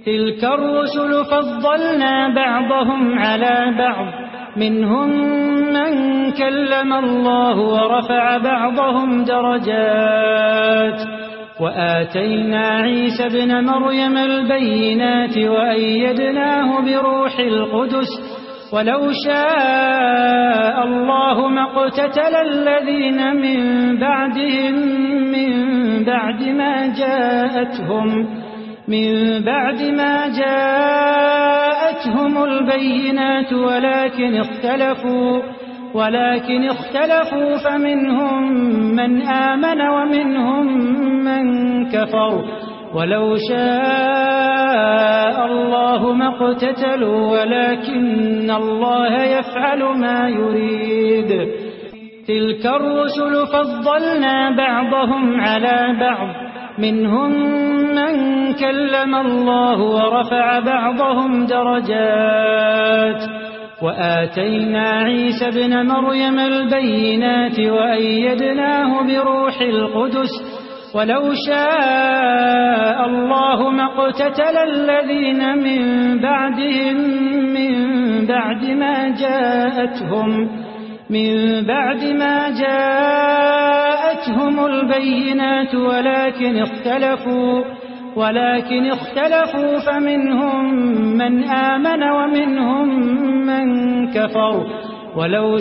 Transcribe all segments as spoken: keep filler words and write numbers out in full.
تلك الرسل فضلنا بعضهم على بعض منهم من كلم الله ورفع بعضهم درجات وآتينا عيسى ابن مريم البينات وأيدناه بروح القدس ولو شاء الله ما اقتتل الذين من بعدهم من بعد ما جاءتهم من بعد ما جاءتهم البينات ولكن اختلفوا ولكن اختلفوا فمنهم من آمن ومنهم من كفر ولو شاء الله ما اقتتلوا ولكن الله يفعل ما يريد تلك الرسل فضلنا بعضهم على بعض منهم من كلم الله ورفع بعضهم درجات وآتينا عيسى ابن مريم البينات وأيدناه بروح القدس ولو شاء الله ما اقتتل الذين من بعدهم من بعد ما جاءتهم من بعد ما جاءتهم البينات ولكن اختلفوا ولكن اختلفوا فمنهم من آمن ومنهم من كفر ولو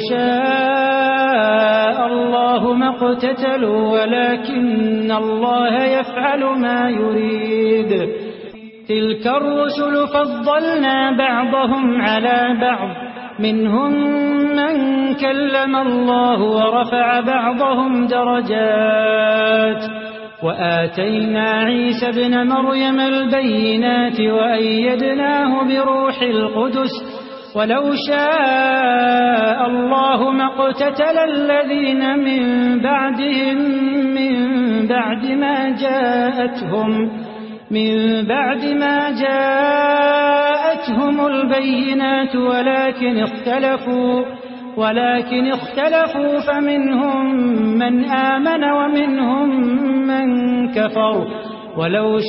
شاء الله ما اقتتلوا ولكن الله يفعل ما يريد تلك الرسل فضلنا بعضهم على بعض منهم من كلم الله ورفع بعضهم درجات وآتينا عيسى ابن مريم البينات وأيدناه بروح القدس ولو شاء الله ما اقتتل الذين من بعدهم من بعد ما جاءتهم من بعد ما جاءتهم البينات ولكن اختلفوا ولكن اختلفوا فمنهم من آمن ومنهم من كفر ولو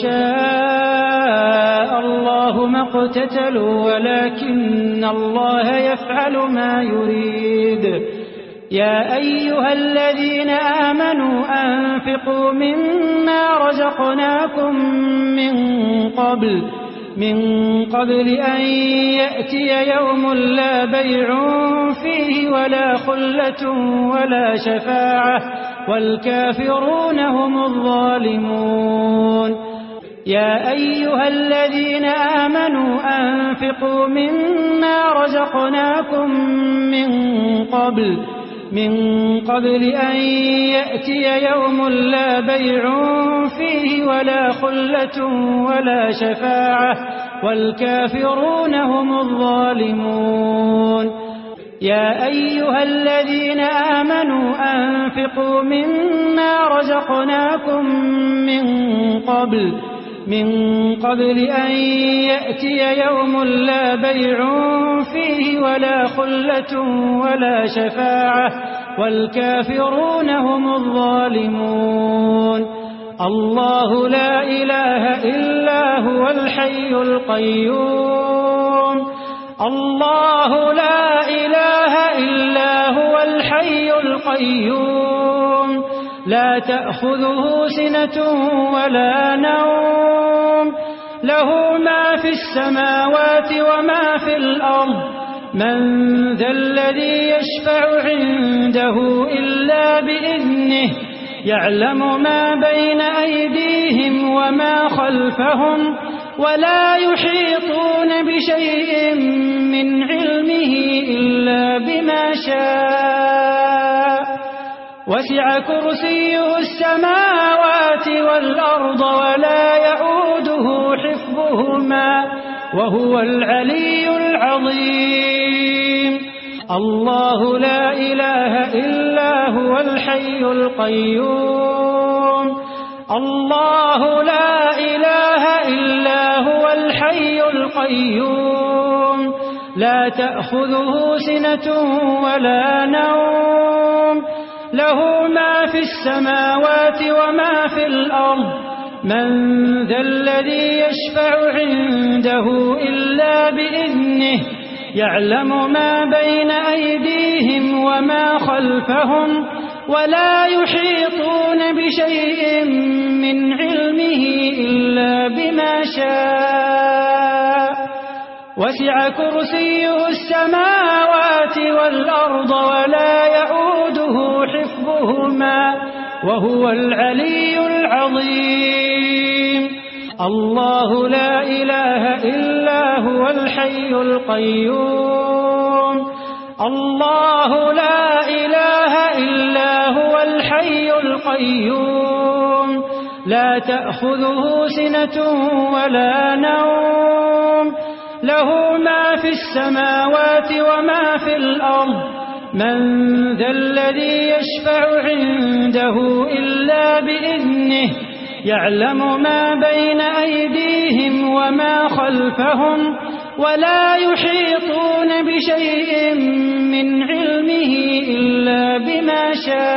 شاء الله ما اقتتلوا ولكن الله يفعل ما يريد يا أيها الذين آمنوا أنفقوا مما رزقناكم من قبل من قبل أن يأتي يوم لا بيع فيه ولا خلة ولا شفاعة والكافرون هم الظالمون يا أيها الذين آمنوا أنفقوا مما رزقناكم من قبل من قبل أن يأتي يوم لا بيع فيه ولا خلة ولا شفاعة والكافرون هم الظالمون يا أيها الذين آمنوا أنفقوا مما رزقناكم من قبل من قبل أن يأتي يوم لا بيع فيه ولا خلة ولا شفاعة والكافرون هم الظالمون الله لا إله إلا هو الحي القيوم الله لا إله إلا هو الحي القيوم لا تأخذه سنة ولا نوم له ما في السماوات وما في الأرض من ذا الذي يشفع عنده إلا بإذنه يعلم ما بين أيديهم وما خلفهم ولا يحيطون بشيء من علمه إلا بما شاء وسع كرسيه السماوات والأرض ولا يؤوده حفظهما وهو العلي العظيم الله لا إله إلا هو الحي القيوم الله لا إله إلا هو الحي القيوم لا تأخذه سنة ولا نوم له ما في السماوات وما في الأرض من ذا الذي يشفع عنده عنده إلا بإذنه يعلم ما بين أيديهم وما خلفهم ولا يحيطون بشيء من علمه إلا بما شاء وسع كرسيه السماوات والأرض ولا يؤوده حفظهما وهو العلي العظيم الله لا إله إلا هو الحي القيوم الله لا إله إلا هو الحي القيوم لا تأخذه سنة ولا نوم له ما في السماوات وما في الأرض من ذا الذي يشفع عنده إلا بإذنه يعلم ما بين أيديهم وما خلفهم ولا يحيطون بشيء من علمه إلا بما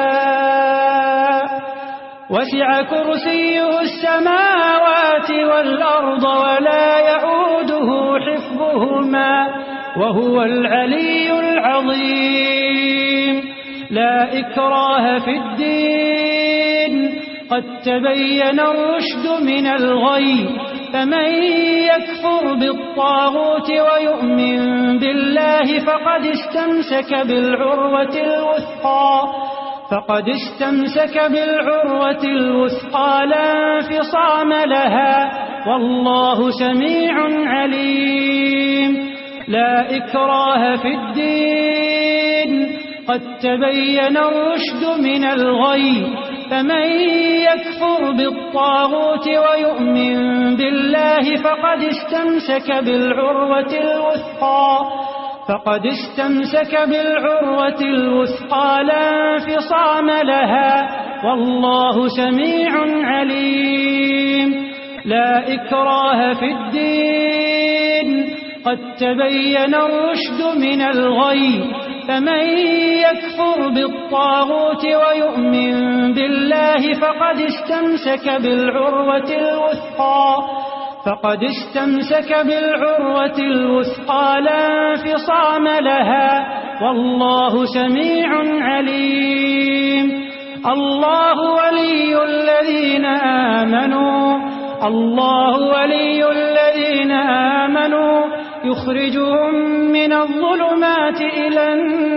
شاء وسع كرسيه السماوات والأرض ولا يؤوده حفظهما وهو العلي العظيم لا إكراه في الدين قد تبين الرشد من الغي فمن يكفر بالطاغوت ويؤمن بالله فقد استمسك بالعروة الوثقى فقد استمسك بالعروة الوثقى لا انفصام لها والله سميع عليم لا إكراه في الدين قد تبين الرشد من الغي فمن يكفر بالطاغوت ويؤمن بالله فقد استمسك بالعروة الوثقى فقد استمسك بالعروة الوثقى لا انفصام لها والله سميع عليم لا إكراه في الدين قد تبين الرشد من الغي فمن يكفر بالطاغوت ويؤمن بالله فقد استمسك بالعروة الوثقى فقد استمسك بالعروة الوثقى لا انفصام لها والله سميع عليم الله ولي الذين آمنوا الله ولي الذين آمنوا يخرجهم من الظلمات إلى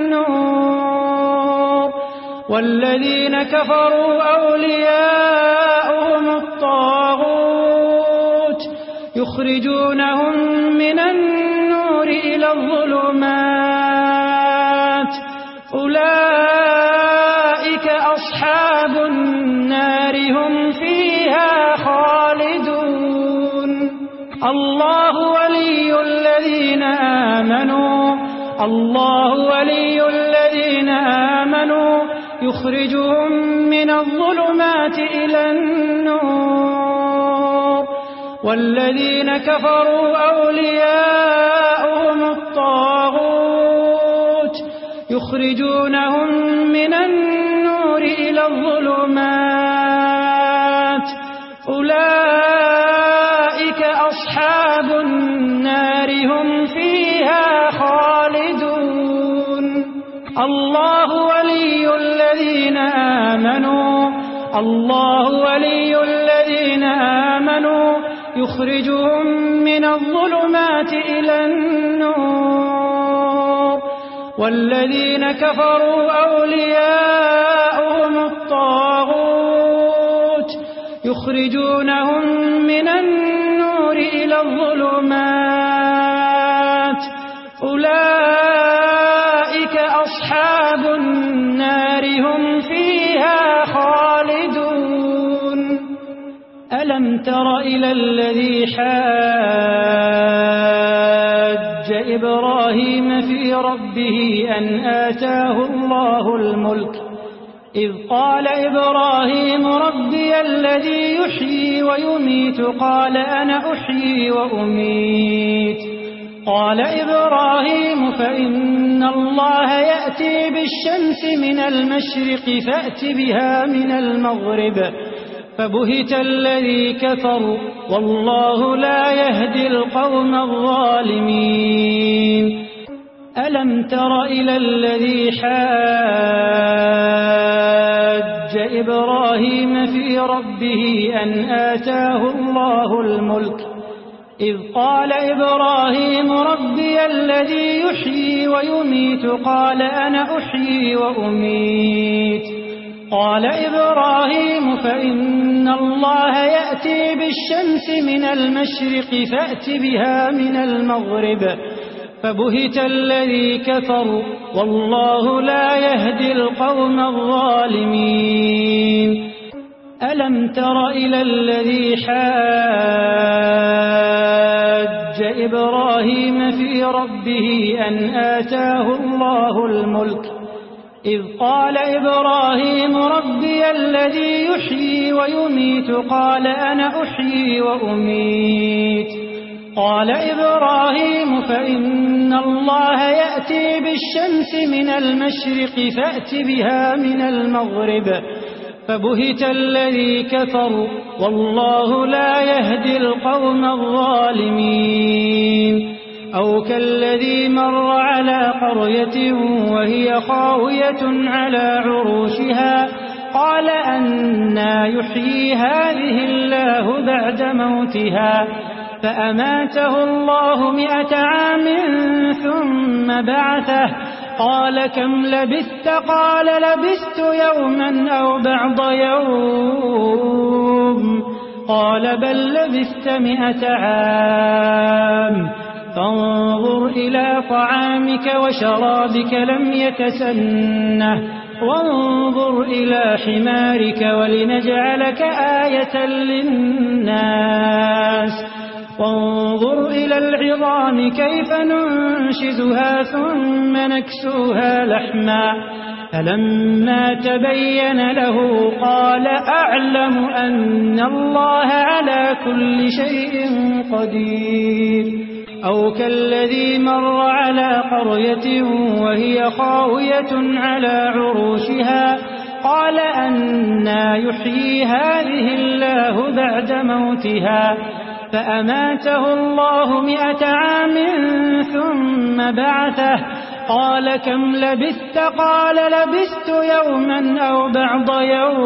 النور والذين كفروا أولياؤهم الطاغوت يخرجونهم من النور إلى الظلمات أولئك أصحاب النار هم فيها خالدون الله ولي الذين آمنوا الله ولي الذين آمنوا يخرجهم من الظلمات إلى النور والذين كفروا أولياؤهم الطاغوت يخرجونهم من النور إلى الظلمات أولئك أصحاب النار هم فيها خالدون الله ولي الذين آمنوا الله ولي الذين آمنوا يخرجهم من الظلمات إلى النور والذين كفروا أولياؤهم الطاغوت يخرجونهم من النور إلى الظلمات أولئك أصحاب النار هم فيها خالدون ألم تر إلى الذي حاج إبراهيم في ربه أن آتاه الله الملك إذ قال إبراهيم ربي الذي يحيي ويميت قال أنا أحيي وأميت قال إبراهيم فإن الله يأتي بالشمس من المشرق فأت بها من المغرب فبهت الذي كفر والله لا يهدي القوم الظالمين. ألم تر إلى الذي حاج إبراهيم في ربه أن آتاه الله الملك إذ قال إبراهيم ربي الذي يحيي ويميت قال أنا أحيي وأميت قال إبراهيم فإن الله يأتي بالشمس من المشرق فأت بها من المغرب فبهت الذي كفر والله لا يهدي القوم الظالمين. ألم تر إلى الذي حاج إبراهيم في ربه أن آتاه الله الملك إذ قال إبراهيم ربي الذي يحيي ويميت قال أنا أحيي وأميت قال إبراهيم فإن الله يأتي بالشمس من المشرق فأت بها من المغرب فبهت الذي كفر والله لا يهدي القوم الظالمين. أو كالذي مر على قرية وهي خاوية على عروشها قال أنى يحيي هذه الله بعد موتها فأماته الله مئة عام ثم بعثه قال كم لبثت قال لبثت يوما أو بعض يوم قال بل لبثت مئة عام فانظر إلى طعامك وشرابك لم يتسنه وانظر إلى حمارك ولنجعلك آية للناس وانظر إلى العظام كيف ننشزها ثم نكسوها لحما فلما تبين له قال أعلم أن الله على كل شيء قدير. أو كالذي مر على قرية وهي خاوية على عروشها قال أنى يحيي هذه الله بعد موتها فأماته الله مئة عام ثم بعثه قال كم لبثت قال لبثت يوما أو بعض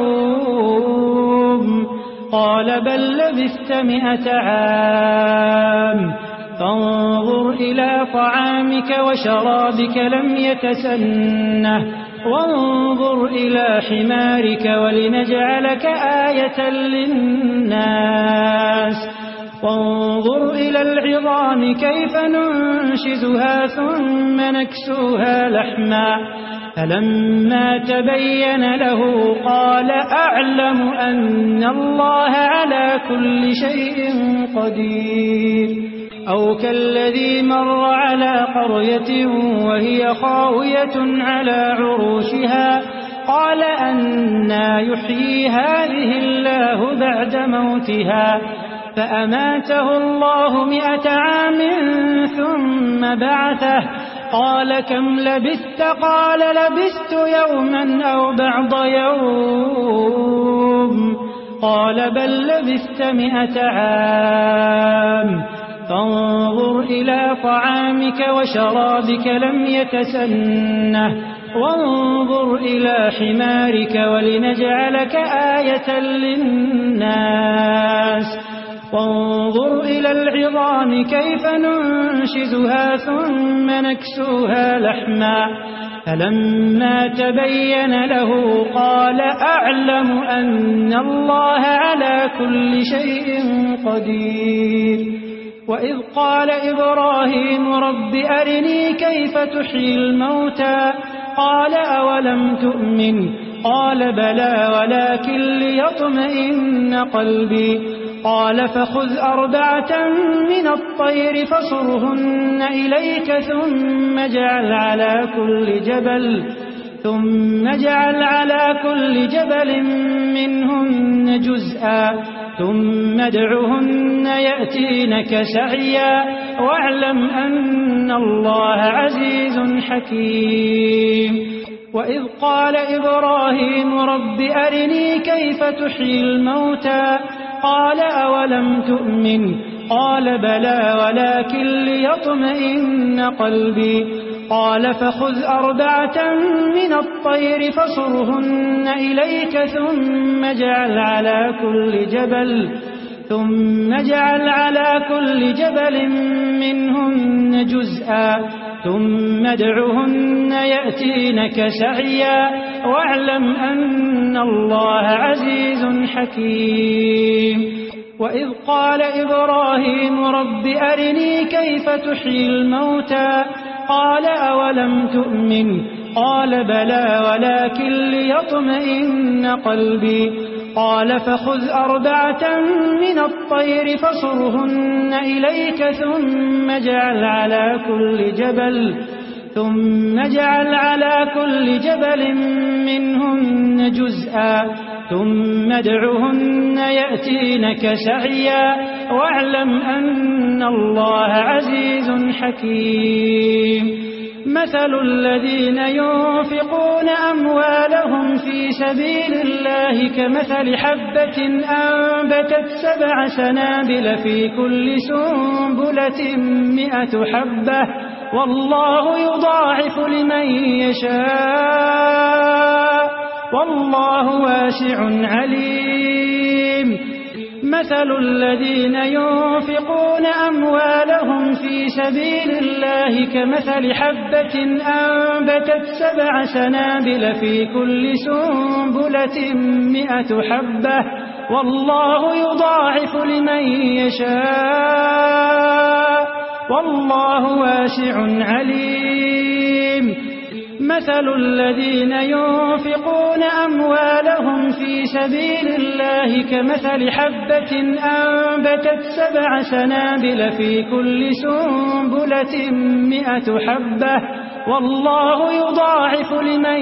يوم قال بل لبثت مئة عام فانظر إلى طعامك وشرابك لم يتسنه وانظر إلى حمارك ولنجعلك آية للناس وانظر إلى العظام كيف ننشزها ثم نكسوها لحما فلما تبين له قال أعلم أن الله على كل شيء قدير. أو كالذي مر على قرية وهي خاوية على عروشها قال أنى يحيي هذه الله بعد موتها فأماته الله مئة عام ثم بعثه قال كم لبثت قال لبثت يوما أو بعض يوم قال بل لبثت مئة عام فانظر إلى طعامك وشرابك لم يتسنه وانظر إلى حمارك ولنجعلك آية للناس وانظر إلى العظام كيف ننشزها ثم نكسوها لحما فلما تبين له قال أعلم أن الله على كل شيء قدير. وإذ قال إبراهيم رب أرني كيف تحيي الموتى قال أولم تؤمن قال بلى ولكن ليطمئن قلبي قال فخذ أربعة من الطير فصرهن إليك ثم اجعل على كل جبل ثم اجعل على كل جبل منهن جزءا ثم ادعهن يأتينك سعيا واعلم أن الله عزيز حكيم. وإذ قال إبراهيم رب أرني كيف تحيي الموتى قال أولم تؤمن قال بلى ولكن ليطمئن قلبي قال فخذ أربعة من الطير فصرهن إليك ثم اجعل على كل جبل ثم اجعل على كل جبل منهن جزءا ثم ادعهن يأتينك سعيا واعلم أن الله عزيز حكيم وإذ قال إبراهيم رب أرني كيف تحيي الموتى قال أولم تؤمن قال بلى ولكن ليطمئن قلبي قال فخذ أربعة من الطير فصرهن إليك ثم اجعل على كل جبل ثم اجعل على كل جبل منهن جزءا ثم ادعهن يأتينك سعيا واعلم أن الله عزيز حكيم مثل الذين ينفقون أموالهم في سبيل الله كمثل حبة أنبتت سبع سنابل في كل سنبلة مئة حبة والله يضاعف لمن يشاء والله واسع عليم مثل الذين ينفقون أموالهم في سبيل الله كمثل حبة أنبتت سبع سنابل في كل سنبلة مئة حبة والله يضاعف لمن يشاء والله واسع عليم مثل الذين ينفقون أموالهم في سبيل الله كمثل حبة أنبتت سبع سنابل في كل سنبلة مئة حبة والله يضاعف لمن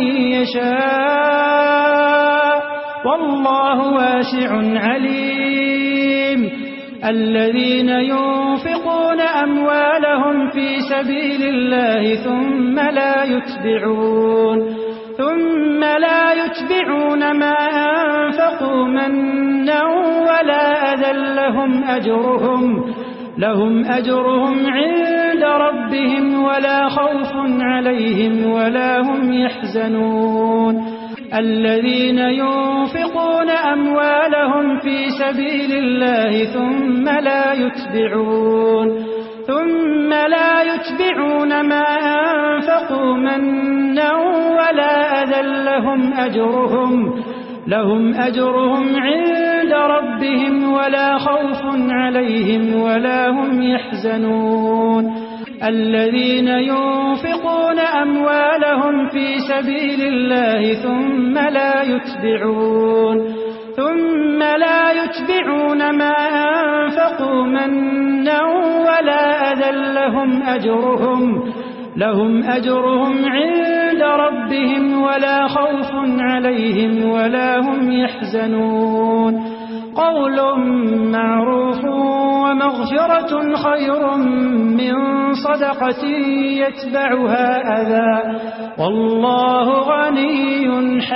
يشاء والله واسع عليم الذين ينفقون أموالهم في سبيل الله ثم لا يتبعون ثم لا يتبعون ما أنفقوا منا ولا أذى لهم أجرهم لهم أجرهم عند ربهم ولا خوف عليهم ولا هم يحزنون الذين ينفقون أموالهم في سبيل الله ثم لا يتبعون ثم لا يتبعون ما أنفقوا منا ولا أذى لهم أجرهم لهم أجرهم عند ربهم ولا خوف عليهم ولا هم يحزنون الذين ينفقون أموالهم في سبيل الله ثم لا يتبعون ثم لا يتبعون ما أنفقوا منا ولا أذى لهم أجرهم لهم أجرهم عند ربهم ولا خوف عليهم ولا هم يحزنون قول معروف ومغفرة خير من صدقة يتبعها أذى والله غني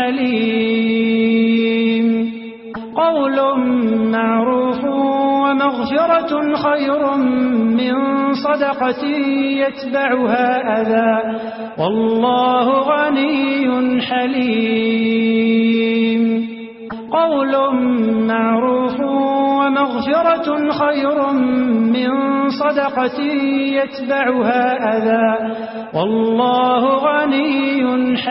حليم قول معروف ومغفرة خير من صدقة يتبعها أذى والله غني حليم قول معروف ومغفرة خير من صدقة يتبعها أذى والله غني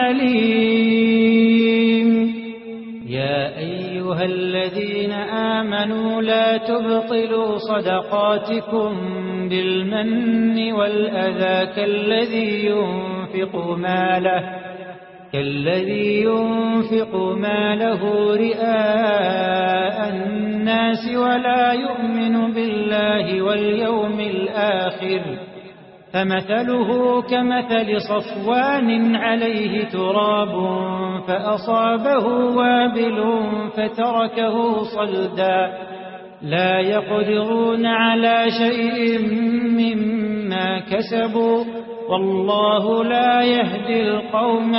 حليم يا أيها الذين آمنوا لا تبطلوا صدقاتكم بالمن والأذى كالذي ينفق ماله كالذي ينفق ماله رئاء الناس ولا يؤمن بالله واليوم الآخر فمثله كمثل صفوان عليه تراب فأصابه وابل فتركه صلدا لا يقدرون على شيء مما كسبوا والله لا يهدي القوم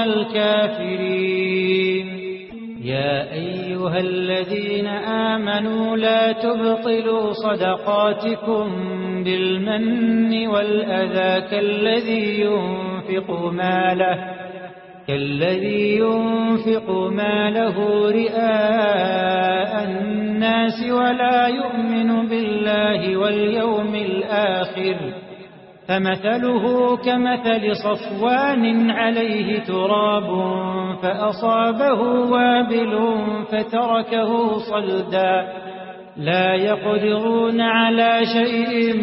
الكافرين. يا أيها الذين آمنوا لا تبطلوا صدقاتكم بالمن والأذى كالذي ينفق ماله كالذي ينفق ماله رئاء الناس ولا يؤمن بالله واليوم الآخر فمثله كمثل صفوان عليه تراب فأصابه وابل فتركه صلدا لا يقدرون على شيء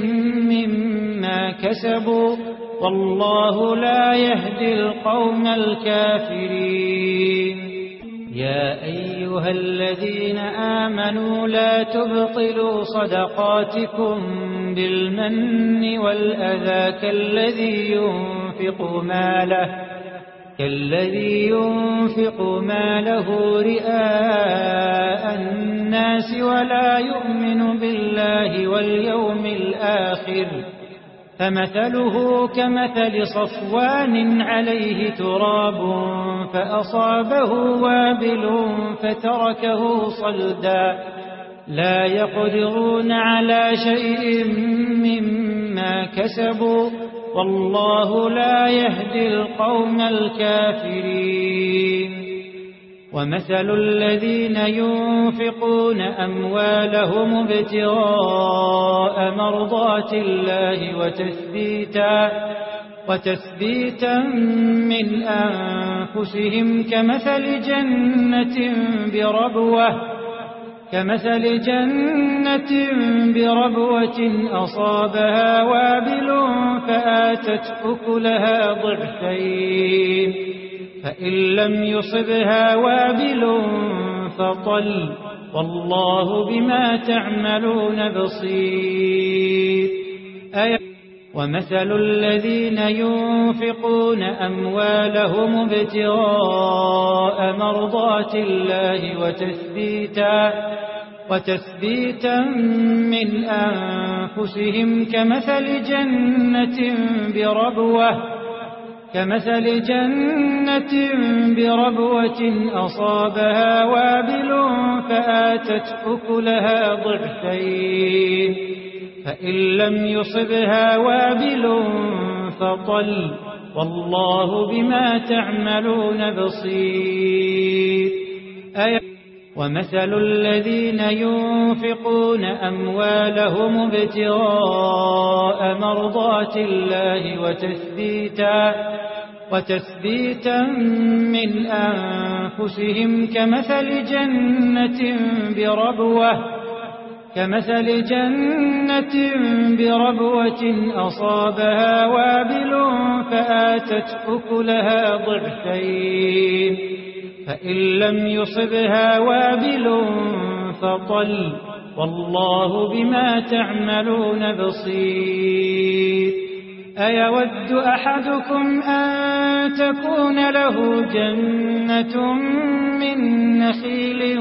مما كسبوا والله لا يهدي القوم الكافرين. يا أيها الذين آمنوا لا تبطلوا صدقاتكم بالمن والأذى كالذي ينفق ماله كالذي ينفق ماله رئاء الناس ولا يؤمن بالله واليوم الآخر فمثله كمثل صفوان عليه تراب فأصابه وابل فتركه صلدا لا يقدرون على شيء مما كسبوا والله لا يهدي القوم الكافرين. ومثل الذين ينفقون أموالهم ابتغاء مرضات الله وتثبيتا وتثبيتا من أنفسهم كمثل جنة بربوة كمثل جنة بربوة أصابها وابل فآتت أكلها ضعفين فإن لم يصبها وابل فطل والله بما تعملون بصير. ومثل الذين ينفقون أموالهم ابتغاء مرضات الله وتثبيتا وتثبيتا من أنفسهم كمثل جنة بربوة كمثل جنة بربوة أصابها وابل فآتت أكلها ضعفين فإن لم يصبها وابل فطل والله بما تعملون بصير. ومثل الذين ينفقون أموالهم ابتغاء مرضات الله وتثبيتا وتثبيتا من أنفسهم كمثل جنة بربوة كمثل جنة بربوة أصابها وابل فآتت أكلها ضعفين فإن لم يصبها وابل فطل والله بما تعملون بصير. أيود أحدكم أن تكون له جنة من نخيل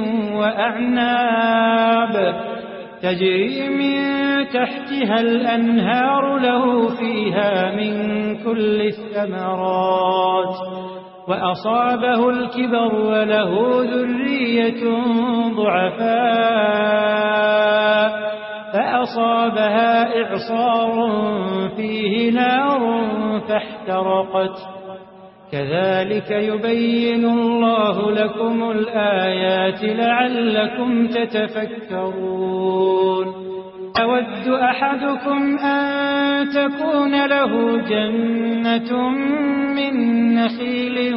وأعناب تجري من تحتها الأنهار له فيها من كل الثمرات وأصابه الكبر وله ذرية ضعفاء فأصابها إعصار فيه نار فاحترقت كذلك يبين الله لكم الآيات لعلكم تتفكرون. أود أحدكم أن تكون له جنة من نخيل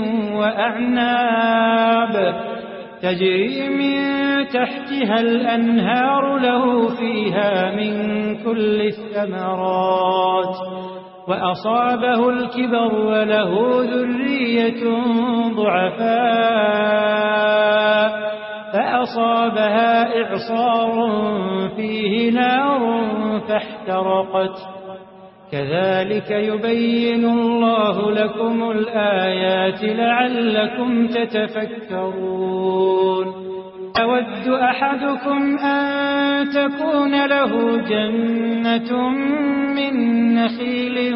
وأعناب تجري من تحتها الأنهار له فيها من كل الثمرات وأصابه الكبر وله ذرية ضعفاء فأصابها إعصار فيه نار فاحترقت كذلك يبين الله لكم الآيات لعلكم تتفكرون. يود أحدكم أن تكون له جنة من نخيل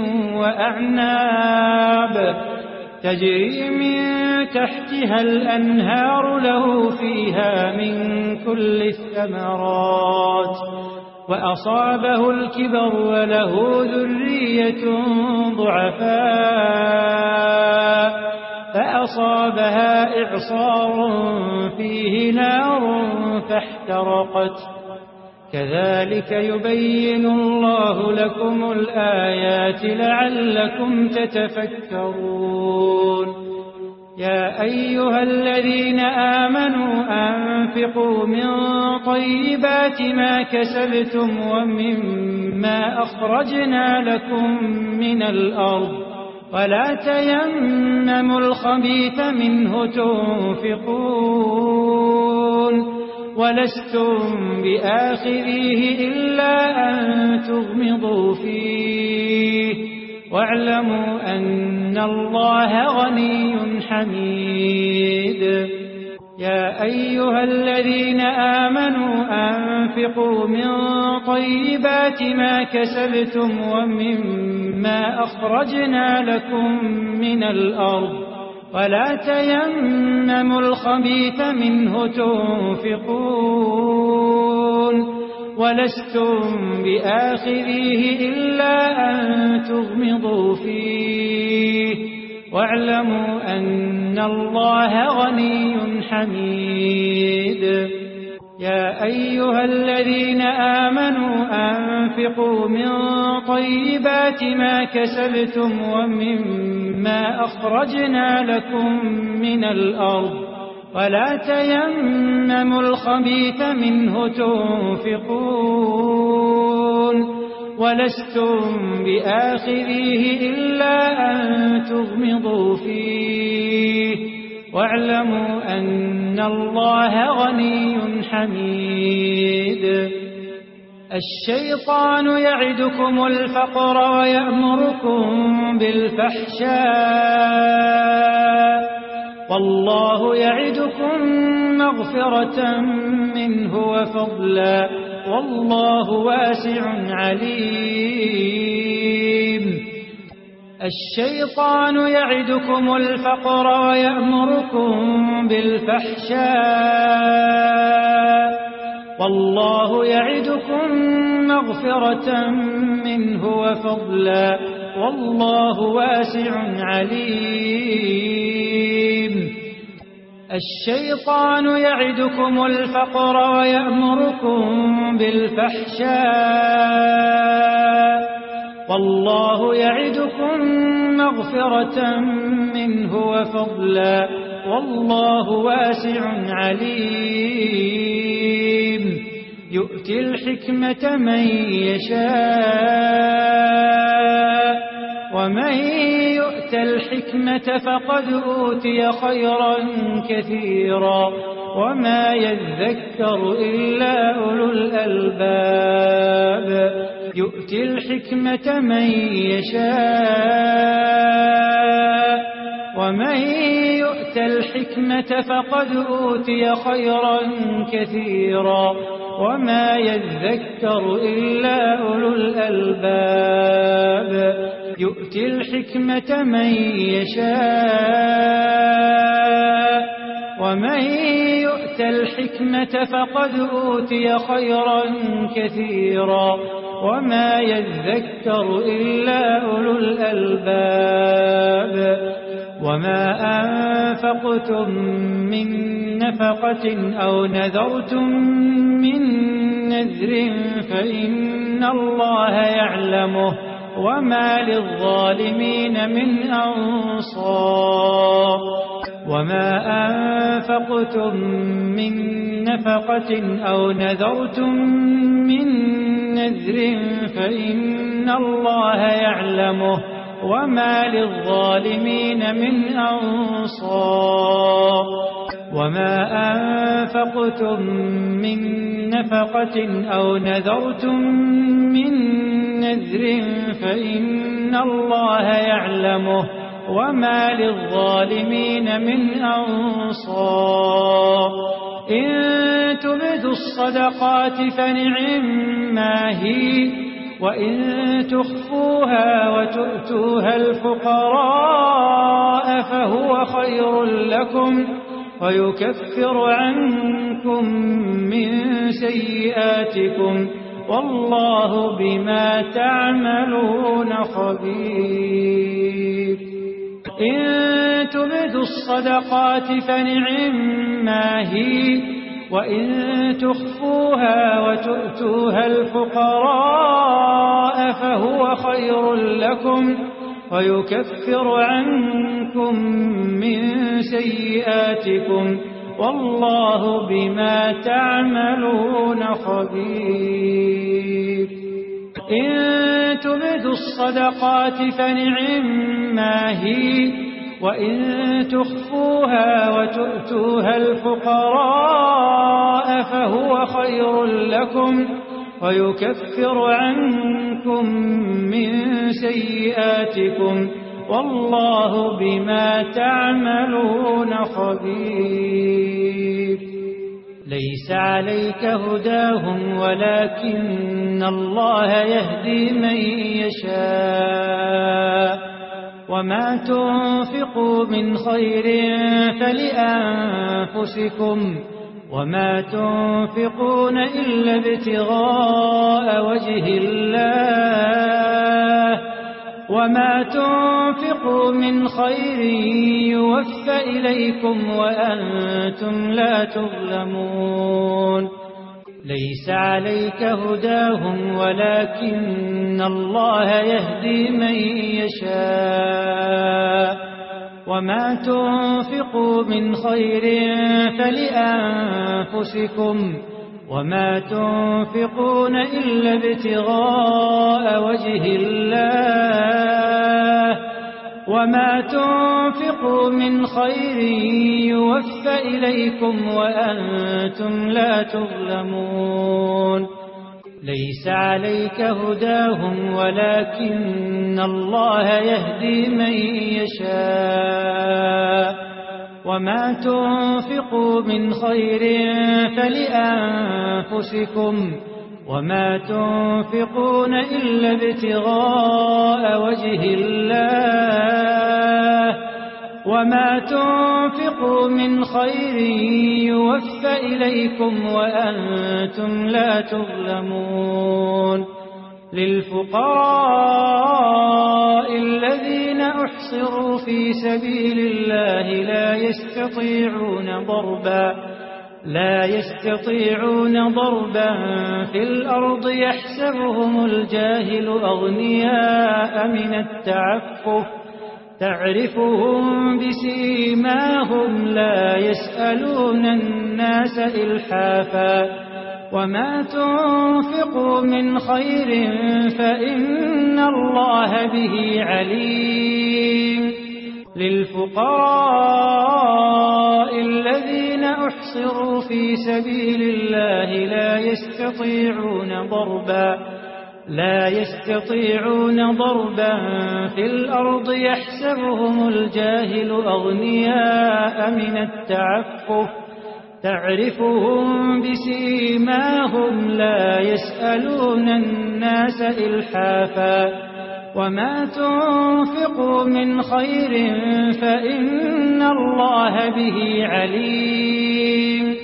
وأعناب تجري من تحتها الأنهار له فيها من كل الثمرات وأصابه الكبر وله ذرية ضعفاء فأصابها إعصار فيه نار فاحترقت كذلك يبين الله لكم الآيات لعلكم تتفكرون يا أيها الذين آمنوا أنفقوا من طيبات ما كسبتم ومما أخرجنا لكم من الأرض ولا تيمموا الخبيث منه تنفقون ولستم بآخذيه إلا أن تغمضوا فيه واعلموا أن الله غني حميد يا أيها الذين آمنوا أنفقوا من طيبات ما كسبتم ومما أخرجنا لكم من الأرض ولا تيمموا الخبيث منه تنفقون ولستم بآخذيه إلا أن تغمضوا فيه واعلموا أن الله غني حميد يا أيها الذين آمنوا أنفقوا من طيبات ما كسبتم ومما أخرجنا لكم من الأرض ولا تيمموا الخبيث منه تنفقون ولستم بآخذيه إلا أن تغمضوا فيه واعلموا أن الله غني حميد الشيطان يعدكم الفقر ويأمركم بالفحشاء والله يعدكم مغفرة منه وفضلا والله واسع عليم الشيطان يعدكم الفقر ويأمركم بالفحشاء والله يعدكم مغفرة منه وفضلا والله واسع عليم الشيطان يعدكم الفقر ويأمركم بالفحشاء والله يعدكم مغفرة منه وفضلا والله واسع عليم يؤتي الحكمة من يشاء ومن يؤت الحكمة فقد أوتي خيرا كثيرا وما يذكر إلا أولو الألباب يؤتي الحكمة من يشاء ومن يؤت الحكمة فقد أوتي خيرا كثيرا وما يذكر إلا أولو الألباب يؤتي الحكمة من يشاء ومن يؤت الحكمة فقد أوتي خيرا كثيرا وما يذكر إلا أولو الألباب وما أنفقتم من نفقة أو نذرتم من نذر فإن الله يعلمه وما للظالمين من أنصار وما أنفقتم من نفقة أو نذرتم من نذر فإن الله يعلمه وما للظالمين من أنصار وما أنفقتم من نفقة أو نذرتم من نذر فإن الله يعلمه وما للظالمين من أنصار إن تبدوا الصدقات فنعما هي وإن تخفوها وتؤتوها الفقراء فهو خير لكم ويكفر عنكم من سيئاتكم والله بما تعملون خبير. إن تبدوا الصدقات فنعما هي وإن تخفوها وتؤتوها الفقراء فهو خير لكم ويكفر عنكم من سيئاتكم والله بما تعملون خبير. إن تبدوا الصدقات فنعما هي وإن تخفوها وتؤتوها الفقراء فهو خير لكم ويكفر عنكم من سيئاتكم والله بما تعملون خبير. ليس عليك هداهم ولكن الله يهدي من يشاء وما تنفقوا من خير فلأنفسكم وما تنفقون إلا ابتغاء وجه الله وما تنفقوا من خير يوفى إليكم وأنتم لا تظلمون. ليس عليك هداهم ولكن الله يهدي من يشاء وما تنفقوا من خير فلأنفسكم وما تنفقون إلا ابتغاء وجه الله وما تنفقوا من خير يوفى إليكم وأنتم لا تظلمون. ليس عليك هداهم ولكن الله يهدي من يشاء وما تنفقوا من خير فلأنفسكم وما تنفقون إلا ابتغاء وجه الله وما تنفقوا من خير يوفى إليكم وأنتم لا تظلمون. للفقراء الذين أحصروا في سبيل الله لا يستطيعون ضربا لا يستطيعون ضربا في الأرض يحسبهم الجاهل أغنياء من التعفف تعرفهم بسيماهم لا يسألون الناس إلحافا وما تنفقوا من خير فإن الله به عليم. للفقراء الذين أحصروا في سبيل الله لا يستطيعون ضربا لا يستطيعون ضربا في الأرض يحسبهم الجاهل أغنياء من التعفف تعرفهم بسيماهم لا يسألون الناس إلحافا وما تنفقوا من خير فإن الله به عليم.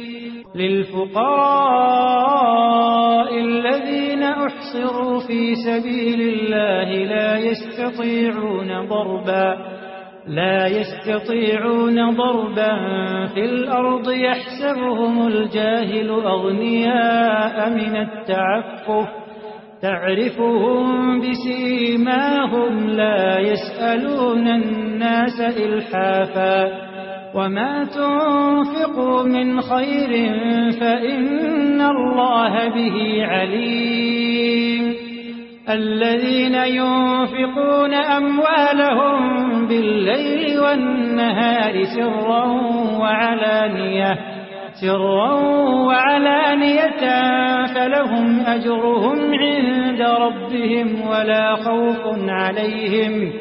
للفقراء الذين أحصروا في سبيل الله لا يستطيعون ضربا لا يستطيعون ضربا في الأرض يحسبهم الجاهل أغنياء من التعفف تعرفهم بسيماهم لا يسألون الناس إلحافا وما تنفقوا من خير فإن الله به عليم. الذين ينفقون أموالهم بالليل والنهار سرا وعلانية سرا وعلانية فلهم أجرهم عند ربهم ولا خوف عليهم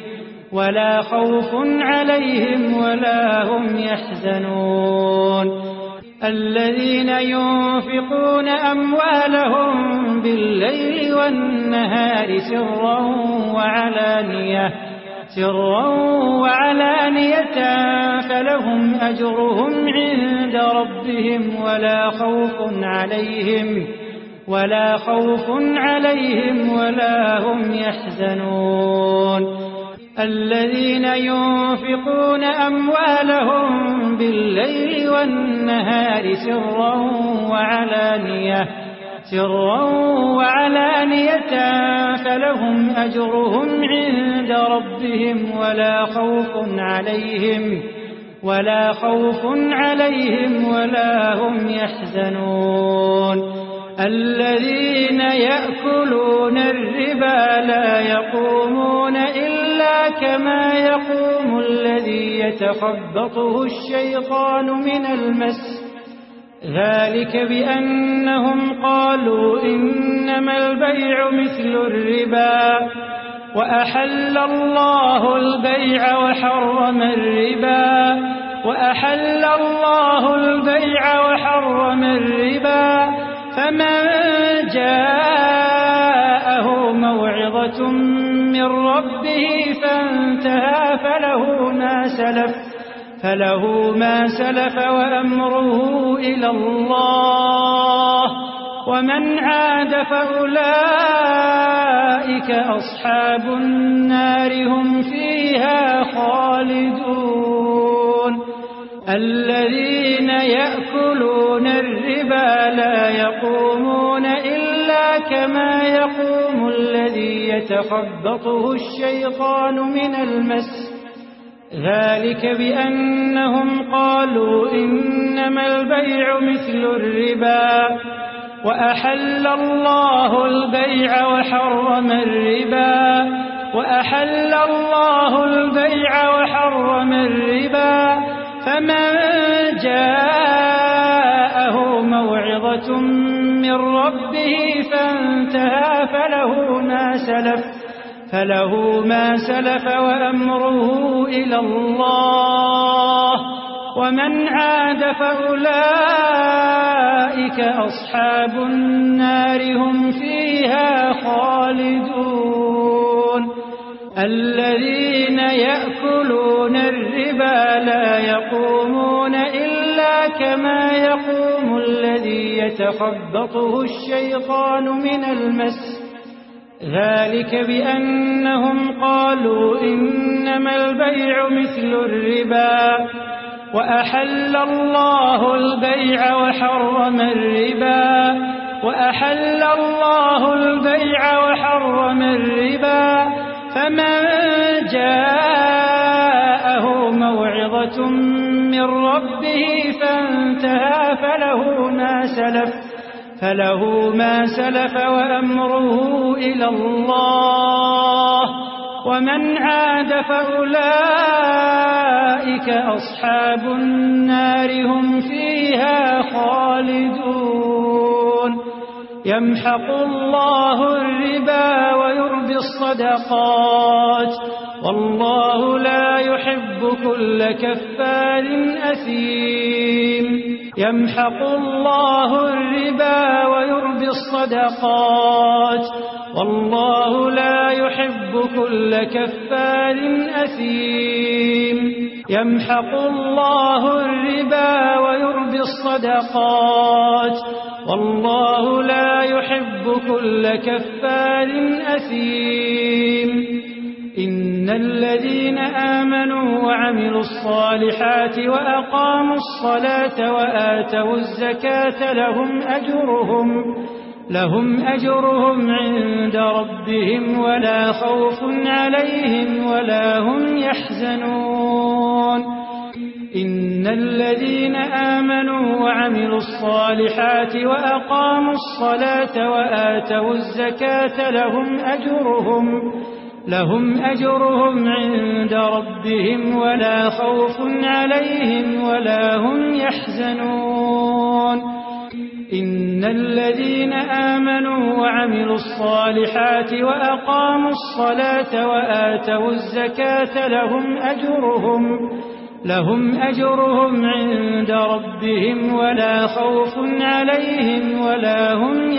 ولا خوف عليهم ولا هم يحزنون. الذين ينفقون أموالهم بالليل والنهار سرا وعلانية سرا وعلانية فلهم أجرهم عند ربهم ولا خوف عليهم ولا خوف عليهم ولا هم يحزنون الذين ينفقون أموالهم بالليل والنهار سرا وعلانية سرا وعلانية فلهم أجرهم عند ربهم ولا خوف عليهم ولا خوف عليهم ولا هم يحزنون الذين يأكلون الربا لا يقومون إلا كما يقوم الذي يتخبطه الشيطان من المس ذلك بأنهم قالوا إنما البيع مثل الربا وأحل الله البيع وحرم الربا وأحل الله البيع وحرم الربا فمن جاءه موعظة من ربه فانتهى فله ما سلف فله ما سلف وأمره إلى الله ومن عاد فأولئك أصحاب النار هم فيها خالدون الذين يأكلون الربا لا يقومون إلا كما يقوم الذي يتخبطه الشيطان من المس ذلك بأنهم قالوا إنما البيع مثل الربا وأحل الله البيع وحرم الربا وأحل الله البيع وحرم الربا فمن جاءه موعظة من ربه فانتهى فله ما سلف فله ما سلف وأمره إلى الله ومن عاد فأولئك أصحاب النار هم فيها خالدون الذين يأكلون الربا لا يقومون إلا كما يقوم الذي يتخبطه الشيطان من المس ذلك بأنهم قالوا إنما البيع مثل الربا وأحل الله البيع وحرم الربا وأحل الله البيع وحرم الربا فمن جاءه موعظة من ربه فانتهى فله ما سلف فله ما سلف وأمره إلى الله ومن عاد فأولئك أصحاب النار هم فيها خالدون يمحق الله الربا ويربي الصدقات والله لا يحب كل كفار أثيم يمحق الله الربا ويربي الصدقات والله لا يحب كل كفار أثيم يمحق الله الربا ويربي الصدقات والله لا يحب كل كفار أثيم إن الذين آمنوا وعملوا الصالحات وأقاموا الصلاة وآتوا الزكاة لهم أجرهم لهم أجرهم عند ربهم ولا خوف عليهم ولا هم يحزنون إن الذين آمنوا وعملوا الصالحات وأقاموا الصلاة وآتوا الزكاة لهم أجرهم لهم أجرهم عند ربهم ولا خوف عليهم ولا هم يحزنون إن الذين آمنوا وعملوا الصالحات وأقاموا الصلاة وآتوا الزكاة لهم أجرهم لهم أجرهم عند ربهم ولا خوف عليهم ولا هم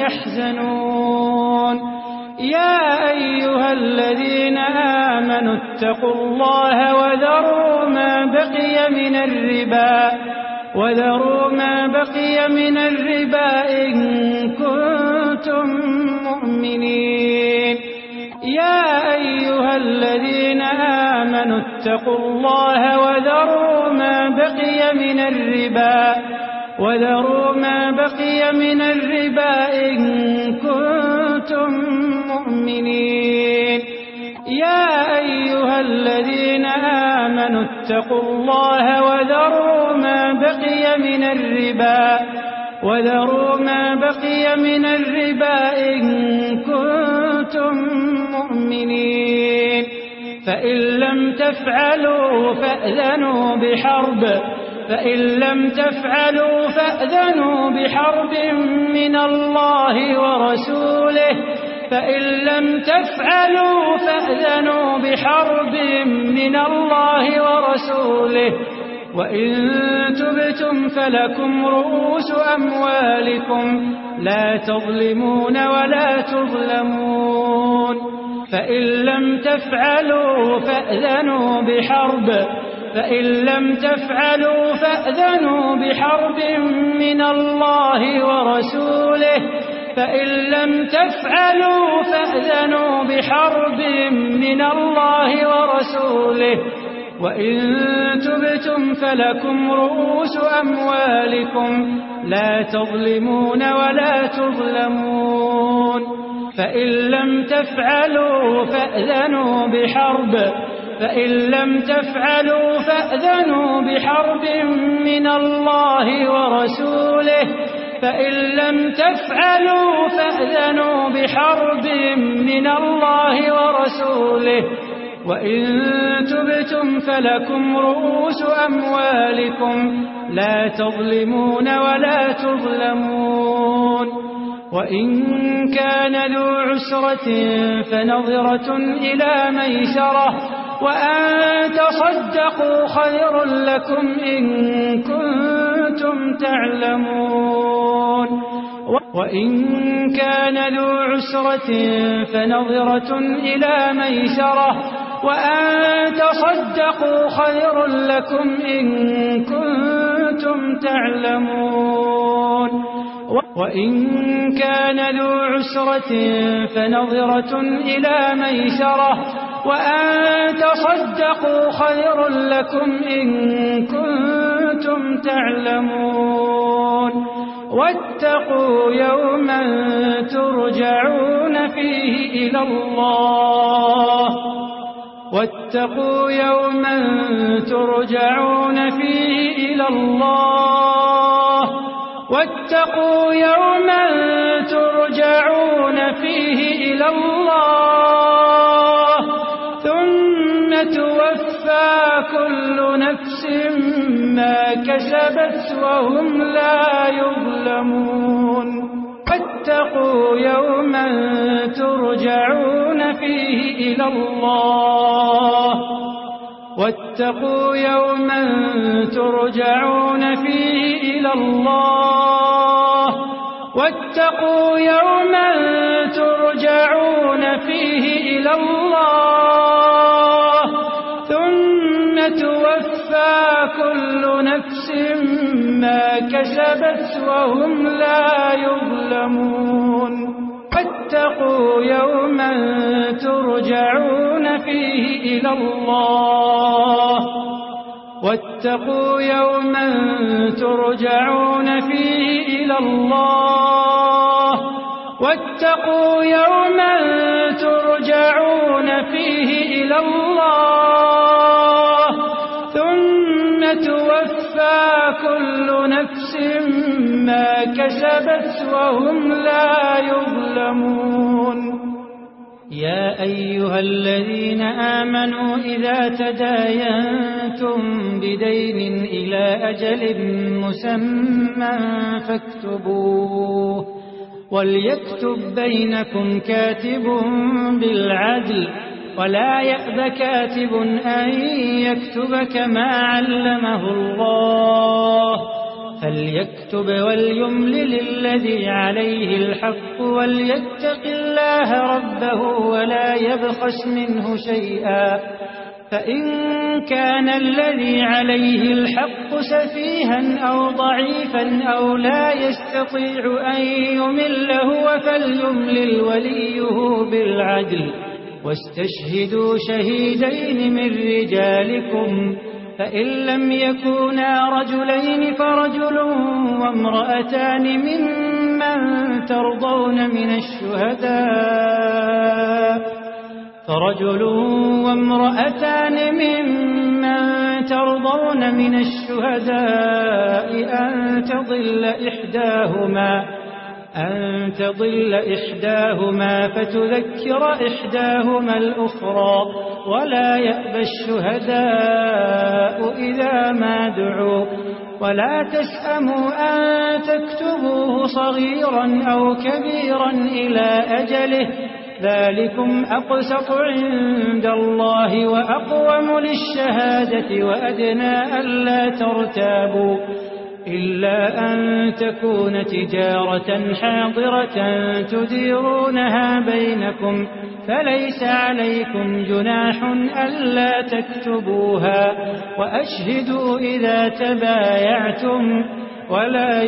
يحزنون يا أيها الذين آمنوا اتقوا الله وذروا ما بقي من الربا وذروا ما بقي من الربا إن كنتم مؤمنين يا أيها الذين آمنوا اتقوا الله وذروا ما بقي من الربا وذروا ما بقي من الربا إن كنتم مؤمنين يا أيها الذين آمنوا اتقوا الله وذروا ما بقي من الربا وذروا ما بقي من الربا إن كنتم مؤمنين فإن لم تفعلوا فأذنوا بحرب فإن لم تفعلوا فأذنوا بحرب من الله ورسوله فإن لم تفعلوا فأذنوا بحرب من الله ورسوله وإن تبتم فلكم رؤوس أموالكم لا تظلمون ولا تظلمون فإن لم تفعلوا فأذنوا بحرب فإن لم تفعلوا فأذنوا بحرب من الله ورسوله فإن لم تفعلوا فأذنوا بحرب من الله ورسوله وإن تبتم فلكم رؤوس أموالكم لا تظلمون ولا تظلمون فإن لم تفعلوا فأذنوا بحرب فإن لم تفعلوا فأذنوا بحرب من الله ورسوله فإن لم تفعلوا فأذنوا بحرب من الله ورسوله وإن تبتم فلكم رؤوس أموالكم لا تظلمون ولا تظلمون وإن كان ذو عسرة فنظرة إلى ميسرة وأن تصدقوا خير لكم إن كنتم تعلمون وإن كان ذو عسرة فنظرة إلى ميسرة وأن تصدقوا خير لكم إن كنتم تعلمون وإن كان ذو عسرة فنظرة إلى ميسرة وأن تصدقوا خير لكم إن كنتم تعلمون واتقوا يوما ترجعون فيه إلى الله واتقوا يوما ترجعون فيه إلى الله واتقوا يوما ترجعون فيه إلى الله ثم توفى كل نفس ما كسبت وهم لا يظلمون واتقوا يوما ترجعون فيه إلى الله واتقوا يوما ترجعون فيه إلى الله واتقوا يوما ترجعون فيه إلى الله ثم توفى كل نفس ما كسبت وهم لا يظلمون واتقوا يوما ترجعون فيه إلى الله واتقوا يوما ترجعون فيه إلى الله واتقوا يوما ترجعون فيه إلى الله ثم توفى كل نفس ما كسبت وهم لا يظلمون يا أيها الذين آمنوا إذا تداينتم بدين إلى أجل مسمى فاكتبوه وليكتب بينكم كاتب بالعدل ولا يأب كاتب أن يكتب كما علمه الله فليكتب وليملل الذي عليه الحق وليتق الله ربه ولا يبخس منه شيئا فإن كان الذي عليه الحق سفيها أو ضعيفا أو لا يستطيع أن يمل هو فليملل وليه بالعدل واستشهدوا شهيدين من رجالكم فإن لم يكونا رجلين فرجل وامرأتان ممن ترضون من الشهداء فرجل وامرأتان ممن ترضون من الشهداء أن تضل إحداهما أن تضل إحداهما فتذكر إحداهما الأخرى ولا يأبى الشهداء إذا ما دعوا ولا تسأموا أن تكتبوه صغيرا أو كبيرا إلى أجله ذلكم أقسط عند الله وأقوم للشهادة وأدنى ألا ترتابوا إلا أن تكون تجارة حاضرة تديرونها بينكم فليس عليكم جناح ألا تكتبوها وأشهدوا إذا تبايعتم ولا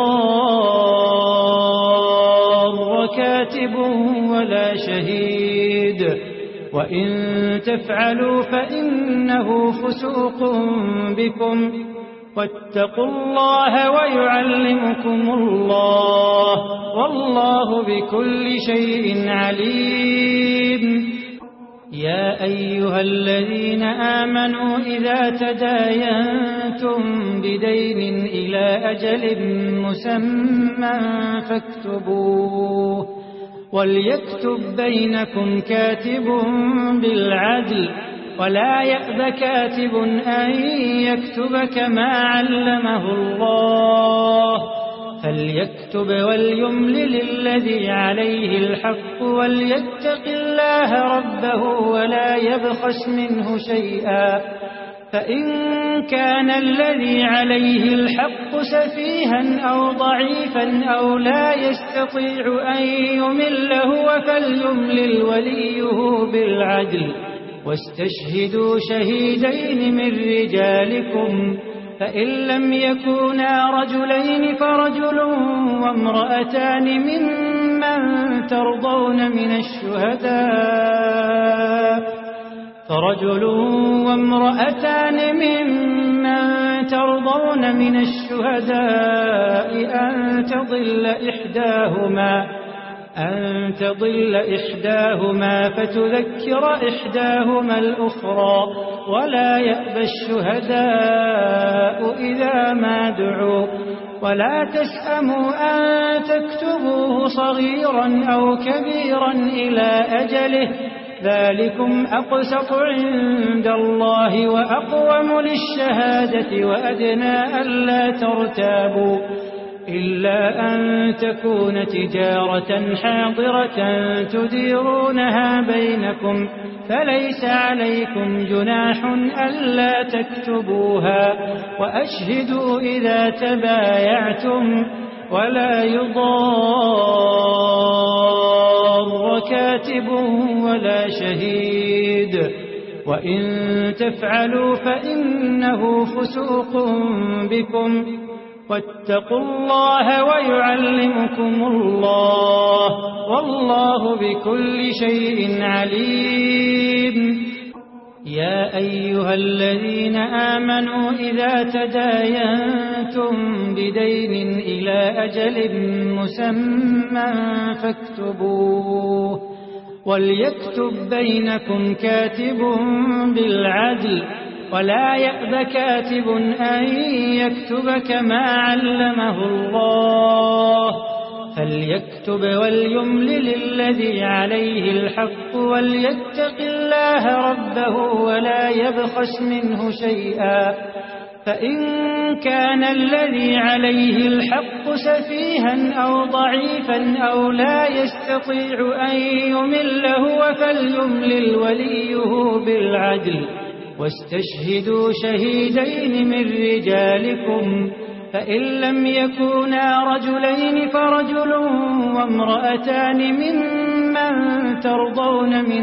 يضار كاتب ولا شهيد وإن تفعلوا فإنه فسوق بكم واتقوا الله ويعلمكم الله والله بكل شيء عليم يا أيها الذين آمنوا إذا تداينتم بدين إلى أجل مسمى فاكتبوه وليكتب بينكم كاتب بالعدل ولا يأب كاتب أن يكتب كما علمه الله فليكتب وليملل الذي عليه الحق وليتق الله ربه ولا يبخس منه شيئا فإن كان الذي عليه الحق سفيها أو ضعيفا أو لا يستطيع أن يمل هو فليملل وليه بالعدل واستشهدوا شهيدين من رجالكم فإن لم يكونا رجلين فرجل وامرأتان ممن ترضون من الشهداء فرجل وامرأتان ممن ترضون من الشهداء أن تضل إحداهما أن تضل إحداهما فتذكر إحداهما الأخرى ولا يأبى الشهداء إذا ما دعوا ولا تسأموا أن تكتبوه صغيرا أو كبيرا إلى أجله ذلكم أقسط عند الله وأقوم للشهادة وأدنى ألا ترتابوا إلا أن تكون تجارة حاضرة تديرونها بينكم فليس عليكم جناح ألا تكتبوها وأشهدوا إذا تبايعتم ولا يضار كاتب ولا شهيد وإن تفعلوا فإنه فسوق بكم واتقوا الله ويعلمكم الله والله بكل شيء عليم يا أيها الذين آمنوا إذا تداينتم بدين إلى أجل مسمى فاكتبوه وليكتب بينكم كاتب بالعدل ولا يأب كاتب أن يكتب كما علمه الله فليكتب وليملل الذي عليه الحق وليتق الله ربه ولا يبخس منه شيئا فإن كان الذي عليه الحق سفيها أو ضعيفا أو لا يستطيع أن يمل هو فليملل وليه بالعدل واستشهدوا شهيدين من رجالكم فإن لم يكونا رجلين فرجل وامرأتان ممن ترضون من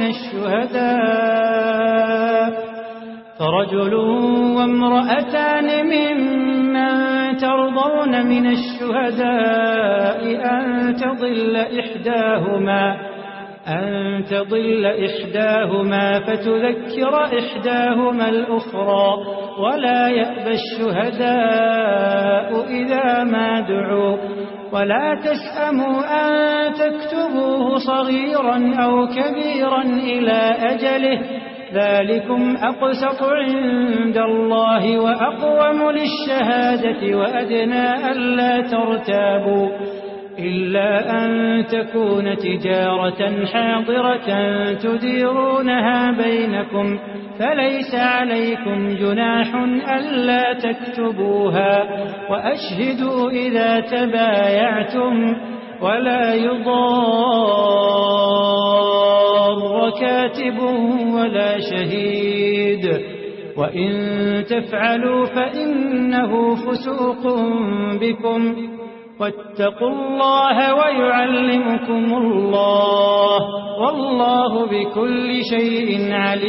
الشهداء فرجل وامرأتان ممن ترضون من الشهداء أن تضل إحداهما أن تضل إحداهما فتذكر إحداهما الأخرى ولا يأبى الشهداء إذا ما دعوا ولا تسأموا أن تكتبوه صغيرا أو كبيرا إلى أجله ذلكم أقسط عند الله وأقوم للشهادة وأدنى ألا ترتابوا إلا أن تكون تجارة حاضرة تديرونها بينكم فليس عليكم جناح ألا تكتبوها وأشهدوا إذا تبايعتم ولا يضار كاتب ولا شهيد وإن تفعلوا فإنه فسوق بكم واتقوا الله ويعلمكم الله والله بكل شيء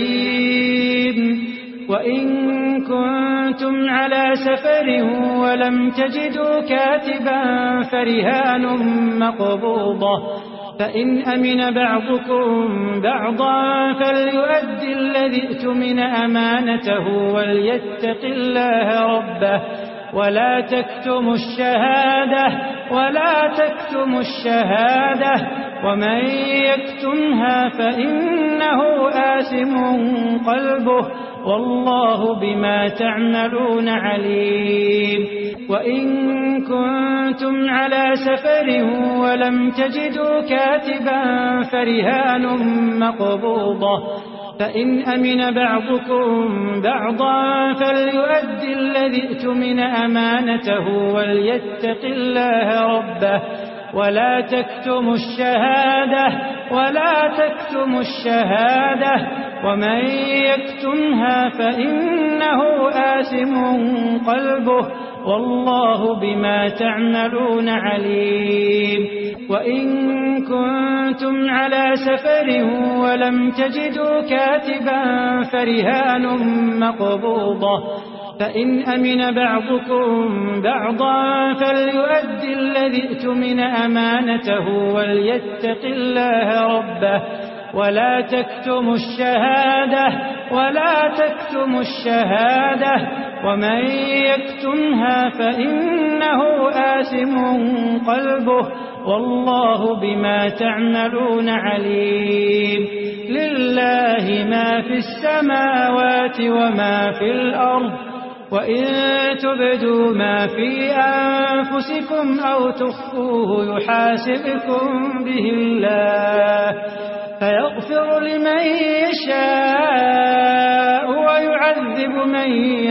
عليم وإن كنتم على سفر ولم تجدوا كاتبا فرهان مقبوضة فإن أمن بعضكم بعضا فليؤدي الذي ائتمن أمانته وليتق الله ربه ولا تكتموا الشهادة ولا تكتموا الشهادة ومن يكتمها فإنه آثم قلبه والله بما تعملون عليم وإن كنتم على سفر ولم تجدوا كاتبا فرهان مقبوضة فإن أمن بعضكم بعضا فليؤدي الذي ائتمن أمانته وليتق الله ربه ولا تكتموا الشهادة ولا تكتموا الشهادة ومن يكتمها فإنه آثم قلبه والله بما تعملون عليم وإن كنتم على سفر ولم تجدوا كاتبا فرهان مقبوضة فإن أمن بعضكم بعضا فليؤدي الذي ائتمن أمانته وليتق الله ربه ولا تكتموا الشهادة ولا تكتموا الشهادة ومن يكتمها فإنه آثم قلبه والله بما تعملون عليم لله ما في السماوات وما في الأرض وإن تبدوا ما في أنفسكم أو تخفوه يحاسبكم به الله فيغفر لمن يشاء ويعذب من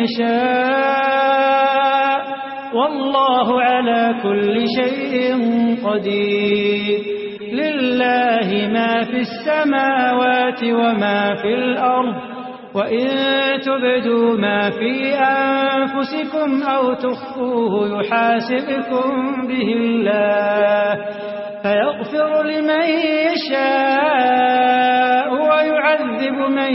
يشاء والله على كل شيء قدير لله ما في السماوات وما في الأرض وإن تبدوا ما في أنفسكم أو تخفوه يحاسبكم به الله فيغفر لمن يشاء ويعذب من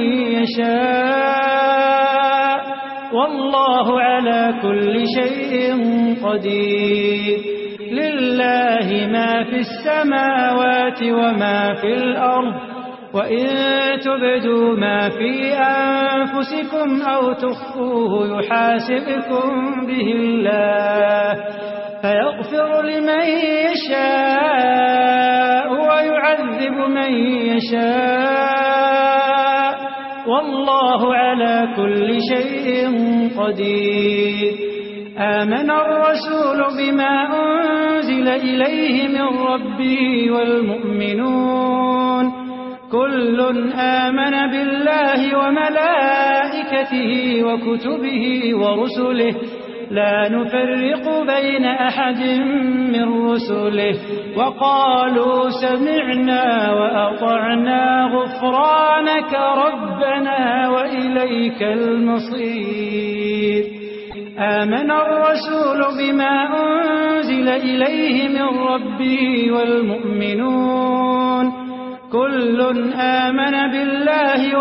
يشاء والله على كل شيء قدير لله ما في السماوات وما في الأرض وإن تبدوا ما في أنفسكم أو تخفوه يحاسبكم به الله فيغفر لمن يشاء ويعذب من يشاء والله على كل شيء قدير آمن الرسول بما أنزل إليه من ربه والمؤمنون كل آمن بالله وملائكته وملائكته وكتبه ورسله لا نفرق بين أحد من رسله وقالوا سمعنا وأطعنا غفرانك ربنا وإليك المصير. آمن الرسول بما أنزل إليه من ربه والمؤمنون كل آمن بالله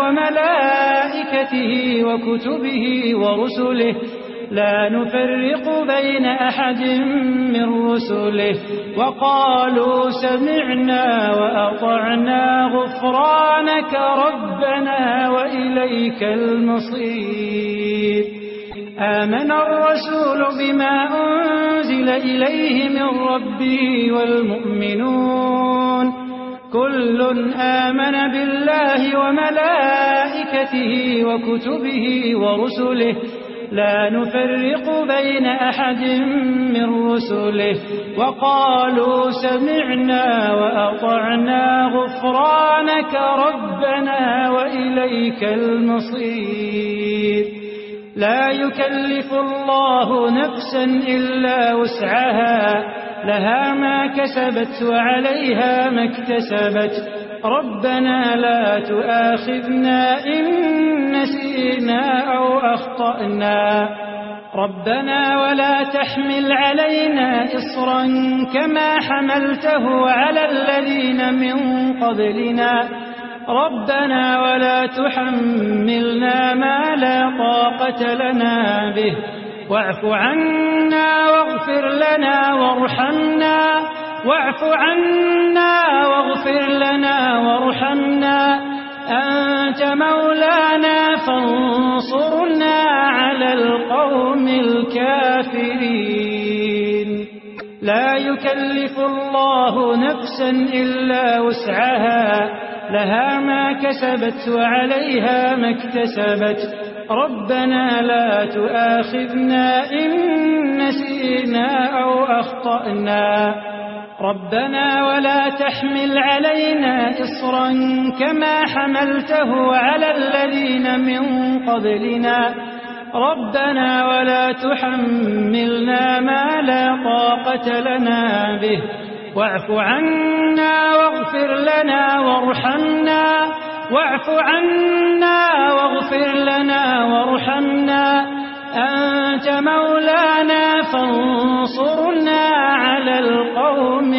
وملائكته وكتبه ورسله لا نفرق بين أحد من رسله وقالوا سمعنا وأطعنا غفرانك ربنا وإليك المصير. آمن الرسول بما أنزل إليه من ربه والمؤمنون كل آمن بالله وملائكته وكتبه ورسله لا نفرق بين أحد من رسله وقالوا سمعنا وأطعنا غفرانك ربنا وإليك المصير. لا يكلف الله نفسا إلا وسعها لها ما كسبت وعليها ما اكتسبت ربنا لا تؤاخذنا إن نسينا أو أخطأنا ربنا ولا تحمل علينا إصرا كما حملته على الذين من قبلنا ربنا ولا تحملنا ما لا طاقة لنا به واعف عنا واغفر لنا وارحمنا واعف عنا واغفر لنا وارحمنا أنت مولانا فانصرنا على القوم الكافرين. لا يكلف الله نفسا إلا وسعها لها ما كسبت وعليها ما اكتسبت ربنا لا تؤاخذنا إن نسينا أو أخطأنا ربنا ولا تحمل علينا إصرا كما حملته على الذين من قبلنا ربنا ولا تحملنا ما لا طاقة لنا به واعف عنا واغفر لنا وارحمنا واعف عنا واغفر لنا وارحمنا أنت مولانا فانصرنا على القوم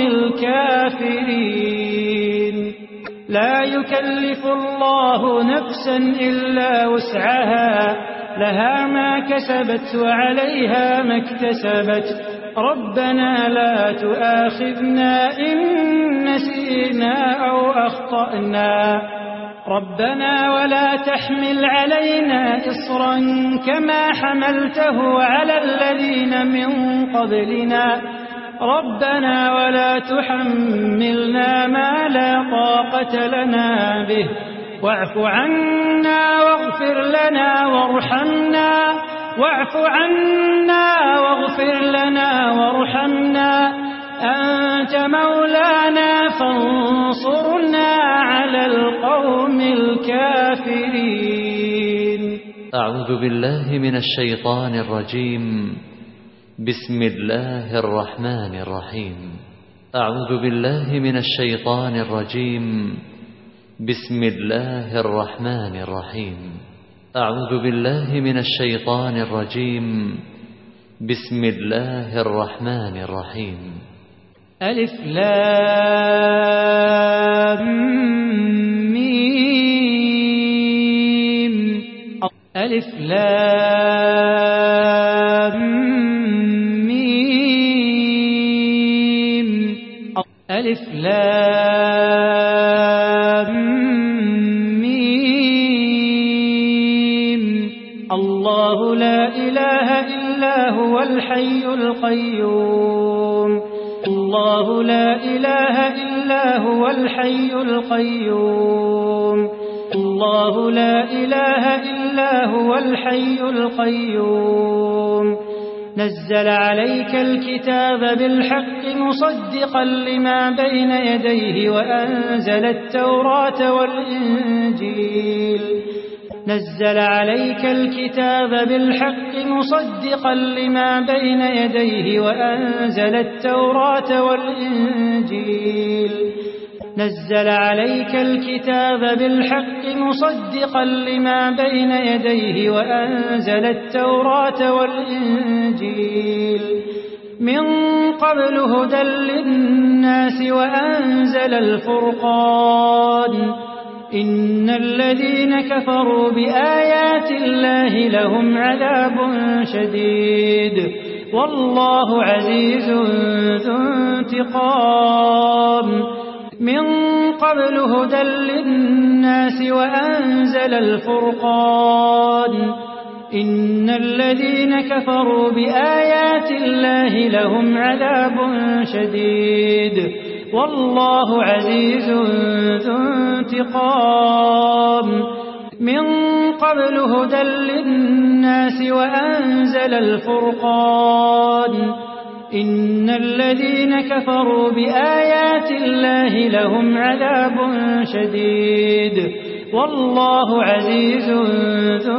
الكافرين. لا يكلف الله نفسا إلا وسعها لها ما كسبت وعليها ما اكتسبت ربنا لا تؤاخذنا إن نسينا أو أخطأنا ربنا ولا تحمل علينا إصرا كما حملته على الذين من قبلنا ربنا ولا تحملنا ما لا طاقة لنا به واعف عنا واغفر لنا وارحمنا واعف عنا واغفر لنا وارحمنا أنت مولانا فانصرنا على القوم الكافرين. أعوذ بالله من الشيطان الرجيم. بسم الله الرحمن الرحيم. أعوذ بالله من الشيطان الرجيم. بسم الله الرحمن الرحيم. أعوذ بالله من الشيطان الرجيم. بسم الله الرحمن الرحيم. ألف لام ميم ألف لام ميم ألف لام ميم الله لا إله إلا هو الحي القيوم الله لا إله إلا هو الحي القيوم الله لا إله إلا هو الحي القيوم نزل عليك الكتاب بالحق مصدقا لما بين يديه وأنزل التوراة والإنجيل نزل عليك الكتاب بالحق مصدقا لما بين يديه وأنزل التوراة والإنجيل نزل عليك الكتاب بالحق مصدقا لما بين يديه وأنزل التوراة والإنجيل من قبل هدى للناس وأنزل الفرقان إن الذين كفروا بآيات الله لهم عذاب شديد والله عزيز ذو انتقام من قبل هدى للناس وأنزل الفرقان إن الذين كفروا بآيات الله لهم عذاب شديد والله عزيز ذو انتقام من قبل هدى للناس وأنزل الفرقان إن الذين كفروا بآيات الله لهم عذاب شديد والله عزيز ذو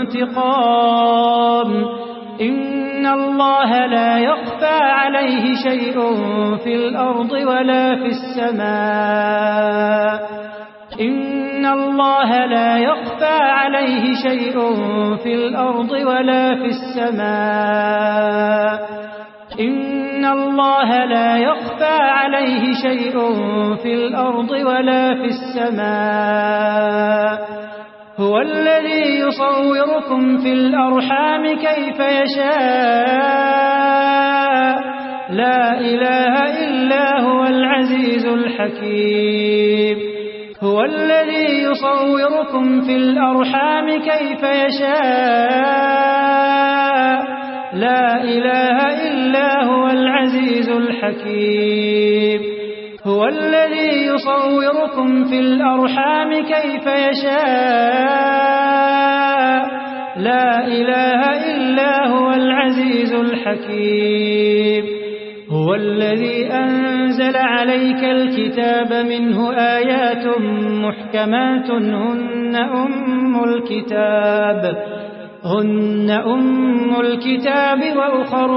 انتقام إن الله لا يخفى عليه شيء في الأرض ولا في السماء إن الله لا يخفى عليه شيء في الأرض ولا في السماء إن الله لا يخفى عليه شيء في الأرض ولا في السماء هو الذي يصوركم في الأرحام كيف يشاء لا إله إلا هو العزيز الحكيم هو الذي يصوركم في الأرحام كيف يشاء لا إله إلا هو العزيز الحكيم هو الذي يصوركم في الأرحام كيف يشاء لا إله إلا هو العزيز الحكيم هو الذي أنزل عليك الكتاب منه آيات محكمات هن أم الكتاب هن أم الكتاب وأخر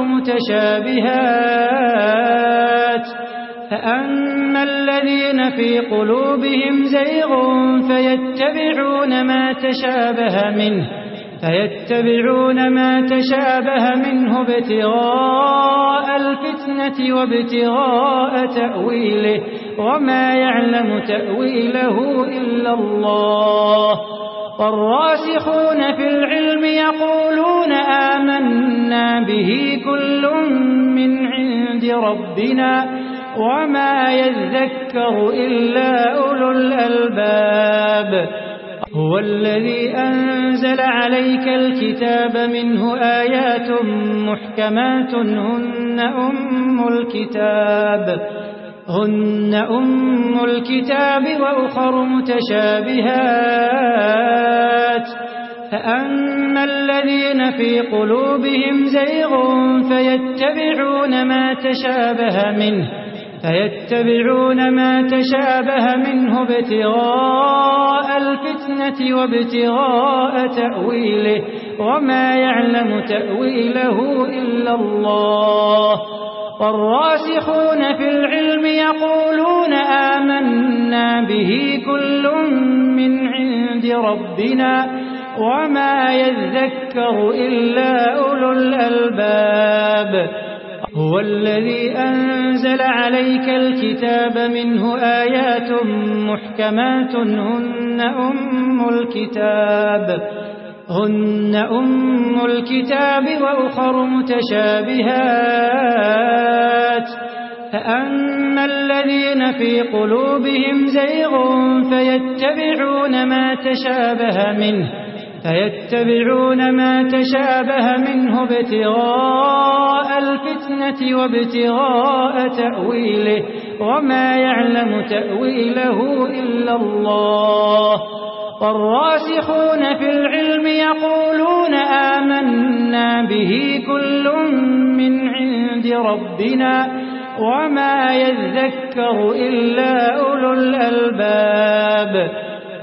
متشابهات فأما الذين في قلوبهم زيغ فيتبعون ما تشابه منه فيتبعون ما تشابه منه ابتغاء الفتنة وابتغاء تأويله وما يعلم تأويله إلا الله والراسخون في العلم يقولون آمنا به كل من عند ربنا وما يذكر إلا أولو الألباب هو الذي أنزل عليك الكتاب منه آيات محكمات هن أم الكتاب هن أم الكتاب وأخر متشابهات فأما الذين في قلوبهم زيغ فيتبعون ما تشابه منه فيتبعون ما تشابه منه ابتغاء الفتنة وابتغاء تأويله وما يعلم تأويله إلا الله والراسخون في العلم يقولون آمنا به كل من عند ربنا وما يذكر إلا أولو الألباب هو الذي أنزل عليك الكتاب منه آيات محكمات هن أم الكتاب هن أم الكتاب وأخر متشابهات فأما الذين في قلوبهم زيغ فيتبعون ما تشابه منه فيتبعون ما تشابه منه ابتغاء الفتنة وابتغاء تأويله وما يعلم تأويله إلا الله والراسخون في العلم يقولون آمنا به كل من عند ربنا وما يذكر إلا أولو الألباب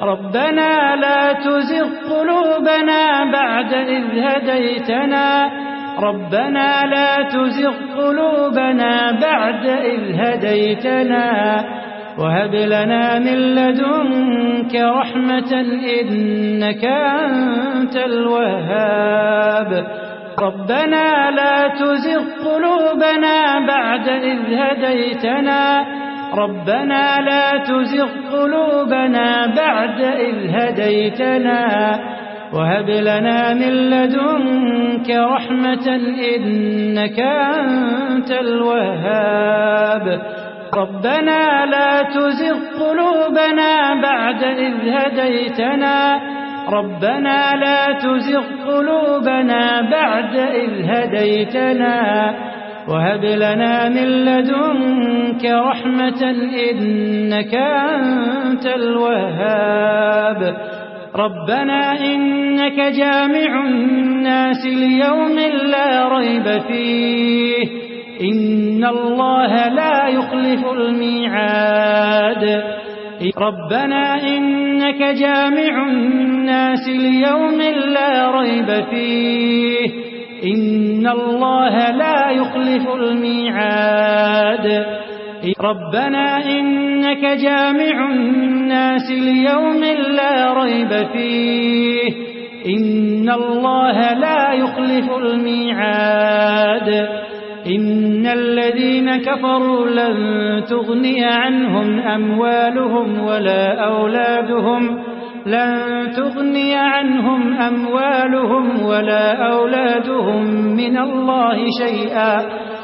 ربنا لا تزغ قلوبنا بعد إذ هديتنا ربنا لا تزغ قلوبنا بعد إذ هديتنا وهب لنا من لدنك رحمة إنك أنت الوهاب ربنا لا تزغ قلوبنا بعد إذ هديتنا ربنا لا تزغ قلوبنا بعد إذ هديتنا وهب لنا من لدنك رحمة إنك أنت الوهاب ربنا لا تزغ قلوبنا بعد إذ هديتنا ربنا لا تزغ قلوبنا بعد إذ هديتنا وهب لنا من لدنك رحمة إنك أنت الوهاب ربنا إنك جامع الناس ليوم لا ريب فيه إن الله لا يخلف الميعاد ربنا إنك جامع الناس ليوم لا ريب فيه إن الله لا يخلف الميعاد ربنا إنك جامع الناس ليوم لا ريب فيه إن الله لا يخلف الميعاد إن الذين كفروا لن تغني عنهم أموالهم ولا أولادهم لن تغني عنهم أموالهم ولا أولادهم من الله شيئا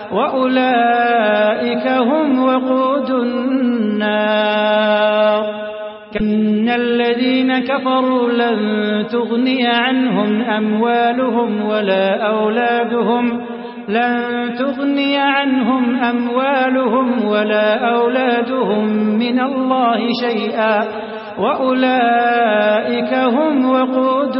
وأولئك هم وقود النار إن الذين كفروا لن تغني عنهم أموالهم ولا أولادهم لن تغني عنهم أموالهم ولا أولادهم من الله شيئا وأولئك هم وقود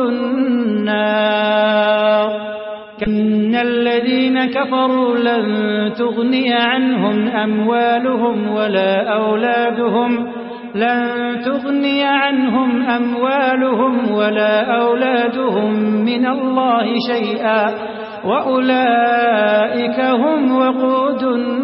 النار إن الذين كفروا لن تغني عنهم أموالهم ولا أولادهم لن تغني عنهم أموالهم ولا أولادهم من الله شيئا وأولئك هم وقود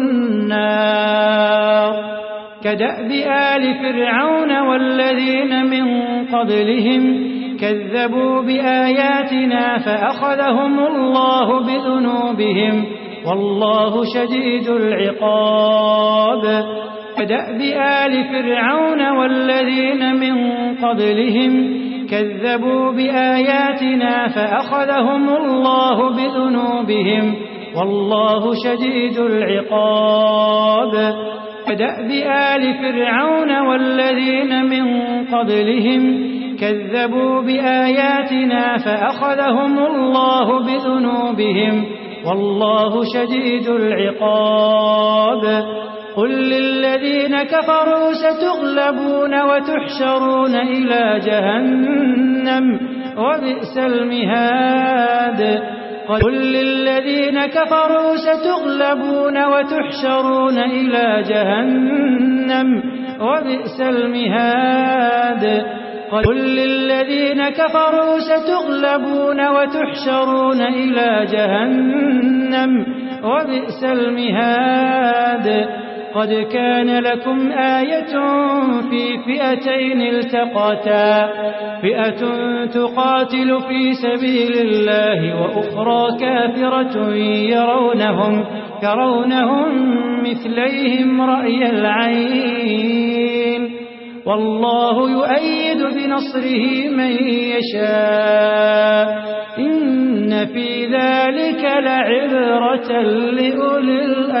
النار كدأب آل فرعون والذين من قبلهم كذبوا بآياتنا فأخذهم الله بذنوبهم والله شديد العقاب كدأب آل فرعون والذين من قبلهم كذبوا بآياتنا فأخذهم الله بذنوبهم والله شديد العقاب كدأب آل فرعون والذين من قبلهم كذبوا بآياتنا فأخذهم الله بذنوبهم والله شديد العقاب قل للذين كفروا ستغلبون وتحشرون إلى جهنم وبئس المهاد قل للذين كفروا ستغلبون وتحشرون إلى جهنم وبئس المهاد قل للذين كفروا ستغلبون وتحشرون إلى جهنم وبئس المهاد قد كان لكم آية في فئتين التقتا فئة تقاتل في سبيل الله وأخرى كافرة يرونهم يرونهم مثليهم رأي العين والله يؤيد بنصره من يشاء إن في ذلك لعبرة لأولي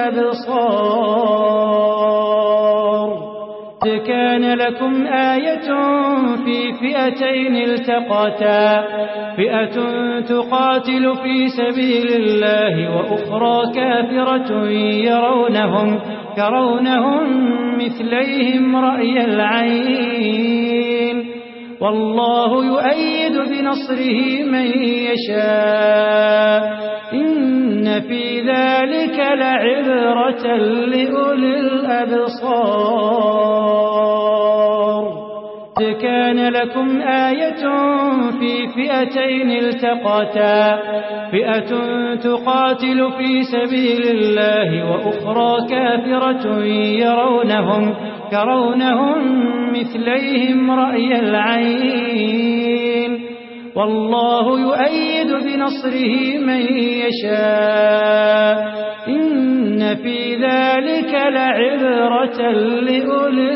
الأبصار قد كان لكم آية في فئتين التقتا فئة تقاتل في سبيل الله وأخرى كافرة يرونهم يرونهم مثليهم رأي العين والله يؤيد بنصره من يشاء إن في ذلك لعبرة لأولي الأبصار كان لكم آية في فئتين التقتا فئة تقاتل في سبيل الله وأخرى كافرة يرونهم يرونهم مثليهم رأي العين والله يؤيد بنصره من يشاء إن في ذلك لعبرة لأولي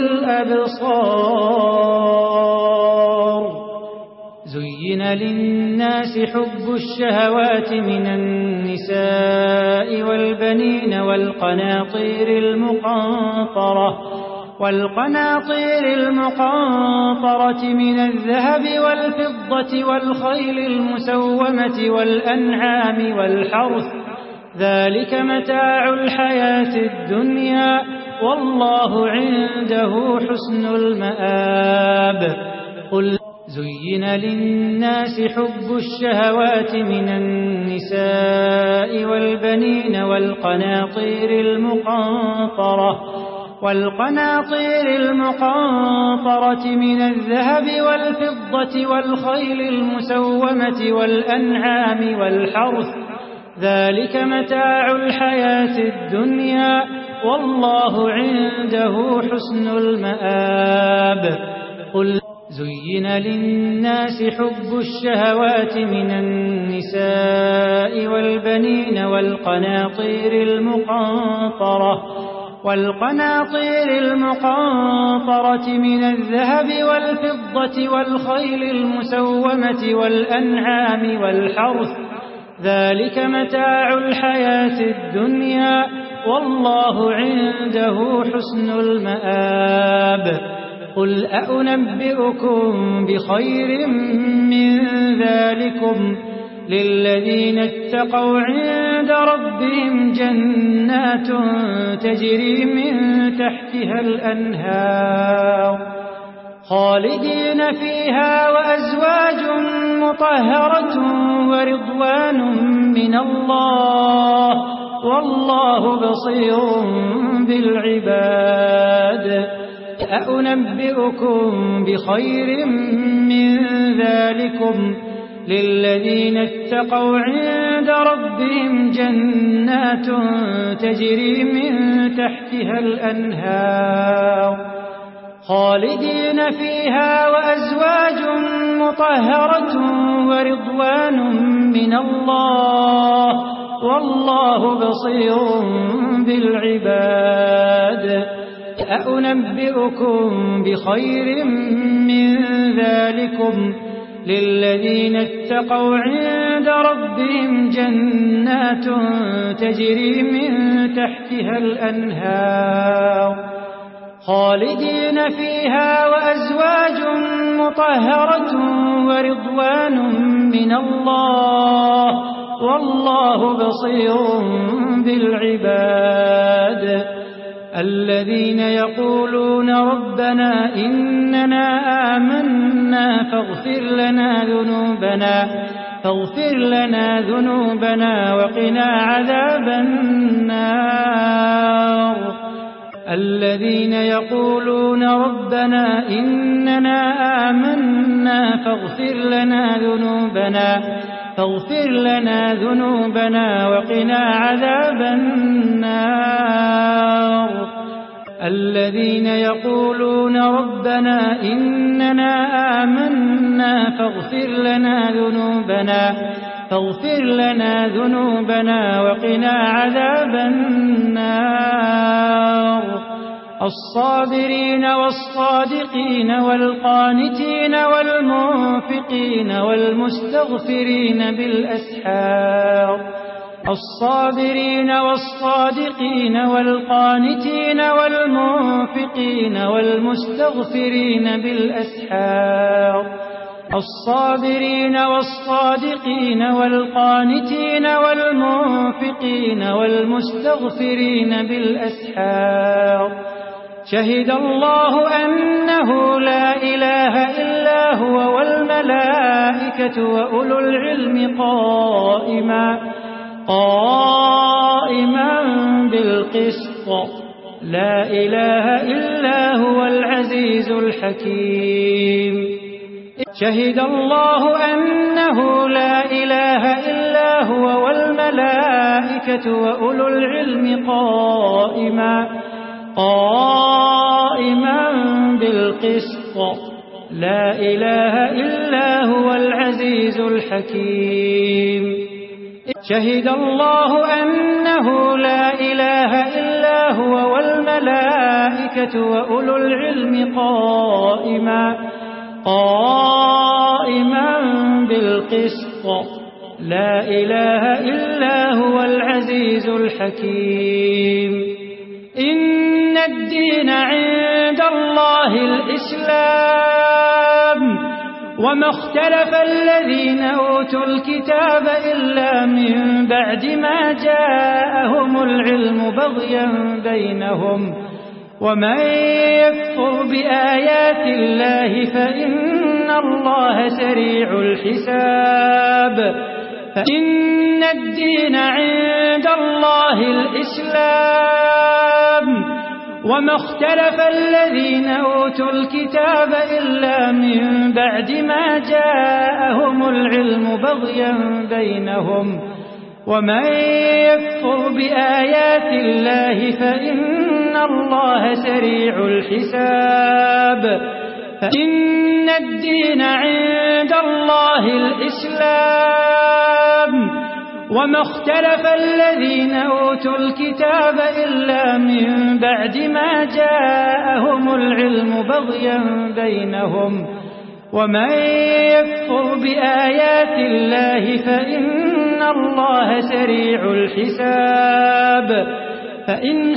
الأبصار زين للناس حب الشهوات من النساء والبنين والقناطير المقنطرة والقناطير المقنطرة من الذهب والفضة والخيل المسومة والأنعام والحرث ذلك متاع الحياة الدنيا والله عنده حسن المآب قل زين للناس حب الشهوات من النساء والبنين والقناطير المقنطرة والقناطير المقنطرة من الذهب والفضة والخيل المسومة والأنعام والحرث ذلك متاع الحياة الدنيا والله عنده حسن المآب قل زين للناس حب الشهوات من النساء والبنين والقناطير المقنطرة والقناطير المقنطرة من الذهب والفضة والخيل المسومة والأنعام والحرث ذلك متاع الحياة الدنيا والله عنده حسن المآب قل أأنبئكم بخير من ذلكم للذين اتقوا عند ربهم جنات تجري من تحتها الأنهار خالدين فيها وأزواج مطهرة ورضوان من الله والله بصير بالعباد أأنبئكم بخير من ذلكم للذين اتقوا عند ربهم جنات تجري من تحتها الأنهار خالدين فيها وأزواج مطهرة ورضوان من الله والله بصير بالعباد أأنبئكم بخير من ذلكم للذين اتقوا عند ربهم جنات تجري من تحتها الأنهار خالدين فيها وأزواج مطهرة ورضوان من الله والله بصير بالعباد الذين يقولون ربنا إننا آمنا فاغفر لنا ذنوبنا فاغفر لنا ذنوبنا وقنا عذاب النار الذين يقولون ربنا إننا آمنا فاغفر لنا ذنوبنا فاغفر لنا ذنوبنا وقنا عذاب النار الذين يقولون ربنا إننا آمنا فاغفر لنا ذنوبنا فاغفر لنا ذنوبنا وقنا عذاب النار الصابرين والصادقين والقانتين والمنفقين والمستغفرين بالأسحار الصابرين والصادقين والقانتين والمنفقين والمستغفرين بالأسحار الصابرين والصادقين والقانتين والمنفقين والمستغفرين بالأسحار شهد الله أنه لا إله إلا هو والملائكة وأولو العلم قائما قائما بالقسط لا إله إلا هو العزيز العزيز الحكيم شهد الله أنه لا إله إلا هو والملائكة وأولو العلم قائما قائما بالقسط لا إله إلا هو العزيز الحكيم شهد الله أنه لا إله إلا هو والملائكة وأولو العلم قائما قائما بالقسط لا إله إلا هو العزيز الحكيم إن الدين عند الله الإسلام وما اختلف الذين أوتوا الكتاب إلا من بعد ما جاءهم العلم بغيا بينهم ومن يكفر بآيات الله فإن الله سريع الحساب فإن الدين عند الله الإسلام وما اختلف الذين أوتوا الكتاب إلا من بعد ما جاءهم العلم بغيا بينهم ومن يكفر بآيات الله فإن الله سريع الحساب فإن الدين عند الله الإسلام وما اختلف الذين أوتوا الكتاب إلا من بعد ما جاءهم العلم بغيا بينهم ومن يكفر بآيات الله فإن الله سريع الحساب فإن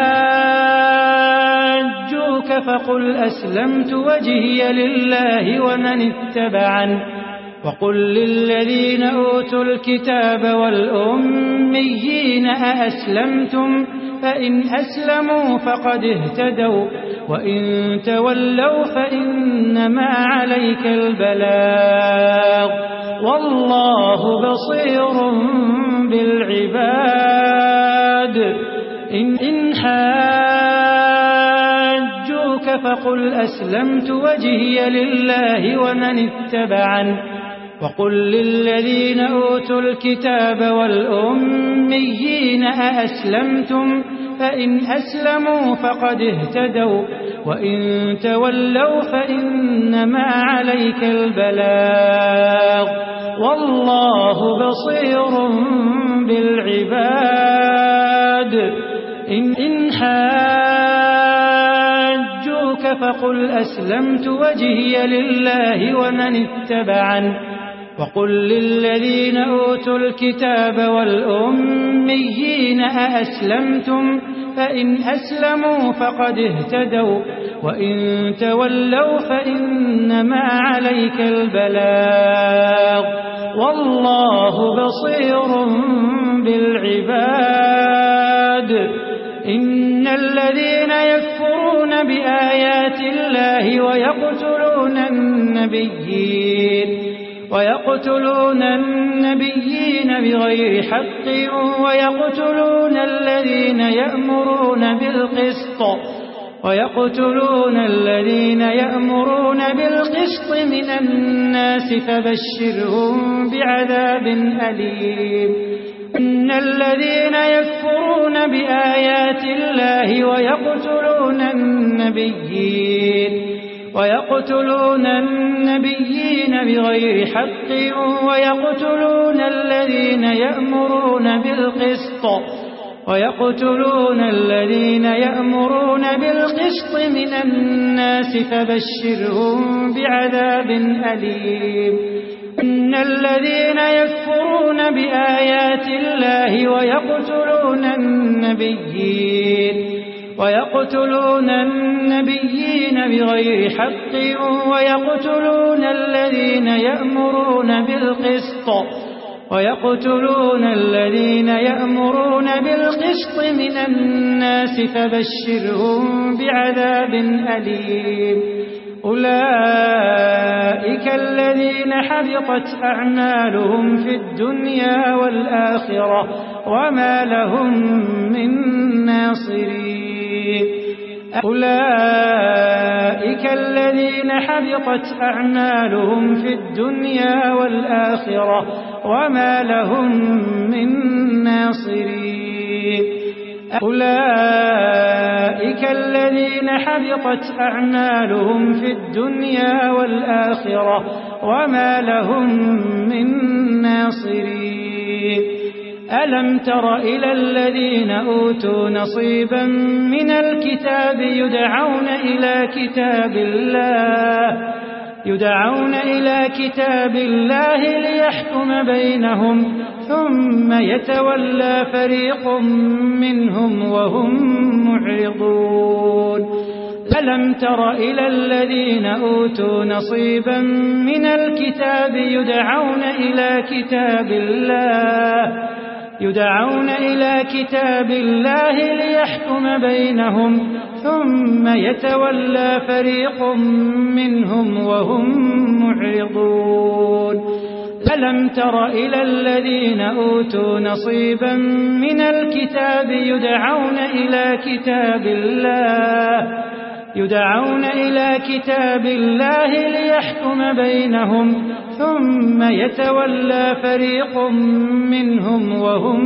حاجوك فقل أسلمت وجهي لله ومن اتبعن وقل للذين أوتوا الكتاب والأميين أأسلمتم فإن أسلموا فقد اهتدوا وإن تولوا فإنما عليك البلاغ والله بصير بالعباد إن, إن حاجوك فقل أسلمت وجهي لله ومن اتبعن وقل للذين أوتوا الكتاب والأميين أأسلمتم فإن أسلموا فقد اهتدوا وإن تولوا فإنما عليك البلاغ والله بصير بالعباد إن, إن حاجوك فقل أسلمت وجهي لله ومن اتبعن وقل للذين أوتوا الكتاب والأميين أأسلمتم فإن أسلموا فقد اهتدوا وإن تولوا فإنما عليك البلاغ والله بصير بالعباد إن الذين يكفرون بآيات الله ويقتلون النبيين ويقتلون النبيين بغير حق ويقتلون الذين يأمرون بالقسط ويقتلون الذين يأمرون بالقسط من الناس فبشرهم بعذاب أليم إن الذين يكفرون بآيات الله ويقتلون النبيين ويقتلون النبيين بغير حق ويقتلون الذين يأمرون بالقسط ويقتلون الذين يأمرون بالقسط من الناس فبشرهم بعذاب أليم إن الذين يكفرون بآيات الله ويقتلون النبيين ويقتلون النبيين بغير حق ويقتلون الذين يأمرون بالقسط ويقتلون الذين يأمرون بالقسط من الناس فبشرهم بعذاب أليم أولئك الذين حبطت أعمالهم في الدنيا والآخرة وما لهم من ناصرين أولئك الذين حبطت أعمالهم في الدنيا والآخرة وما لهم من ناصرين أولئك الذين حبطت أعمالهم في الدنيا والآخرة وما لهم من ناصرين ألم تر إلى الذين أوتوا نصيبا من الكتاب يدعون إلى كتاب الله يدعون إلى كتاب الله ليحكم بينهم ثم يتولى فريق منهم وهم معرضون ألم تر إلى الذين أوتوا نصيبا من الكتاب يدعون إلى كتاب الله يدعون إلى كتاب الله ليحكم بينهم ثم يتولى فريق منهم وهم معرضون ألم تر إلى الذين أوتوا نصيبا من الكتاب يدعون إلى كتاب الله يدعون إلى كتاب الله ليحكم بينهم ثم يتولى فريق منهم وهم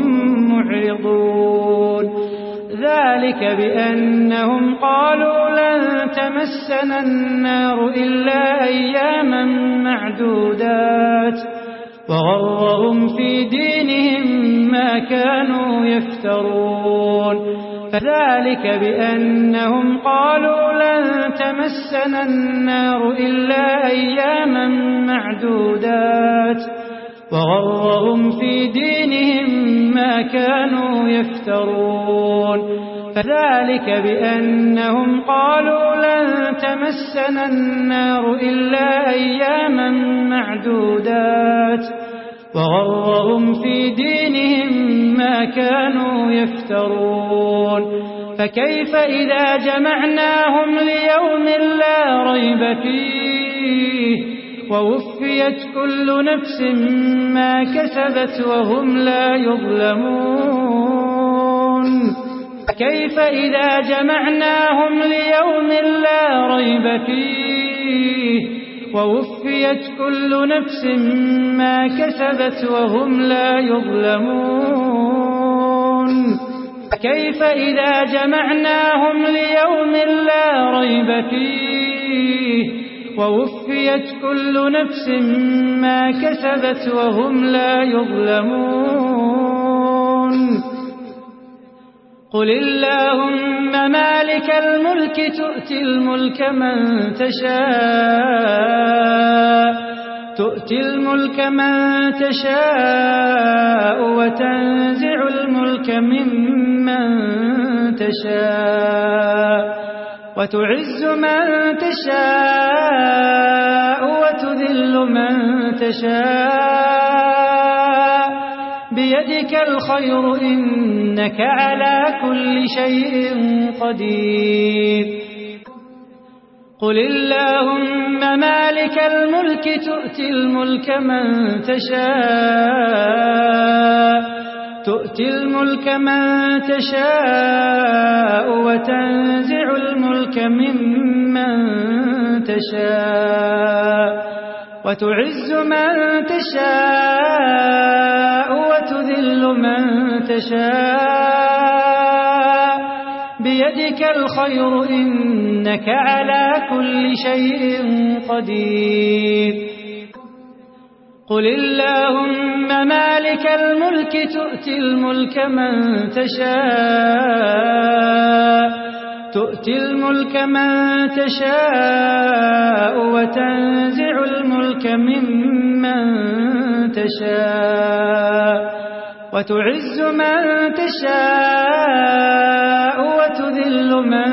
معرضون ذلك بأنهم قالوا لن تمسنا النار إلا أياما معدودات وغرهم في دينهم ما كانوا يفترون فذلك بأنهم قالوا لن تمسنا النار إلا أياما معدودات وغرهم في دينهم ما كانوا يفترون فذلك بأنهم قالوا لن تمسنا النار إلا أياما معدودات وغرهم في دينهم ما كانوا يفترون فكيف إذا جمعناهم ليوم لا ريب فيه ووفيت كل نفس ما كسبت وهم لا يظلمون كيف إذا جمعناهم ليوم لا ريب فيه ووفيت كل نفس ما كسبت وهم لا يظلمون كيف إذا جمعناهم ليوم لا ريب فيه ووفيت كل نفس ما كسبت وهم لا يظلمون قل اللهم مالك الملك تؤتي الملك من تشاء تؤتي الملك من تشاء وتنزع الملك ممن تشاء وتعز من تشاء وتذل من تشاء بيدك الخير إنك على كل شيء قدير قل اللهم مالك الملك تؤتي الملك من تشاء تؤتي الملك من تشاء وتنزع الملك ممن تشاء وتعز من تشاء وتذل من تشاء بيدك الخير إنك على كل شيء قدير قل اللهم مالك الملك تؤتي الملك من تشاء تؤتي الملك من تشاء وتنزع الملك ممن تشاء وتعز من تشاء وتذل من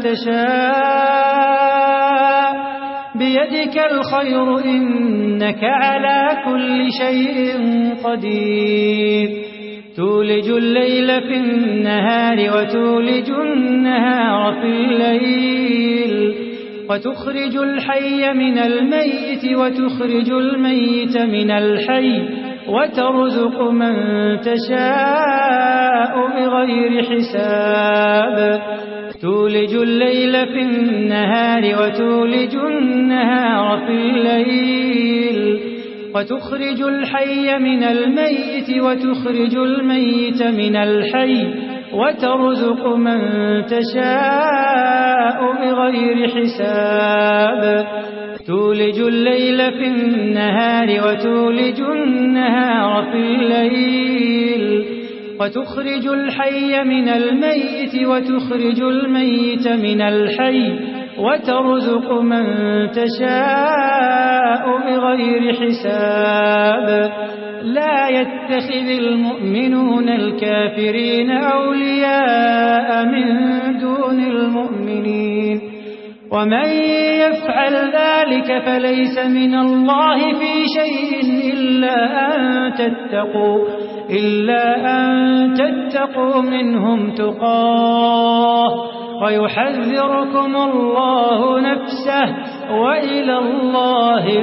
تشاء بيدك الخير إنك على كل شيء قدير تولج الليل في النهار وتولج النهار في الليل وتخرج الحي من الميت وتخرج الميت من الحي وترزق من تشاء بغير حساب تولج الليل في النهار وتولج النهار في الليل وتخرج الحي من الميت وتخرج الميت من الحي وترزق من تشاء بغير حساب تولج الليل في النهار وتولج النهار في الليل وتخرج الحي من الميت وتخرج الميت من الحي وترزق من تشاء بغير حساب لا يتخذ المؤمنون الكافرين أولياء من دون المؤمنين ومن يفعل ذلك فليس من الله في شيء إلا أن تتقوا إلا أن تتقوا منهم تقاه ويحذركم الله نفسه وإلى الله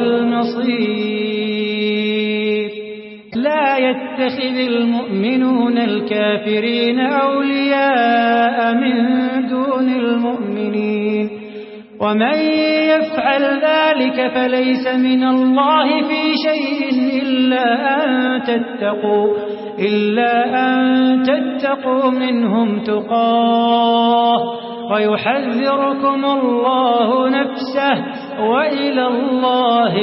المصير لا يتخذ المؤمنون الكافرين أولياء من دون المؤمنين ومن يفعل ذلك فليس من الله في شيء إلا أن تتقوا إلا أن تتقوا منهم تقاه ويحذركم الله نفسه وإلى الله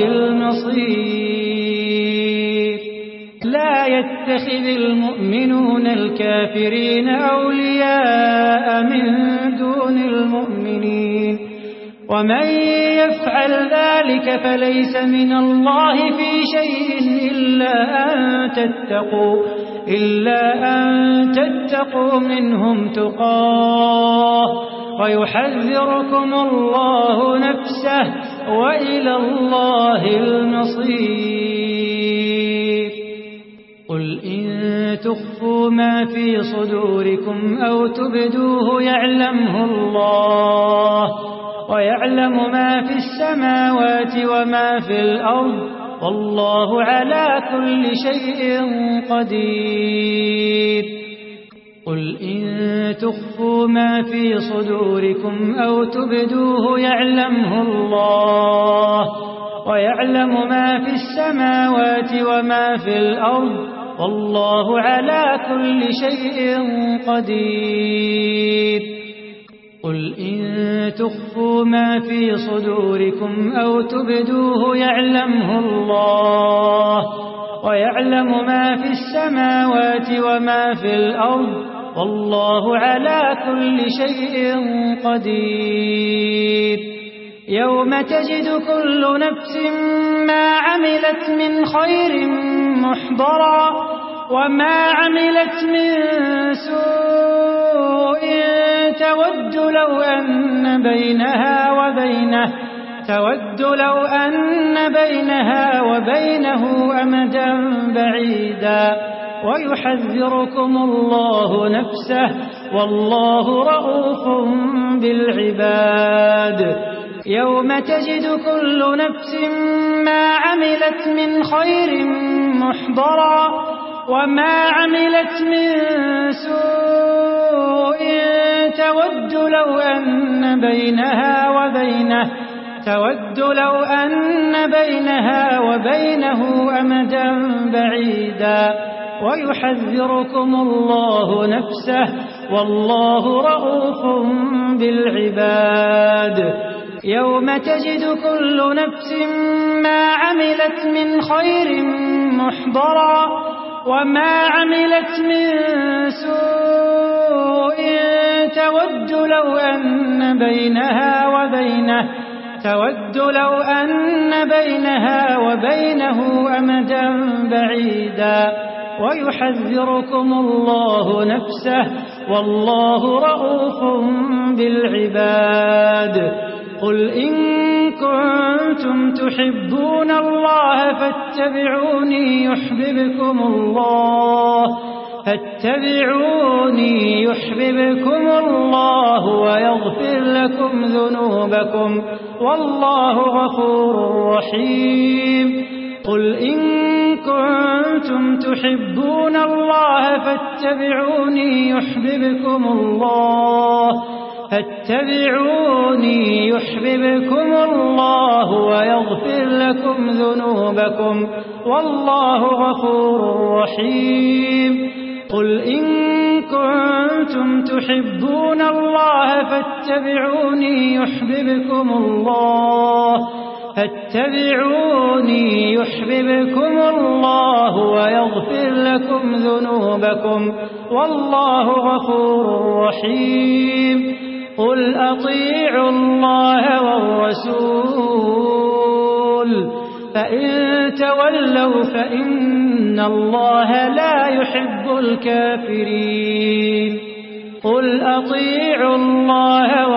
المصير لا يتخذ المؤمنون الكافرين أولياء من دون المؤمنين ومن يفعل ذلك فليس من الله في شيء إلا أن تتقوا إلا أن تتقوا منهم تقاه ويحذركم الله نفسه وإلى الله المصير قل إن تخفوا ما في صدوركم أو تبدوه يعلمه الله ويعلم ما في السماوات وما في الأرض والله على كل شيء قدير قل إن تخفوا ما في صدوركم أو تبدوه يعلمه الله ويعلم ما في السماوات وما في الأرض والله على كل شيء قدير قل إن تخفوا ما في صدوركم أو تبدوه يعلمه الله ويعلم ما في السماوات وما في الأرض والله على كل شيء قدير يوم تجد كل نفس ما عملت من خير محضرا وما عملت من سوء تود لو أن بينها وبينه تود لو أن بينها وبينه أمدا بعيدا ويحذركم الله نفسه والله رؤوف بالعباد يوم تجد كل نفس ما عملت من خير محضرا وما عملت من سوء تود لو أن بينها وبينه تود لو أن بينها وبينه أمدا بعيدا ويحذركم الله نفسه والله رؤوف بالعباد يوم تجد كل نفس ما عملت من خير محضرا وما عملت من سوء تود لو أن بينها وبينه تود لو أن بينها وبينه أمدا بعيدا ويحذركم الله نفسه والله رؤوف بالعباد قل إن كنتم تحبون الله فاتبعوني يحببكم الله فاتبعوني يحببكم الله ويغفر لكم ذنوبكم والله غفور رحيم قل إن كنتم تحبون الله فاتبعوني يحببكم الله فاتبعوني يحببكم الله ويغفر لكم ذنوبكم والله غفور رحيم. قل إن كنتم تحبون الله فاتبعوني يحببكم الله فاتبعوني يحببكم الله ويغفر لكم ذنوبكم والله غفور رحيم. قل أطيعوا الله والرسول فإن تولوا فإن الله لا يحب الكافرين. قل أطيعوا الله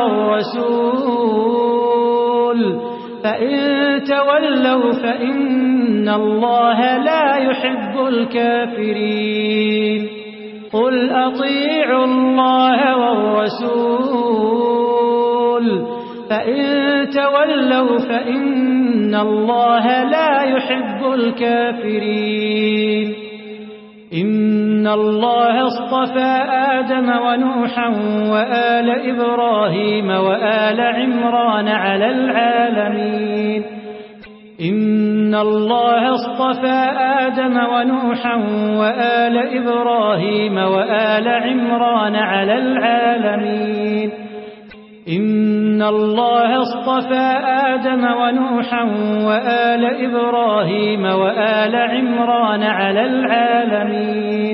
والرسول فإن تولوا فإن الله لا يحب الكافرين. قل أطيعوا الله والرسول فإن تولوا فإن الله لا يحب الكافرين. إن الله اصطفى آدم ونوحا وآل إبراهيم وآل عمران على العالمين. إن الله اصطفى آدم ونوحا وآل إبراهيم وآل عمران على العالمين. إن الله اصطفى آدم ونوحا وآل إبراهيم وآل عمران على العالمين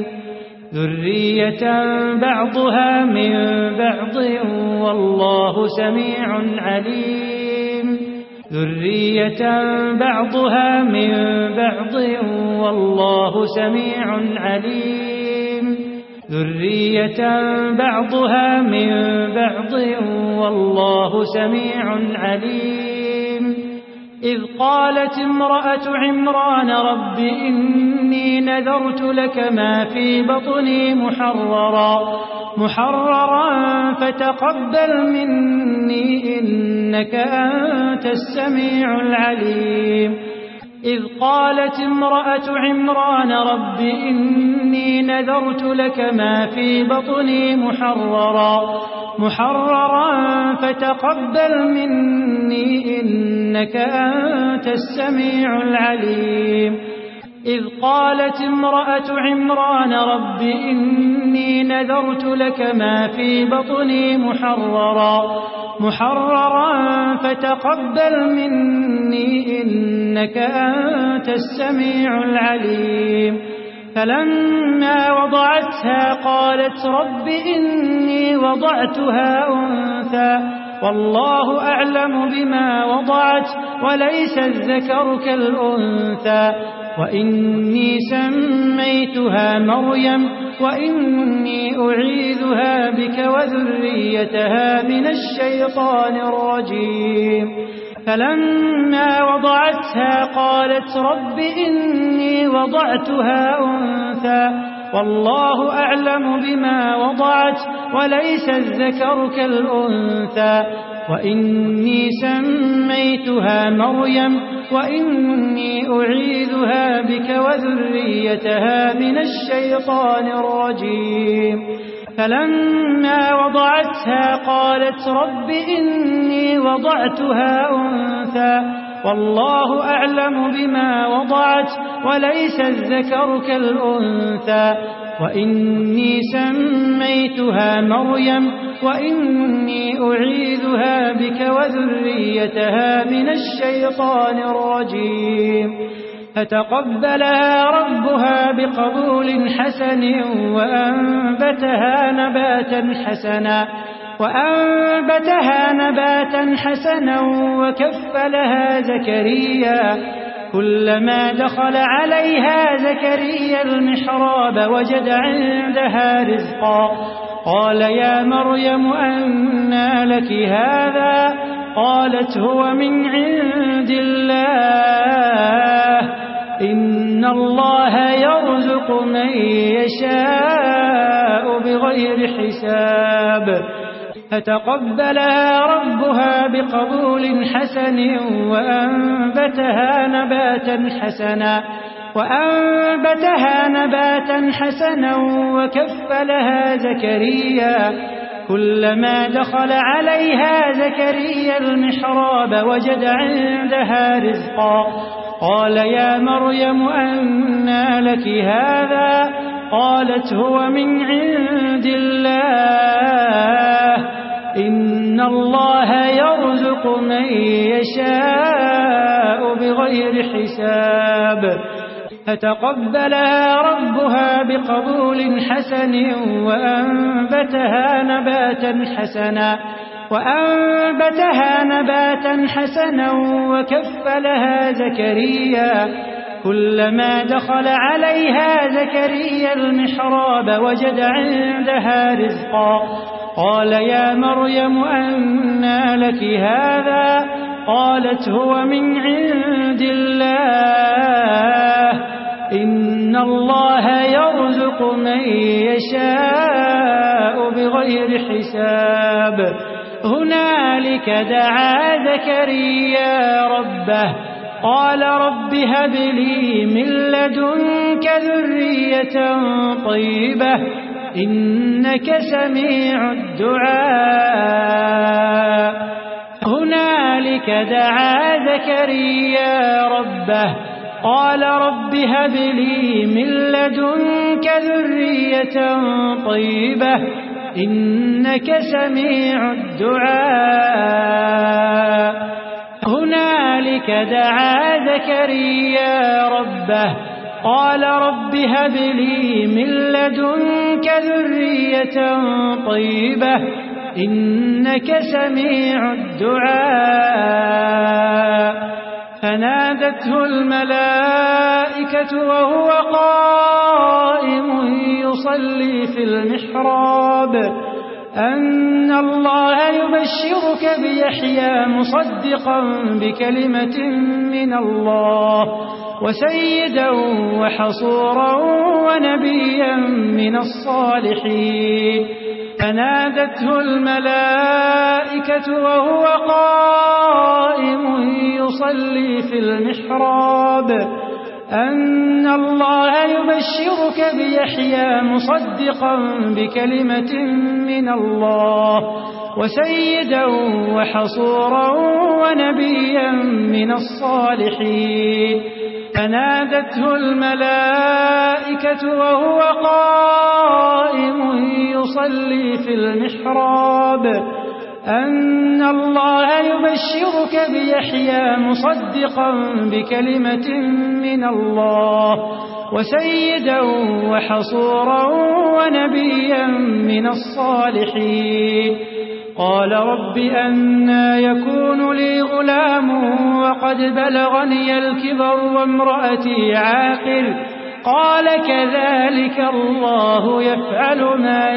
ذرية بعضها من بعض والله سميع عليم. ذرية بعضها من بعض والله سميع عليم. ذرية بعضها من بعض والله سميع عليم. إذ قالت امرأة عمران رب إني نذرت لك ما في بطني محررا محررا فتقبل مني إنك أنت السميع العليم. إذ قالت امرأة عمران رب إني نذرت لك ما في بطني محررا محررا فتقبل مني إنك أنت السميع العليم. إذ قالت امرأة عمران رب إني نذرت لك ما في بطني محررا محررا فتقبل مني إنك أنت السميع العليم. فلما وضعتها قالت رب إني وضعتها أنثى والله أعلم بما وضعت وليس الذكر كالأنثى وإني سميتها مريم وإني أعيذها بك وذريتها من الشيطان الرجيم. فلما وضعتها قالت رب إني وضعتها أنثى والله أعلم بما وضعت وليس الذكر كالأنثى وإني سميتها مريم وإني أعيذها بك وذريتها من الشيطان الرجيم. فلما وضعتها قالت رب إني وضعتها أنثى والله أعلم بما وضعت وليس الذكر كالأنثى وإني سميتها مريم وإني أعيذها بك وذريتها من الشيطان الرجيم. فتقبلها ربها بقبول حسن وأنبتها نباتا حسنا وأنبتها نباتا حسنا وكفلها زكريا كلما دخل عليها زكريا المحراب وجد عندها رزقا قال يا مريم أنى لك هذا قالت هو من عند الله إن الله يرزق من يشاء بغير حساب. فتقبلها ربها بقبول حسن وأنبتها نباتا حسنا وأنبتها نباتا حسنا وكفلها زكريا كلما دخل عليها زكريا المحراب وجد عندها رزقا قال يا مريم أنى لك هذا قالت هو من عند الله إن الله يرزق من يشاء بغير حساب فتقبلها ربها بقبول حسن وأنبتها نباتا حسنا وأنبتها نباتا حسنا وكفلها زكريا كلما دخل عليها زكريا المحراب وجد عندها رزقا قال يا مريم أنى لك هذا قالت هو من عند الله إن الله يرزق من يشاء بغير حساب هنالك دعا زكريا ربه قال رب هب لي من لدنك ذرية طيبة إنك سميع الدعاء هنالك دعا زكريا ربه قال رب هب لي من لدنك ذرية طيبة إنك سميع الدعاء هنالك دعا زكريا ربه قال رب هب لي من لدنك ذرية طيبة إنك سميع الدعاء فنادته الملائكة وهو قائم يصلي في المحراب أن الله يبشرك بيحيى مصدقا بكلمة من الله وسيدا وحصورا ونبيا من الصالحين فنادته الملائكة وهو قائم يصلي في المحراب أن الله يبشرك بيحيى مصدقا بكلمة من الله وسيدا وحصورا ونبيا من الصالحين فنادته الملائكة وهو قائم يصلي في المحراب أن الله يبشرك بيحيى مصدقا بكلمة من الله وسيدا وحصورا ونبيا من الصالحين قال رب أنى يكون لي غلام وقد بلغني الكبر وامرأتي عاقر قال كذلك الله يفعل ما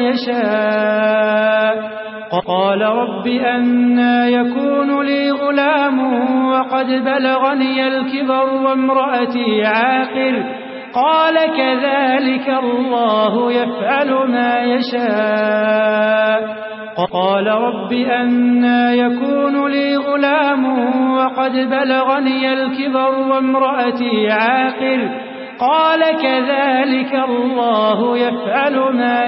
يشاء قال رب أنى يكون لي غلام وقد بلغني الكبر وامرأتي عاقر قال كذلك الله يفعل ما يشاء قال رب أنى يكون لي غلام وقد بلغني الكبر وامرأتي عاقر قال كذلك الله يفعل ما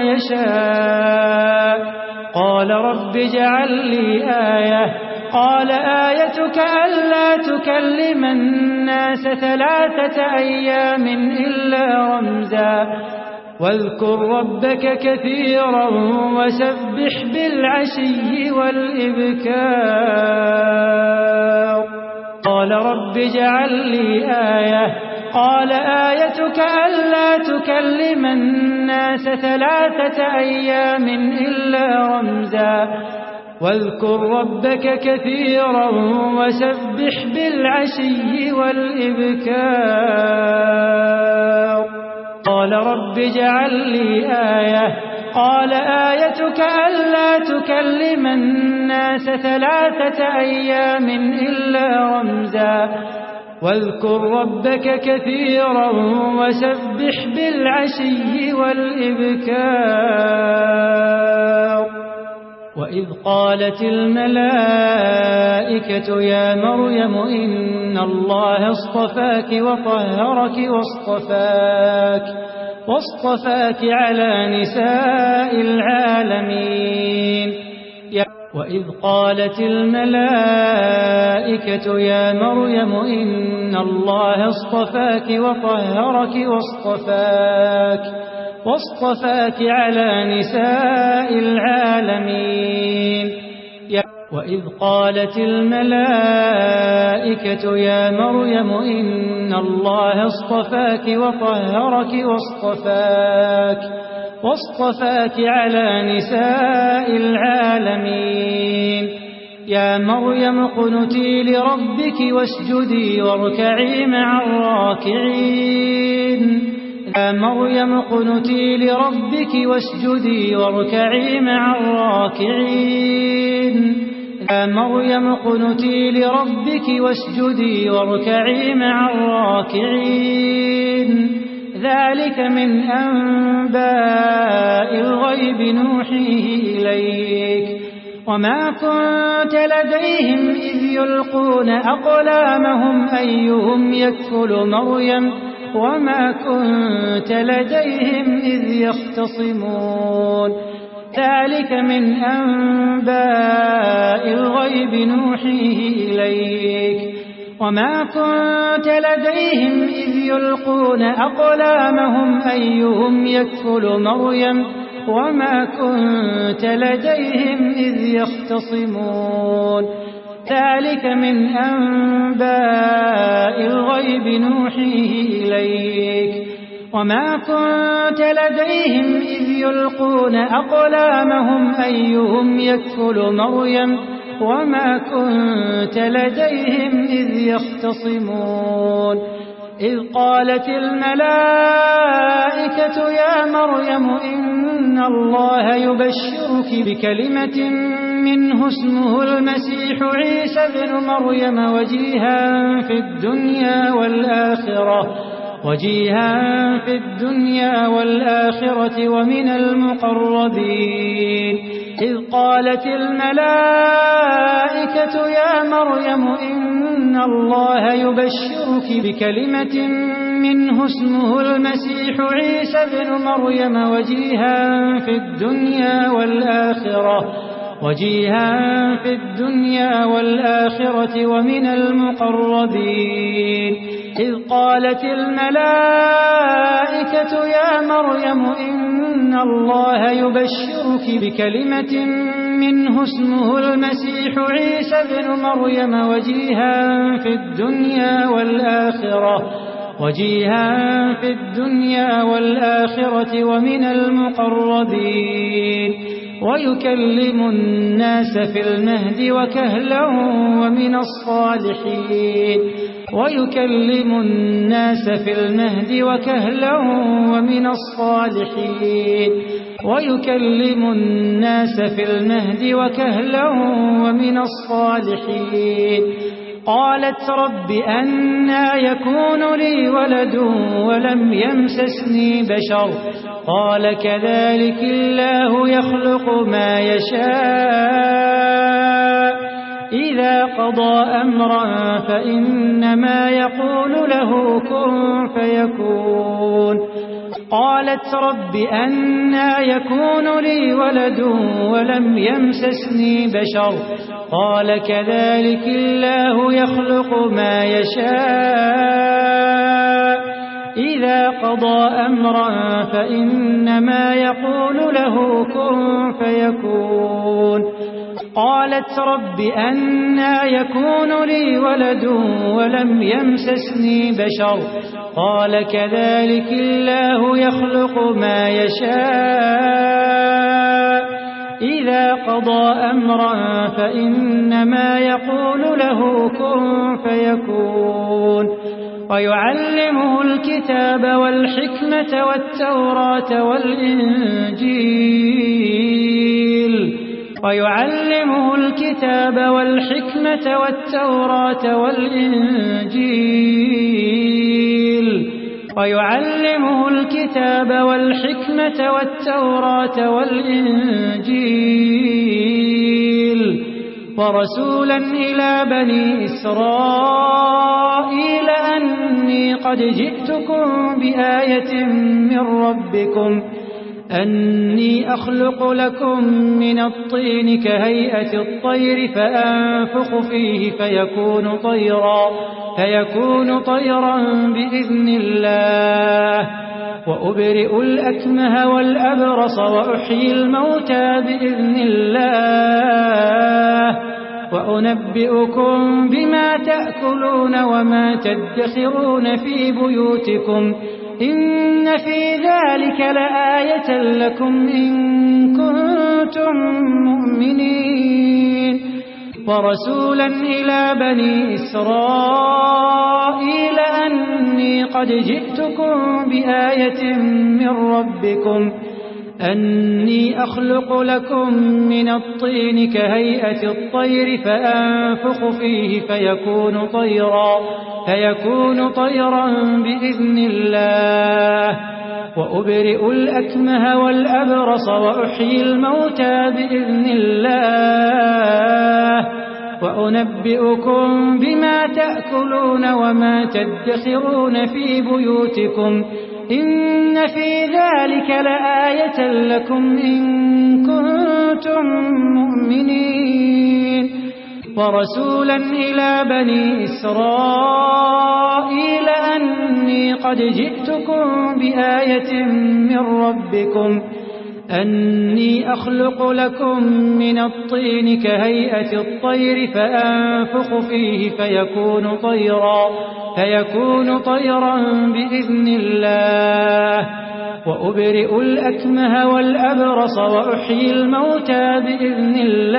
يشاء قال رب اجعل لي آية قال آيتك ألا تكلم الناس ثلاثة أيام إلا رمزا واذكر ربك كثيرا وسبح بالعشي والإبكار قال رب اجعل لي آية قال آيتك ألا تكلم الناس ثلاثة أيام إلا رمزا واذكر ربك كثيرا وسبح بالعشي والإبكار قال رب اجعل لي آية قال آيتك ألا تكلم الناس ثلاثة أيام إلا رمزا واذكر ربك كثيرا وسبح بالعشي والإبكار وإذ قالت الملائكة يا مريم إن الله اصطفاك وطهرك واصطفاك واصطفاك على نساء العالمين. وإذ قالت الملائكة يا مريم إن الله اصطفاك وطهرك واصطفاك واصطفاك على نساء العالمين. وإذ قالت الملائكة يا مريم إن الله اصطفاك وطهرك واصطفاك واصطفاك على نساء العالمين. يا مريم اقنتي لربك واسجدي واركعي مع الراكعين. يا مريم اقنتي لربك واسجدي واركعي مع الراكعين. يا مريم اقنتي لربك واسجدي واركعي مع الراكعين. ذلك من أنباء الغيب نوحيه إليك وما كنت لديهم إذ يلقون أقلامهم أيهم يكفل مريم وما كنت لديهم إذ يختصمون. ذلك من أنباء الغيب نوحيه إليك وما كنت لديهم إذ يلقون أقلامهم أيهم يكفل مريم وما كنت لديهم إذ يختصمون. ذلك من أنباء الغيب نوحيه إليك وما كنت لديهم إذ يلقون أقلامهم أيهم يكفل مريم وما كنت لديهم إذ يختصمون. إذ قالت الملائكة يا مريم إن الله يبشرك بكلمة منه اسمه المسيح عيسى بن مريم وجيها في الدنيا والآخرة وجيها في الدنيا والآخرة ومن المقربين. إذ قالت الملائكة يا مريم إن الله يبشرك بكلمة منه اسمه المسيح عيسى بن مريم وجيها في الدنيا والآخرة وجيها في الدنيا والآخرة ومن المقربين. إذ قالت الملائكة يا مريم إن الله يبشرك بكلمة منه اسمه المسيح عيسى بن مريم وجيها في الدنيا والآخرة وجيها في الدنيا والآخرة ومن المقربين. ويكلم الناس في المهد وكهلا ومن الصالحين. ويكلم الناس في المهد وكهلا ومن الصالحين. ويكلم الناس في المهد وكهلا ومن الصالحين. قالت رب أنى يكون لي ولد ولم يمسسني بشر قال كذلك الله يخلق ما يشاء إذا قضى أمرا فإنما يقول له كن فيكون. قالت رب أنى يكون لي ولد ولم يمسسني بشر قال كذلك الله يخلق ما يشاء إذا قضى أمرا فإنما يقول له كن فيكون. قالت رب أنى يكون لي ولد ولم يمسسني بشر قال كذلك الله يخلق ما يشاء إذا قضى أمرا فإنما يقول له كن فيكون. ويعلمه الكتاب والحكمة والتوراة والإنجيل ويعلمه الكتاب والحكمة والتوراة والإنجيل ويعلمه الكتاب والحكمة والتوراة والإنجيل ورسولا إلى بني إسرائيل أني قد جئتكم بآية من ربكم أني أخلق لكم من الطين كهيئة الطير فأنفخ فيه فيكون طيرا, فيكون طيرا بإذن الله وأبرئ الأكمه والأبرص وأحيي الموتى بإذن الله وأنبئكم بما تأكلون وما تدخرون في بيوتكم إن في ذلك لآية لكم إن كنتم مؤمنين ورسولا إلى بني إسرائيل أني قد جئتكم بآية من ربكم أني أخلق لكم من الطين كهيئة الطير فأنفخ فيه فيكون طيرا, فيكون طيرا بإذن الله وأبرئ الأكمه والأبرص وأحيي الموتى بإذن الله وأنبئكم بما تأكلون وما تدخرون في بيوتكم إن في ذلك لآية لكم إن كنتم مؤمنين ورسولا إلى بني إسرائيل أني قد جئتكم بآية من ربكم أني أخلق لكم من الطين كهيئة الطير فأنفخ فيه فيكون طيرا, فيكون طيرا بإذن الله وأبرئ الأكمه والأبرص وأحيي الموتى بإذن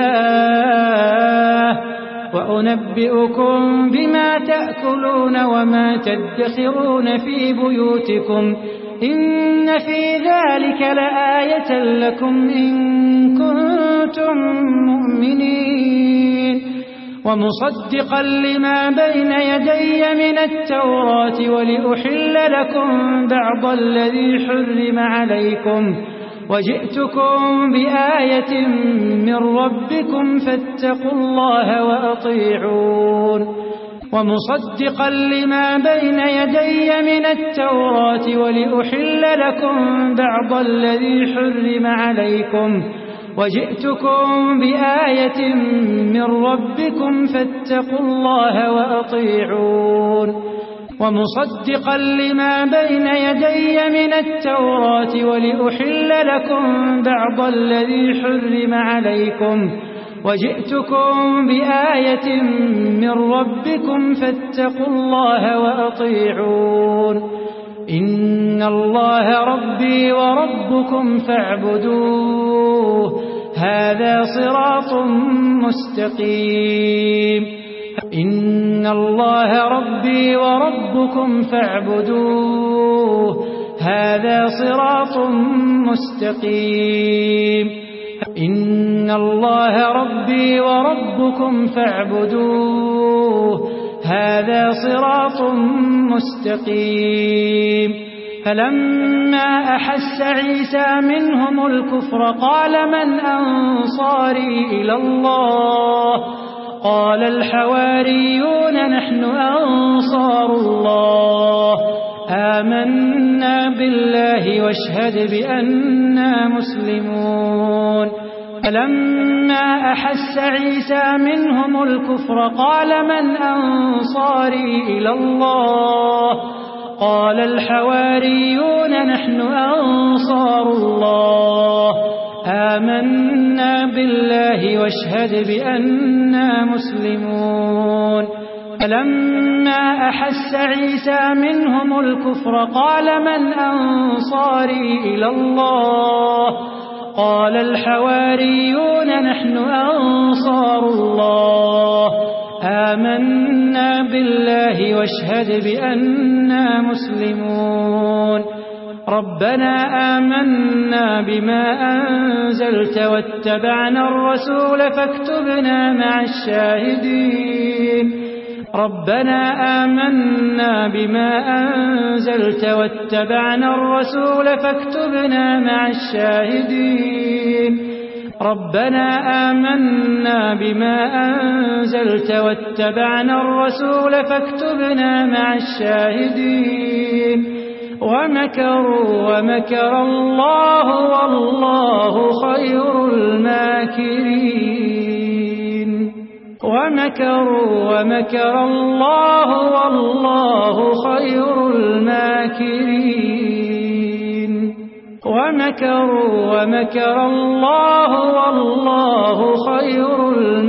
الله وأنبئكم بما تأكلون وما تدخرون في بيوتكم إن في ذلك لآية لكم إن كنتم مؤمنين ومصدقا لما بين يدي من التوراة ولأحل لكم بعض الذي حرم عليكم وجئتكم بآية من ربكم فاتقوا الله وأطيعون ومصدقا لما بين يدي من التوراة ولأحل لكم بعض الذي حرم عليكم وجئتكم بآية من ربكم فاتقوا الله وأطيعون ومصدقا لما بين يدي من التوراة ولأحل لكم بعض الذي حرم عليكم وجئتكم بآية من ربكم فاتقوا الله وأطيعون إن الله ربي وربكم فاعبدوه هذا صراط مستقيم إن الله ربي وربكم فاعبدوه هذا صراط مستقيم إن الله ربي وربكم فاعبدوه هذا صراط مستقيم فلما أحس عيسى منهم الكفر قال من أنصاري إلى الله قال الحواريون نحن أنصار الله آمنا بالله واشهد بأننا مسلمون فلما أحس عيسى منهم الكفر قال من أنصاري إلى الله قال الحواريون نحن أنصار الله آمنا بالله واشهد بأننا مسلمون فلما أحس عيسى منهم الكفر قال من أنصاري إلى الله قال الحواريون نحن أنصار الله آمنا بالله واشهد بأننا مسلمون ربنا آمنا بما أنزلت واتبعنا الرسول فاكتبنا مع الشاهدين ربنا آمنا بما أنزلت واتبعنا الرسول فاكتبنا مع الشاهدين ربنا آمنا بما أنزلت واتبعنا الرسول فاكتبنا مع الشاهدين ومكروا ومكر الله والله خير الماكرين ومكروا ومكر الله والله خير الماكرين ومكروا ومكر الله والله خير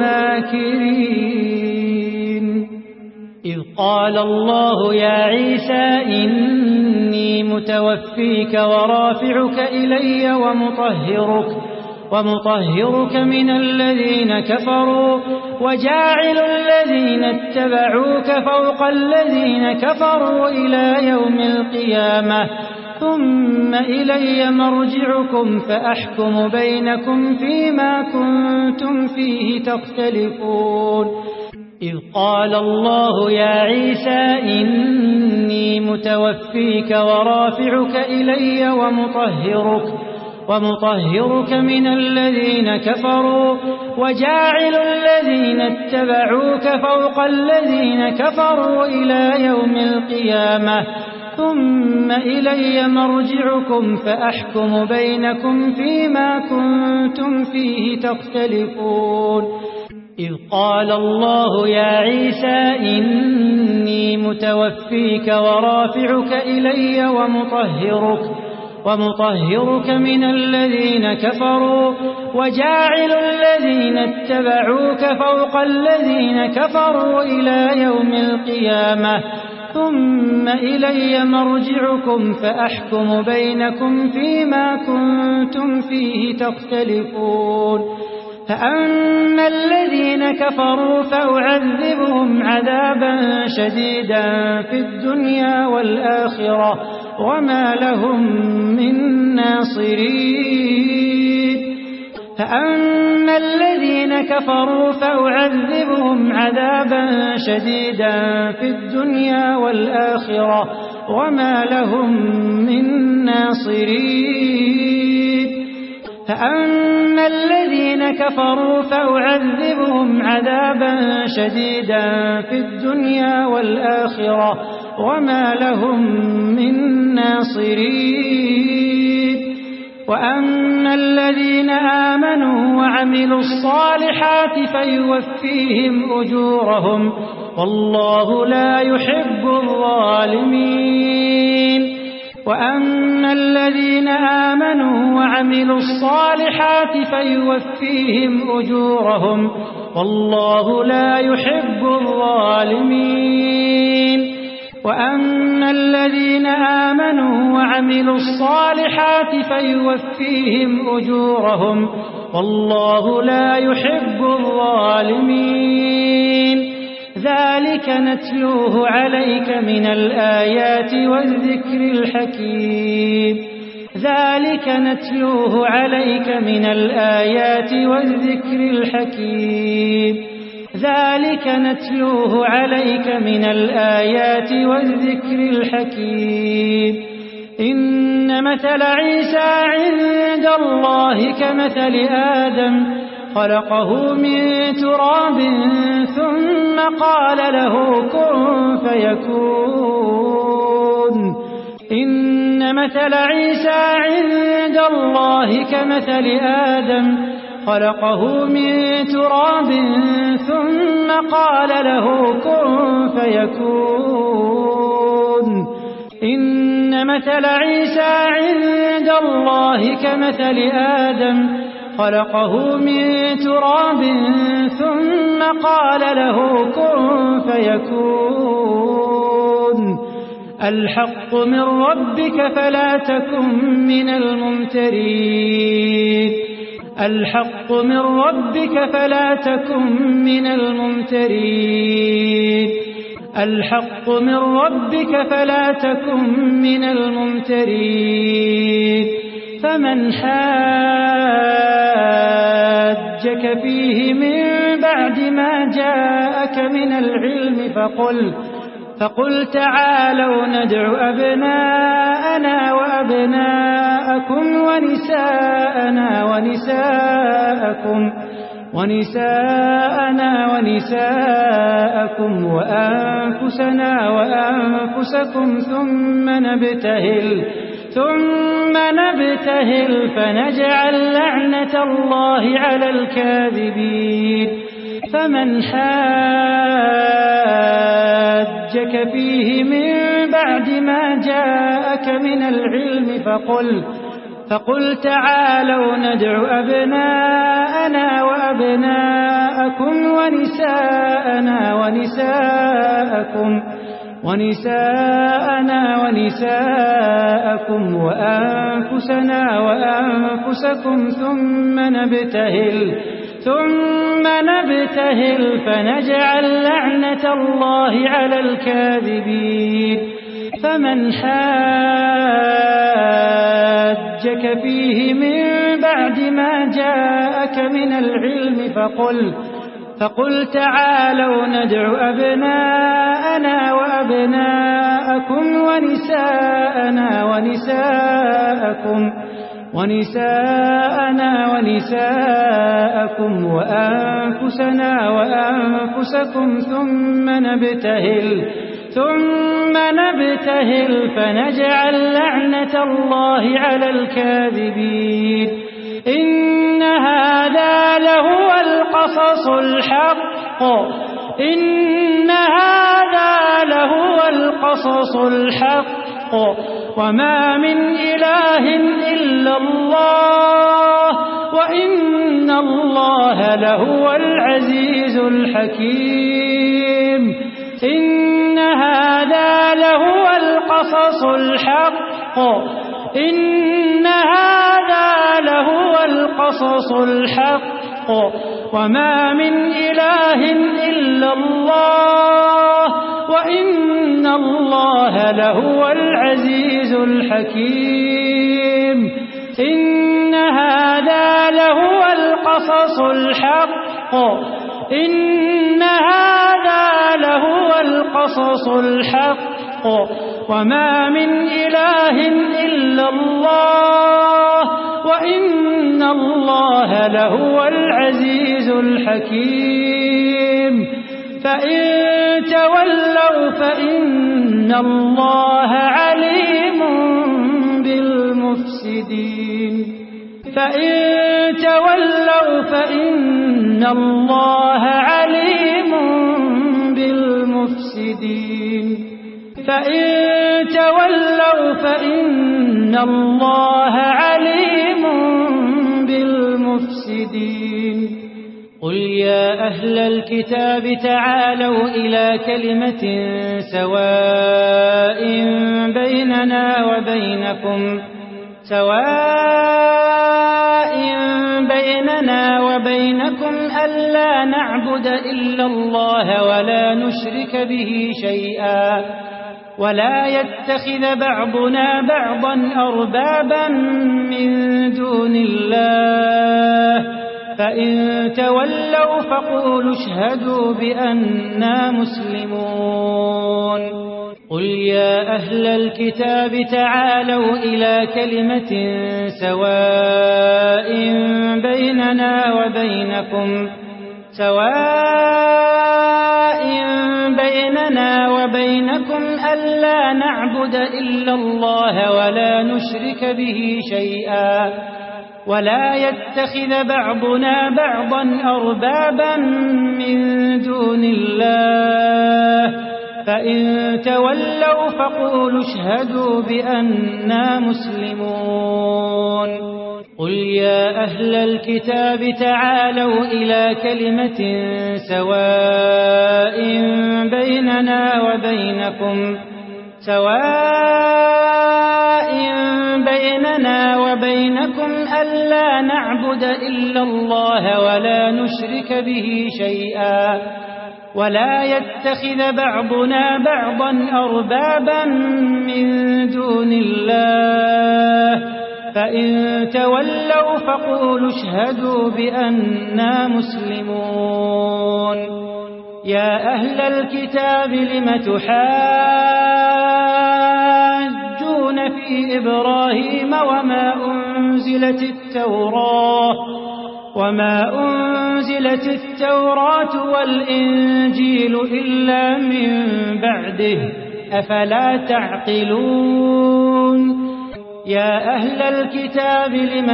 الماكرين إذ قال الله يا عيسى إني متوفيك ورافعك إلي ومطهرك ومطهرك من الذين كفروا وجاعل الذين اتبعوك فوق الذين كفروا إلى يوم القيامة ثم إلي مرجعكم فأحكم بينكم فيما كنتم فيه تختلفون إذ قال الله يا عيسى إني متوفيك ورافعك إلي ومطهرك ومطهرك من الذين كفروا وجاعل الذين اتبعوك فوق الذين كفروا إلى يوم القيامة ثم إلي مرجعكم فأحكم بينكم فيما كنتم فيه تختلفون إذ قال الله يا عيسى إني متوفيك ورافعك إلي ومطهرك ومطهرك من الذين كفروا وجاعل الذين اتبعوك فوق الذين كفروا إلى يوم القيامة ثم إلي مرجعكم فأحكم بينكم فيما كنتم فيه تختلفون فأما الذين كفروا فأعذبهم عذابا شديدا في الدنيا والآخرة وما لهم من ناصرين فأما الذين كفروا فأعذبهم عذابا شديدا في الدنيا والآخرة وما لهم من ناصرين فأما الذين كفروا فأعذبهم عذابا شديدا في الدنيا والآخرة وما لهم من ناصرين وأما الذين آمنوا وعملوا الصالحات فيوفيهم أجورهم والله لا يحب الظالمين وأما الذين آمنوا وعملوا الصالحات فيوفيهم أجورهم والله لا يحب الظالمين وأما الذين آمنوا وعملوا الصالحات فيوفيهم أجورهم والله لا يحب الظالمين ذلك نتلوه عليك من الآيات والذكر الحكيم ذلك نتلوه عليك من الآيات والذكر الحكيم ذلك نتلوه عليك من الآيات والذكر الحكيم إن مثل عيسى عند الله كمثل آدم خلقه من تراب ثم قال له كن فيكون إن مثل عيسى عند الله كمثل آدم خلقه من تراب ثم قال له كن فيكون إن مثل عيسى عند الله كمثل آدم خلقه من تراب ثم قال له كن فيكون الحق من ربك فلا تكن من الممترين الحق من ربك فلا تكن من الممترين الحق من ربك فلا تكن من الممترين فمن حاجك فيه من بعد ما جاءك من العلم فقل فقل تعالوا ندع أبناءنا وأبناءكم وأبناءكم ونساءنا ونساءكم ونساءنا ونساءكم وأنفسنا وأنفسكم ثم نبتهل ثم نبتهل فنجعل لعنة الله على الكاذبين فمن حاجك فيه من بعد ما جاءك من العلم فقل فقل تعالوا ندع أبناءنا وأبناءكم ونساءنا ونساءكم ونساءنا ونساءكم وأنفسنا وأنفسكم ثم نبتهل ثم نبتهل فنجعل لعنة الله على الكاذبين فمن حاجك فيه من بعد ما جاءك من العلم فقل فقل تعالوا ندع أبناءنا وأبناءكم ونساءنا ونساءكم ونساءنا ونساءكم وأنفسنا وأنفسكم ثم نبتهل ثم نبتهل فنجعل لعنة الله على الكاذبين إن هذا لهو القصص الحق إن هذا لهو القصص الحق وما من إله إلا الله وإن الله لهو العزيز الحكيم إن هذا لهو القصص الحق إن هذا لهو القصص الحق وما من إله إلا الله وإن الله لهو العزيز الحكيم إن هذا لهو القصص الحق إن هذا لهو القصص الحق وما من إله إلا الله وإن الله لهو العزيز الحكيم فإن تولوا فإن الله عليم بالمفسدين فإن تولوا فإن الله عليم بالمفسدين فإن تولوا فإن الله عليم بالمفسدين قل يا أهل الكتاب تعالوا إلى كلمة سواء بيننا وبينكم سواء بيننا وبينكم ألا نعبد إلا الله ولا نشرك به شيئا ولا يتخذ بعضنا بعضا أربابا من دون الله فإن تولوا فقولوا اشهدوا بأننا مسلمون قل يا أهل الكتاب تعالوا إلى كلمة سواء بيننا وبينكم سواء بيننا وبينكم ألا نعبد إلا الله ولا نشرك به شيئا ولا يتخذ بعضنا بعضا أربابا من دون الله فإن تولوا فقولوا اشهدوا بأننا مسلمون قل يا أهل الكتاب تعالوا إلى كلمة سواء بيننا وبينكم سواء بيننا وبينكم ألا نعبد إلا الله ولا نشرك به شيئا ولا يتخذ بعضنا بعضا أربابا من دون الله فإن تولوا فقولوا اشهدوا بأننا مسلمون يا أهل الكتاب لم تحاجون في في إبراهيم وما أنزلت التوراة وما أنزلت التوراة والإنجيل إلا من بعده أفلا تعقلون يا أهل الكتاب لم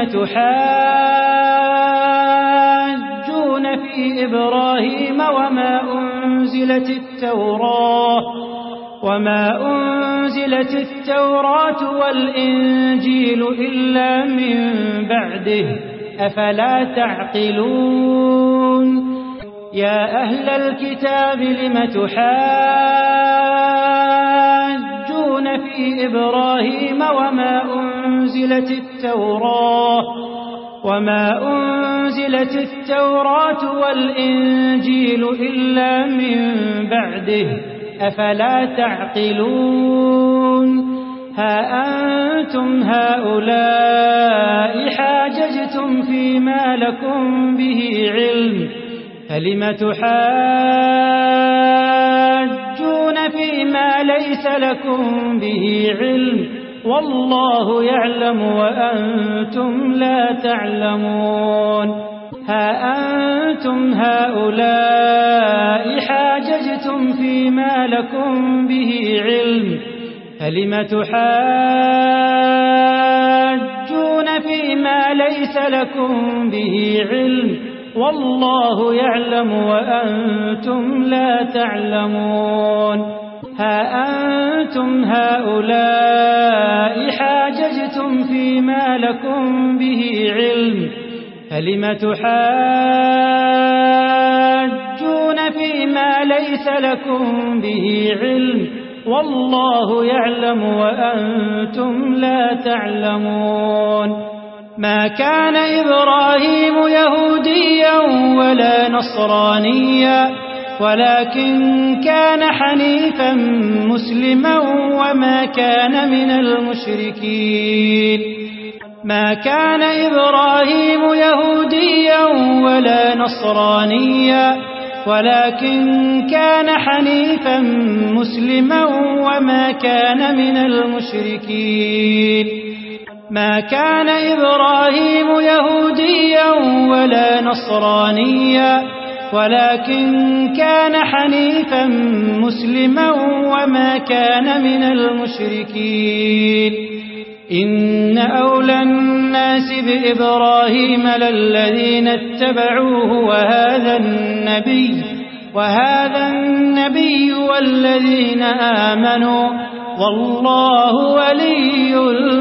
تحاجون في إبراهيم وما أنزلت التوراة وما أنزلت التوراة والإنجيل إلا من بعده أفلا تعقلون يا أهل الكتاب لم تحاجون في إبراهيم وما أنزلت التوراة وما أنزلت التوراة والإنجيل إلا من بعده أفلا تعقلون ها أنتم هؤلاء حاججتم فيما لكم به علم فلم تحاجون فيما ليس لكم به علم والله يعلم وأنتم لا تعلمون ها أنتم هؤلاء حاججتم فيما لكم به علم فلم تحاجون فيما ليس لكم به علم والله يعلم وأنتم لا تعلمون ها أنتم هؤلاء حاججتم فيما لكم به علم فلم تحاجون فيما ليس لكم به علم والله يعلم وأنتم لا تعلمون ما كان إبراهيم يهوديا ولا نصرانيا ولكن كان حنيفا مسلما وما كان من المشركين ما كان إبراهيم يهوديا ولا نصرانيا ولكن كان حنيفا مسلما وما كان من المشركين ما كان إبراهيم يهوديا ولا نصرانيا ولكن كان حنيفا مسلما وما كان من المشركين إن أولى الناس بإبراهيم للذين اتبعوه وهذا النبي وهذا النبي والذين آمنوا والله ولي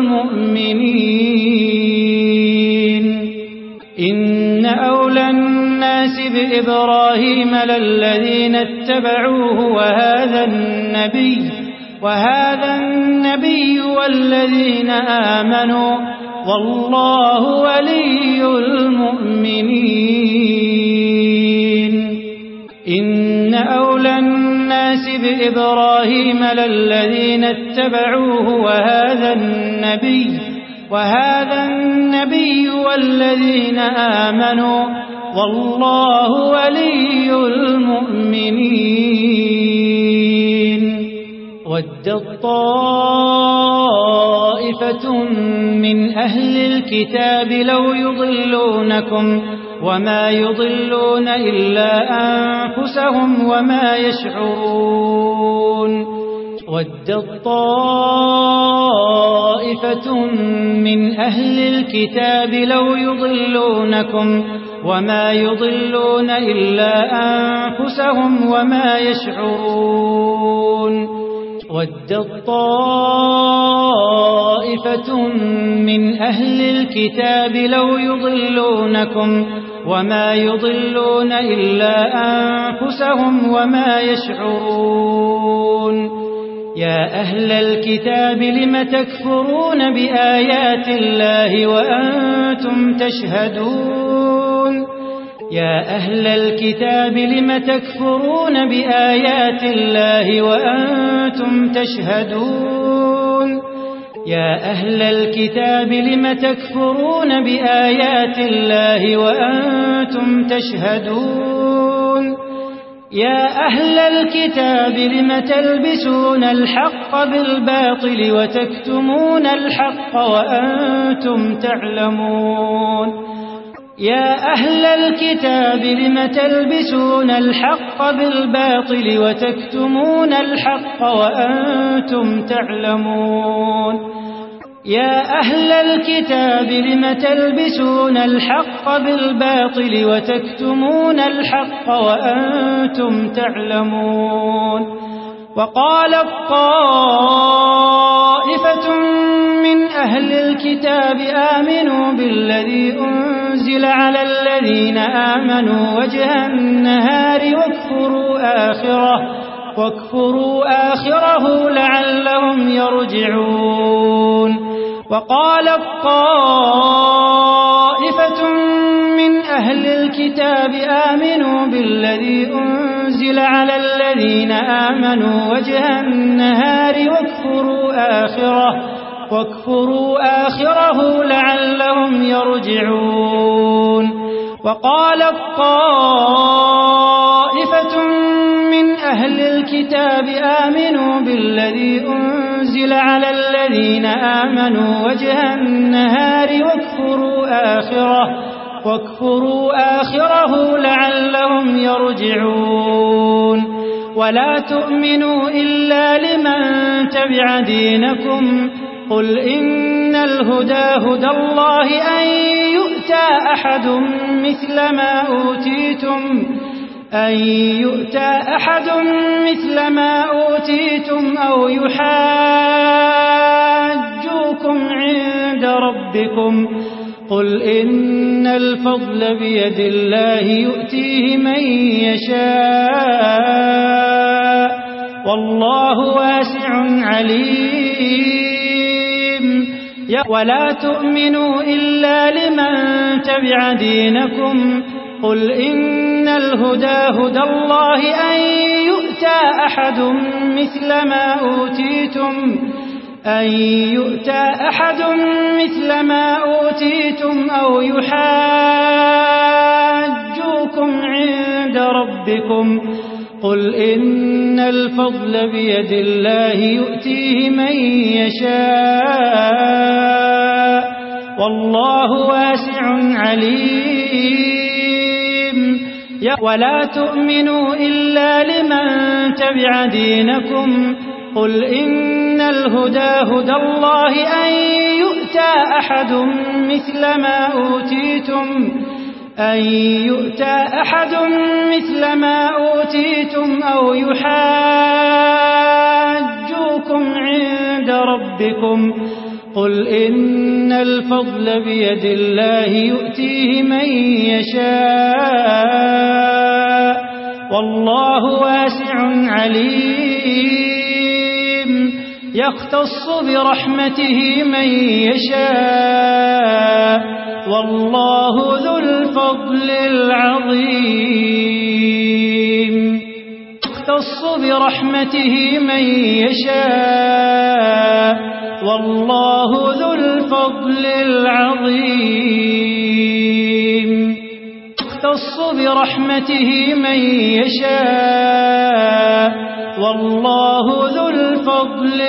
المؤمنين إن أولى الناس بإبراهيم للذين اتبعوه وهذا النبي وهذا النبي والذين آمنوا والله ولي المؤمنين إن أولى الناس بإبراهيم للذين اتبعوه وهذا النبي وهذا النبي والذين آمنوا والله ولي المؤمنين ودت طائفة من أهل الكتاب لو يضلونكم وما يضلون إلا أنفسهم وما يشعرون ودت طائفة من أهل الكتاب لو يضلونكم وما يضلون إلا أنفسهم وما يشعرون ودت طائفة من أهل الكتاب لو يضلونكم وما يضلون إلا أنفسهم وما يشعرون يا أهل الكتاب لم تكفرون بآيات الله وأنتم تشهدون يا أهل الكتاب لم تكفرون بآيات الله وأنتم تشهدون يا أهل الكتاب لم تكفرون بآيات الله وأنتم تشهدون يا أهل الكتاب لم تلبسون الحق بالباطل وتكتمون الحق وأنتم تعلمون يا أهل الكتاب لم تلبسون الحق بالباطل وتكتمون الحق وأنتم تعلمون يا أهل الكتاب لم تلبسون الحق بالباطل وتكتمون الحق وأنتم تعلمون وقالت طائفة من أهل الكتاب آمنوا بالذي أنزل على الذين آمنوا وجه النهار واكفروا آخره واكفروا آخره لعلهم يرجعون وقالت طائفة من أهل الكتاب آمنوا بالذي أنزل على الذين آمنوا وجه النهار واكفروا آخره واكفروا آخره لعلهم يرجعون وقالت طائفة من أهل الكتاب آمنوا بالذي أنزل على الذين آمنوا وجه النهار واكفروا آخره واكفروا آخره لعلهم يرجعون ولا تؤمنوا إلا لمن تبع دينكم قل إن الهدى هدى الله أن يؤتى أحد مثل ما أوتيتم أن يؤتى أحد مثل ما أوتيتم أو يحاجوكم عند ربكم قل إن الفضل بيد الله يؤتيه من يشاء والله واسع عليم ولا تؤمنوا إلا لمن تبع دينكم قل إن الهدى هدى الله أن يؤتى أحد مثل ما أوتيتم أن يؤتى أحد مثل ما أوتيتم أو يحاجوكم عند ربكم قل إن الفضل بيد الله يؤتيه من يشاء والله واسع عليم ولا تؤمنوا إلا لمن تبع دينكم قل إن الهدى هدى الله أن يؤتى أحد مثل ما أوتيتم أن يؤتى أحد مثل ما أوتيتم أو يحاجوكم عند ربكم قل إن الفضل بيد الله يؤتيه من يشاء والله واسع عليم يختص برحمته من يشاء والله ذو الفضل العظيم يختص برحمته من يشاء والله ذو الفضل العظيم يختص برحمته من يشاء والله ذو الفضل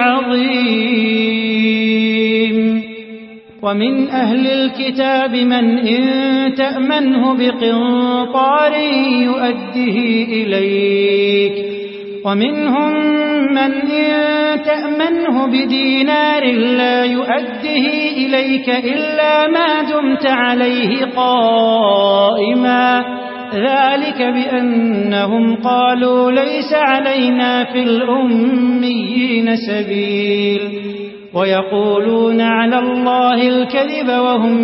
العظيم ومن أهل الكتاب من إن تأمنه بقنطار يؤده إليك ومنهم من إن تأمنه بدينار لا يؤده إليك إلا ما دمت عليه قائما ذلك بأنهم قالوا ليس علينا في الأميين سبيل ويقولون على الله الكذب وهم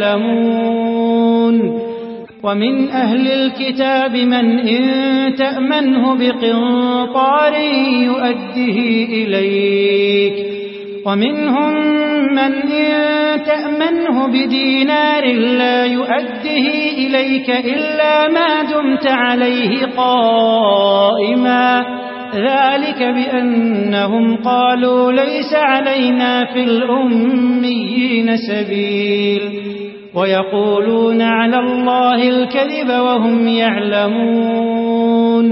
يعلمون ومن أهل الكتاب من إن تأمنه بقنطار يؤده إليك ومنهم من إن تأمنه بدينار لا يؤده إليك إلا ما دمت عليه قائما ذلك بأنهم قالوا ليس علينا في الأميين سبيل ويقولون على الله الكذب وهم يعلمون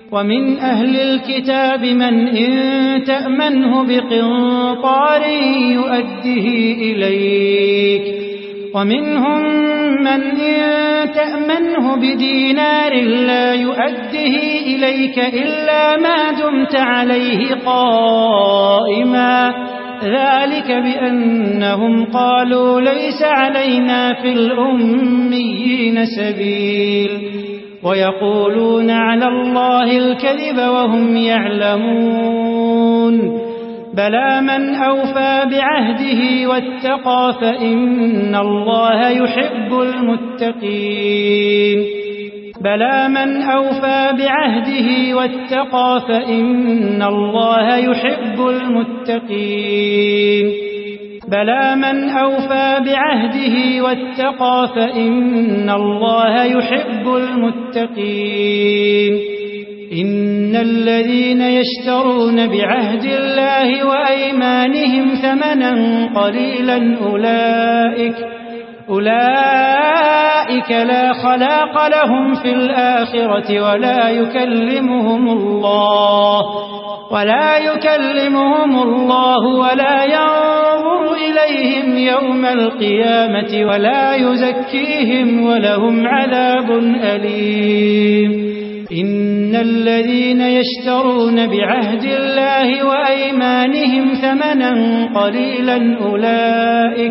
ومن أهل الكتاب من إن تأمنه بقنطار يؤده إليك ومنهم من إن تأمنه بدينار لا يؤده إليك إلا ما دمت عليه قائما ذلك بأنهم قالوا ليس علينا في الأميين سبيل ويقولون على الله الكذب وهم يعلمون بلى من أوفى بعهده واتقى فإن الله يحب المتقين بلى من أوفى بعهده واتقى فإن الله يحب المتقين بلى من أوفى بعهده واتقى فإن الله يحب المتقين إن الذين يشترون بعهد الله وأيمانهم ثمنا قليلا أولئك أولئك لا خلاق لهم في الآخرة ولا يكلمهم الله ولا يكلمهم الله ولا ينظر إليهم يوم القيامة ولا يزكيهم ولهم عذاب أليم إن الذين يشترون بعهد الله وأيمانهم ثمنا قليلا أولئك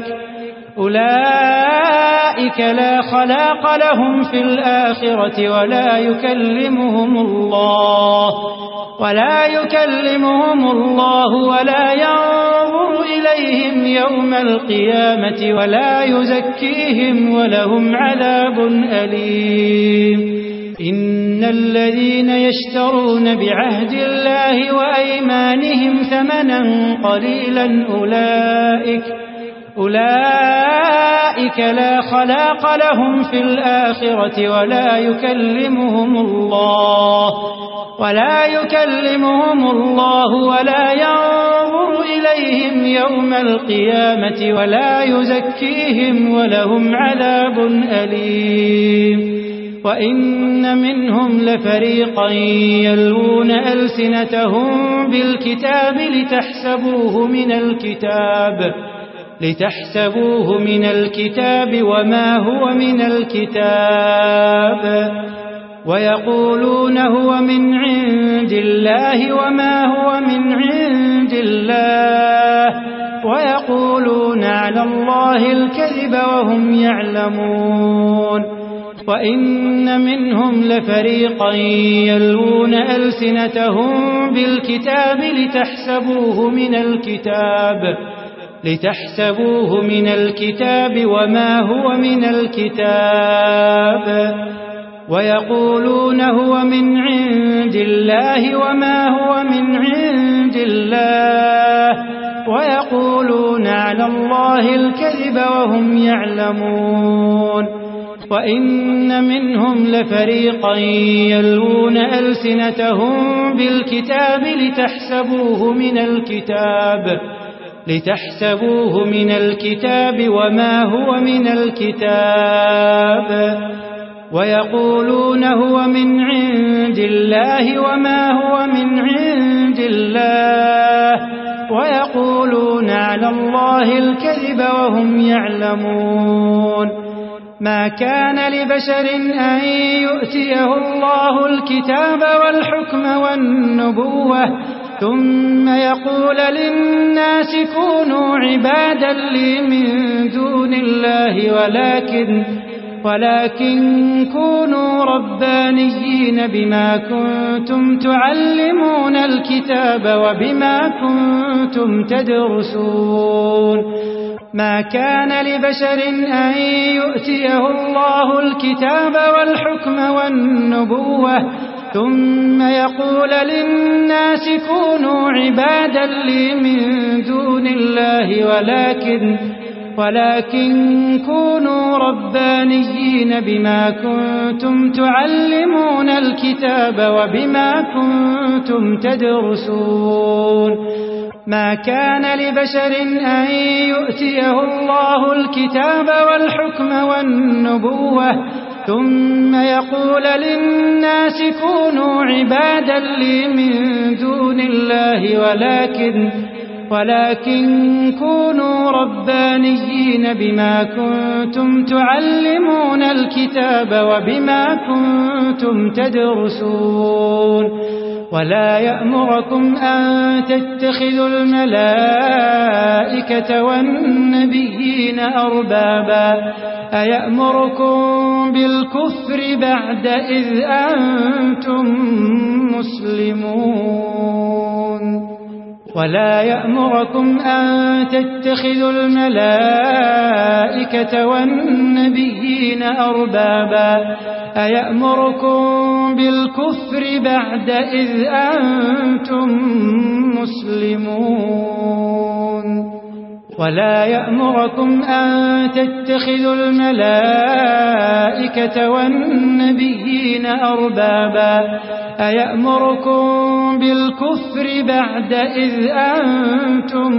أولئك لا خلاق لهم في الآخرة ولا يكلمهم الله ولا يكلمهم الله ولا ينظر إليهم يوم القيامة ولا يزكيهم ولهم عذاب أليم إن الذين يشترون بعهد الله وأيمانهم ثمنا قليلا أولئك أولئك لا خلاق لهم في الآخرة ولا يكلمهم الله ولا يكلمهم الله ولا ينظر إليهم يوم القيامة ولا يزكيهم ولهم عذاب أليم وإن منهم لفريقا يلوون ألسنتهم بالكتاب لتحسبوه من الكتاب لتحسبوه من الكتاب وما هو من الكتاب ويقولون هو من عند الله وما هو من عند الله ويقولون على الله الكذب وهم يعلمون وإن منهم لفريقا يلوون ألسنتهم بالكتاب لتحسبوه من الكتاب لتحسبوه من الكتاب وما هو من الكتاب ويقولون هو من عند الله وما هو من عند الله ويقولون على الله الكذب وهم يعلمون وإن منهم لفريقا يلوون ألسنتهم بالكتاب لتحسبوه من الكتاب لتحسبوه من الكتاب وما هو من الكتاب ويقولون هو من عند الله وما هو من عند الله ويقولون على الله الكذب وهم يعلمون ما كان لبشر أن يؤتيه الله الكتاب والحكم والنبوة ثم يقول للناس كونوا عبادا لي من دون الله ولكن ولكن كونوا ربانيين بما كنتم تعلمون الكتاب وبما كنتم تدرسون ما كان لبشر أن يؤتيه الله الكتاب والحكم والنبوة ثم يقول للناس كونوا عبادا لي من دون الله ولكن ولكن كونوا ربانيين بما كنتم تعلمون الكتاب وبما كنتم تدرسون ما كان لبشر أن يؤتيه الله الكتاب والحكم والنبوة ثم يقول للناس كونوا عبادا لي من دون الله ولكن ولكن كونوا ربانيين بما كنتم تعلمون الكتاب وبما كنتم تدرسون ولا يأمركم أن تتخذوا الملائكة والنبيين أربابا أيأمركم بالكفر بعد إذ أنتم مسلمون ولا يأمركم أن تتخذوا الملائكة والنبيين أربابا أيأمركم بالكفر بعد إذ أنتم مسلمون ولا يأمركم أن تتخذوا الملائكة والنبيين أربابا أيأمركم بالكفر بعد إذ أنتم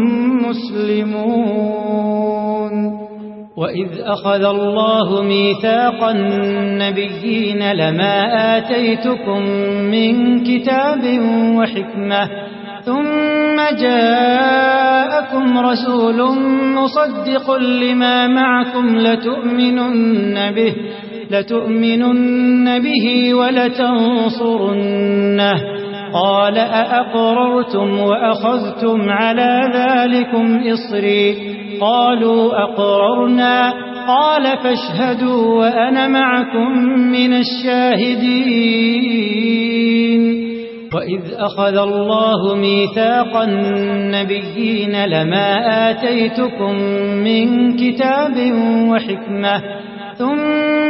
مسلمون وإذ أخذ الله ميثاق النبيين لما آتيتكم من كتاب وحكمة ثم جاءكم رسول مصدق لما معكم لتؤمنن به لتؤمنن به ولتنصرنه قال أأقررتم وأخذتم على ذلكم إصري قالوا أقررنا قال فاشهدوا وأنا معكم من الشاهدين وإذ أخذ الله ميثاق النبيين لما آتيتكم من كتاب وحكمة ثم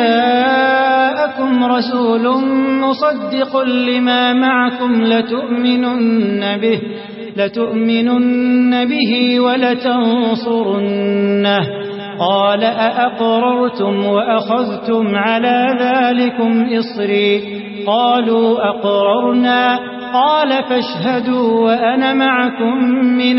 جاءكم رسول مصدق لما معكم لتؤمنن به لتؤمنن به ولتنصرنه قال أأقررتم وأخذتم على ذلكم إصري قالوا أقررنا قال فاشهدوا وأنا معكم من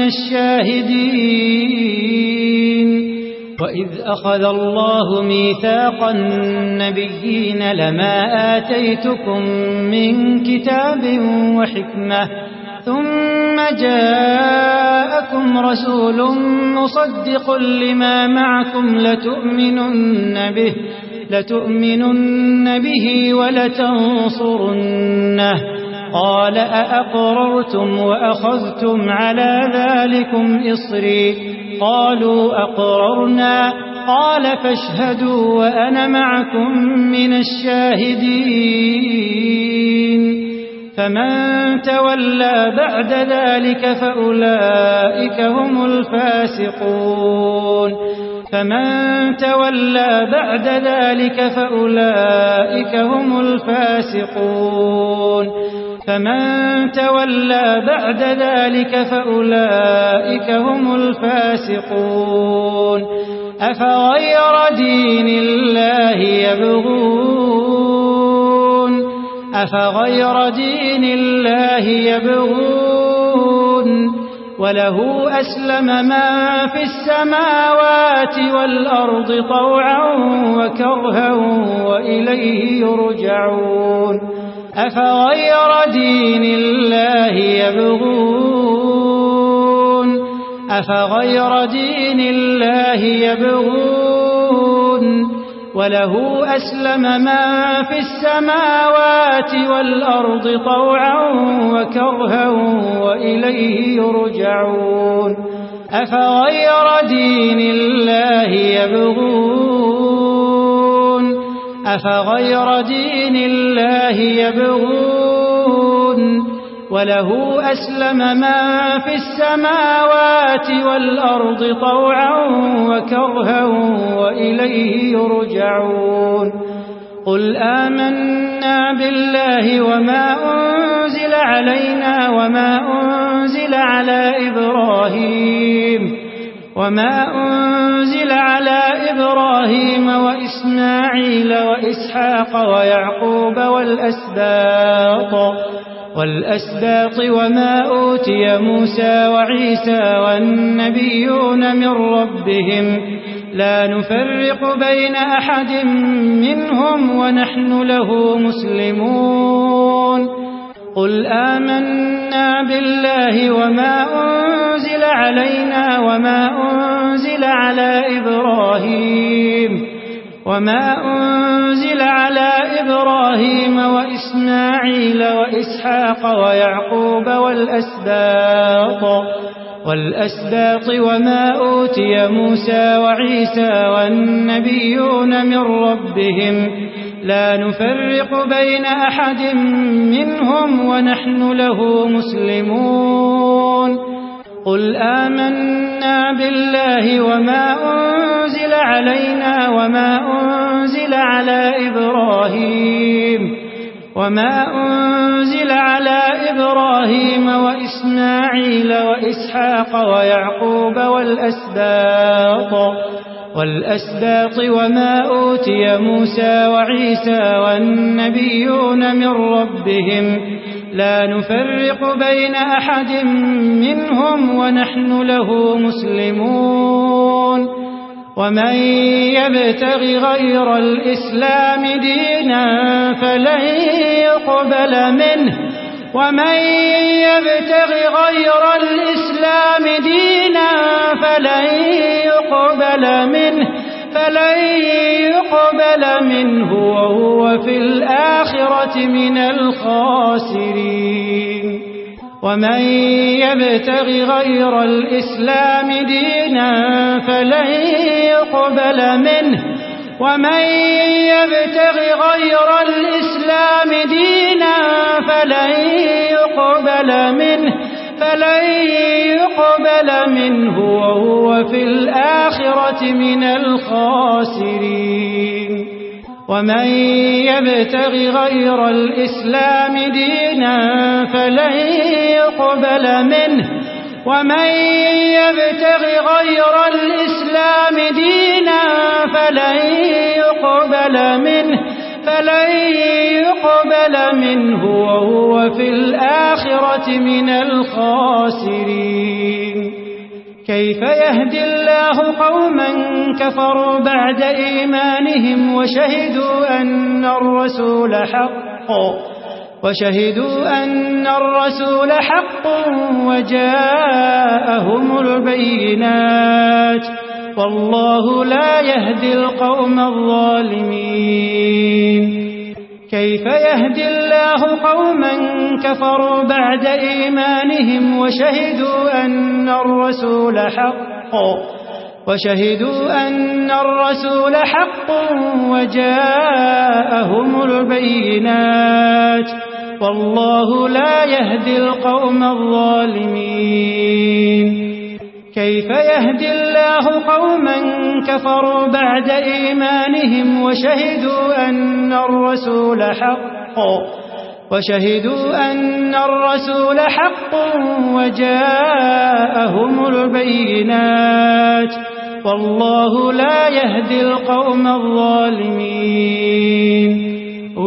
الشاهدين وإذ أخذ الله ميثاق النبيين لما آتيتكم من كتاب وحكمة ثم جاءكم رسول مصدق لما معكم لتؤمنن به لتؤمنن به ولتنصرنه قال أأقررتم وأخذتم على ذلكم إصري قالوا أقررنا قال فاشهدوا وأنا معكم من الشاهدين فمن تولى بعد ذلك فأولئك هم الفاسقون فمن تولى بعد ذلك فأولئك هم الفاسقون فمن تولى بعد ذلك فأولئك هم الفاسقون أفغير دين الله يبغون أفغير دين الله يبغون وله أسلم من في السماوات والأرض طوعا وكرها وإليه يرجعون أفغير دين الله يبغون أفغير دين الله يبغون وله أسلم من في السماوات والأرض طوعا وكرها وإليه يرجعون أفغير دين الله يبغون أفغير دين الله يبغون وله أسلم من في السماوات والأرض طوعا وكرها وإليه يرجعون قل آمنا بالله وما أنزل علينا وما أنزل على إبراهيم وما أنزل على إبراهيم وإسماعيل وإسحاق ويعقوب والأسباط والأسباط وما أوتي موسى وعيسى والنبيون من ربهم لا نفرق بين أحد منهم ونحن له مسلمون قل آمنا بالله وما أنزل علينا وما أنزل على إبراهيم وما أنزل على إبراهيم وإسماعيل وإسحاق ويعقوب والأسباط والأسباط وما أوتي موسى وعيسى والنبيون من ربهم لا نفرق بين أحد منهم ونحن له مسلمون قل آمنا بالله وما أنزل علينا وما أنزل على إبراهيم وما أنزل على إبراهيم وإسماعيل وإسحاق ويعقوب والأسباط والأسباط وما أوتي موسى وعيسى والنبيون من ربهم لا نفرق بين أحد منهم ونحن له مسلمون ومن يبتغ غير الإسلام دينا فلن يقبل منه ومن يبتغ غير الإسلام دينا فلن يقبل منه فلن يقبل منه وهو في الآخرة من الخاسرين ومن يبتغ غير الإسلام دينا فلن يقبل منه ومن يبتغ غير الإسلام دينا فلن يقبل منه فلن يقبل منه وهو في الآخرة من الخاسرين ومن يبتغ غير الإسلام دينا فلن يقبل منه ومن يبتغ غير الإسلام دينا فلن يقبل منه فلن يقبل منه وهو في الآخرة من الخاسرين كيف يهدي الله قوما كفروا بعد إيمانهم وشهدوا أن الرسول حق وشهدوا أن الرسول حق وجاءهم البينات والله لا يهدي القوم الظالمين كيف يهدي الله قوما كفروا بعد إيمانهم وشهدوا أن الرسول حق وشهدوا أن الرسول حق وجاءهم البينات والله لا يهدي القوم الظالمين كيف يهدي الله قوما كفروا بعد إيمانهم وشهدوا أن الرسول حق وشهدوا أن الرسول حق وجاءهم البينات والله لا يهدي القوم الظالمين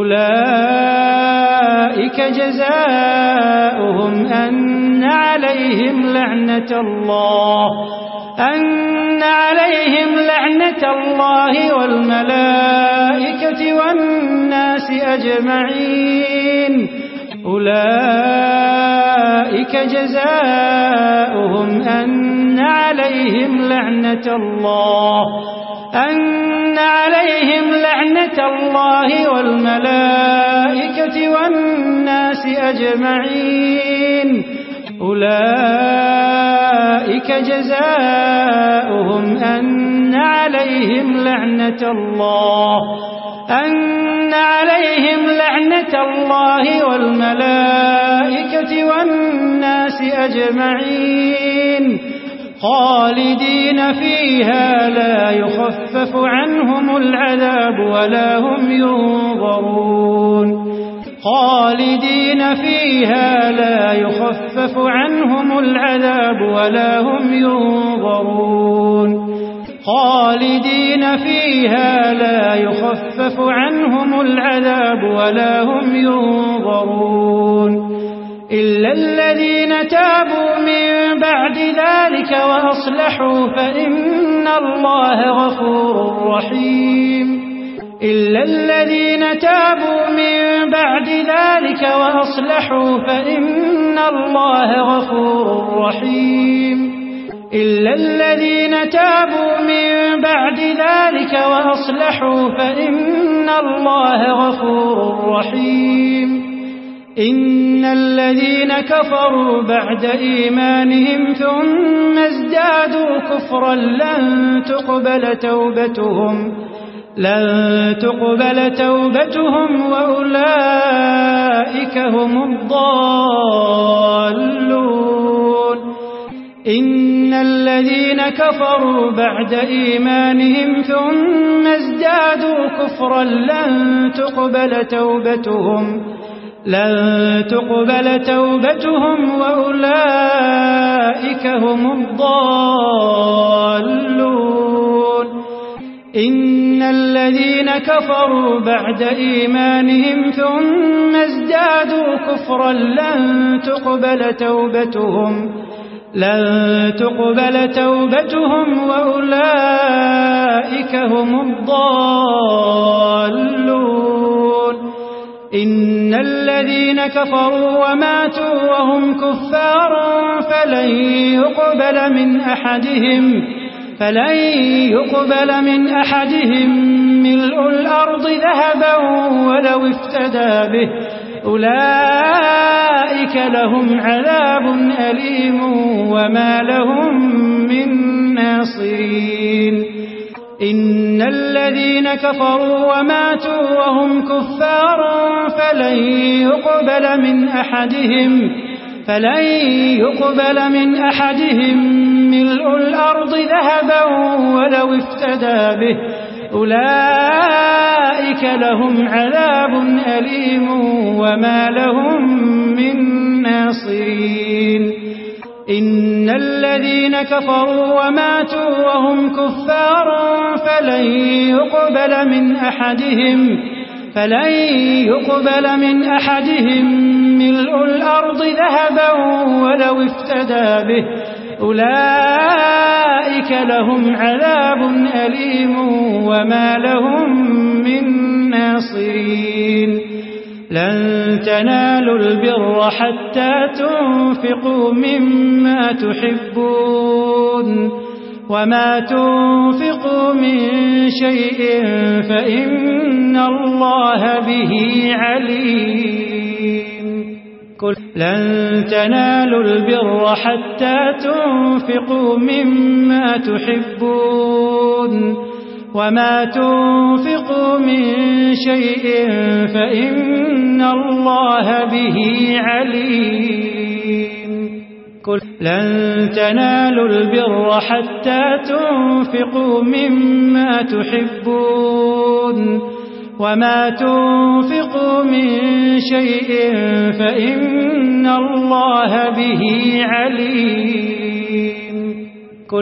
أولئك جزاؤهم أن عليهم لعنة الله أن عليهم لعنة الله والملائكة والناس أجمعين أولئك جزاؤهم أن عليهم لعنة الله أن عليهم لعنة الله والملائكة والناس أجمعين أولئك جزاؤهم أن عليهم لعنة الله أن عليهم لعنة الله والملائكة والناس أجمعين خالدين فيها لا يخفف عنهم العذاب ولا هم ينظرون خالدين فيها لا يخفف عنهم العذاب ولا هم ينظرون خالدين فيها لا يخفف عنهم العذاب ولا هم ينظرون إلا الذين تابوا من بعد ذلك وأصلحوا فإن الله غفور رحيم إلا الذين تابوا من بعد ذلك وأصلحوا فإن الله غفور رحيم إلا الذين تابوا من بعد ذلك وأصلحوا فإن الله غفور رحيم إن الذين كفروا بعد إيمانهم ثم ازدادوا كفرا لن تقبل توبتهم لن تقبل توبتهم وأولئك هم الضالون إن الذين كفروا بعد إيمانهم ثم ازدادوا كفرا لن تقبل توبتهم لن تقبل توبتهم وأولئك هم الضالون إن الذين كفروا بعد إيمانهم ثم ازدادوا كفرا لن تقبل توبتهم لن تقبل توبتهم وأولئك هم الضالون إن الذين كفروا وماتوا وهم كفار فلن يقبل من أحدهم فلن يقبل من أحدهم ملء الأرض ذهبا ولو افتدى به أولئك لهم عذاب أليم وما لهم من ناصرين إن الذين كفروا وماتوا وهم كفار فلن يقبل من أحدهم فلن يقبل من أحدهم ملء الأرض ذهبا ولو افتدى به أولئك لهم عذاب أليم وما لهم من ناصرين إن الذين كفروا وماتوا وهم كفار فلن يقبل من أحدهم فلن يقبل من أحدهم ملء الأرض ذهبا ولو افتدى به أولئك لهم عذاب أليم وما لهم من ناصرين لن تنالوا البر حتى تنفقوا مما تحبون وما تنفقوا من شيء فإن الله به عليم لن تنالوا البر حتى تنفقوا مما تحبون وما تنفقوا من شيء فإن الله به عليم لن تنالوا البر حتى تنفقوا مما تحبون وما تنفقوا من شيء فإن الله به عليم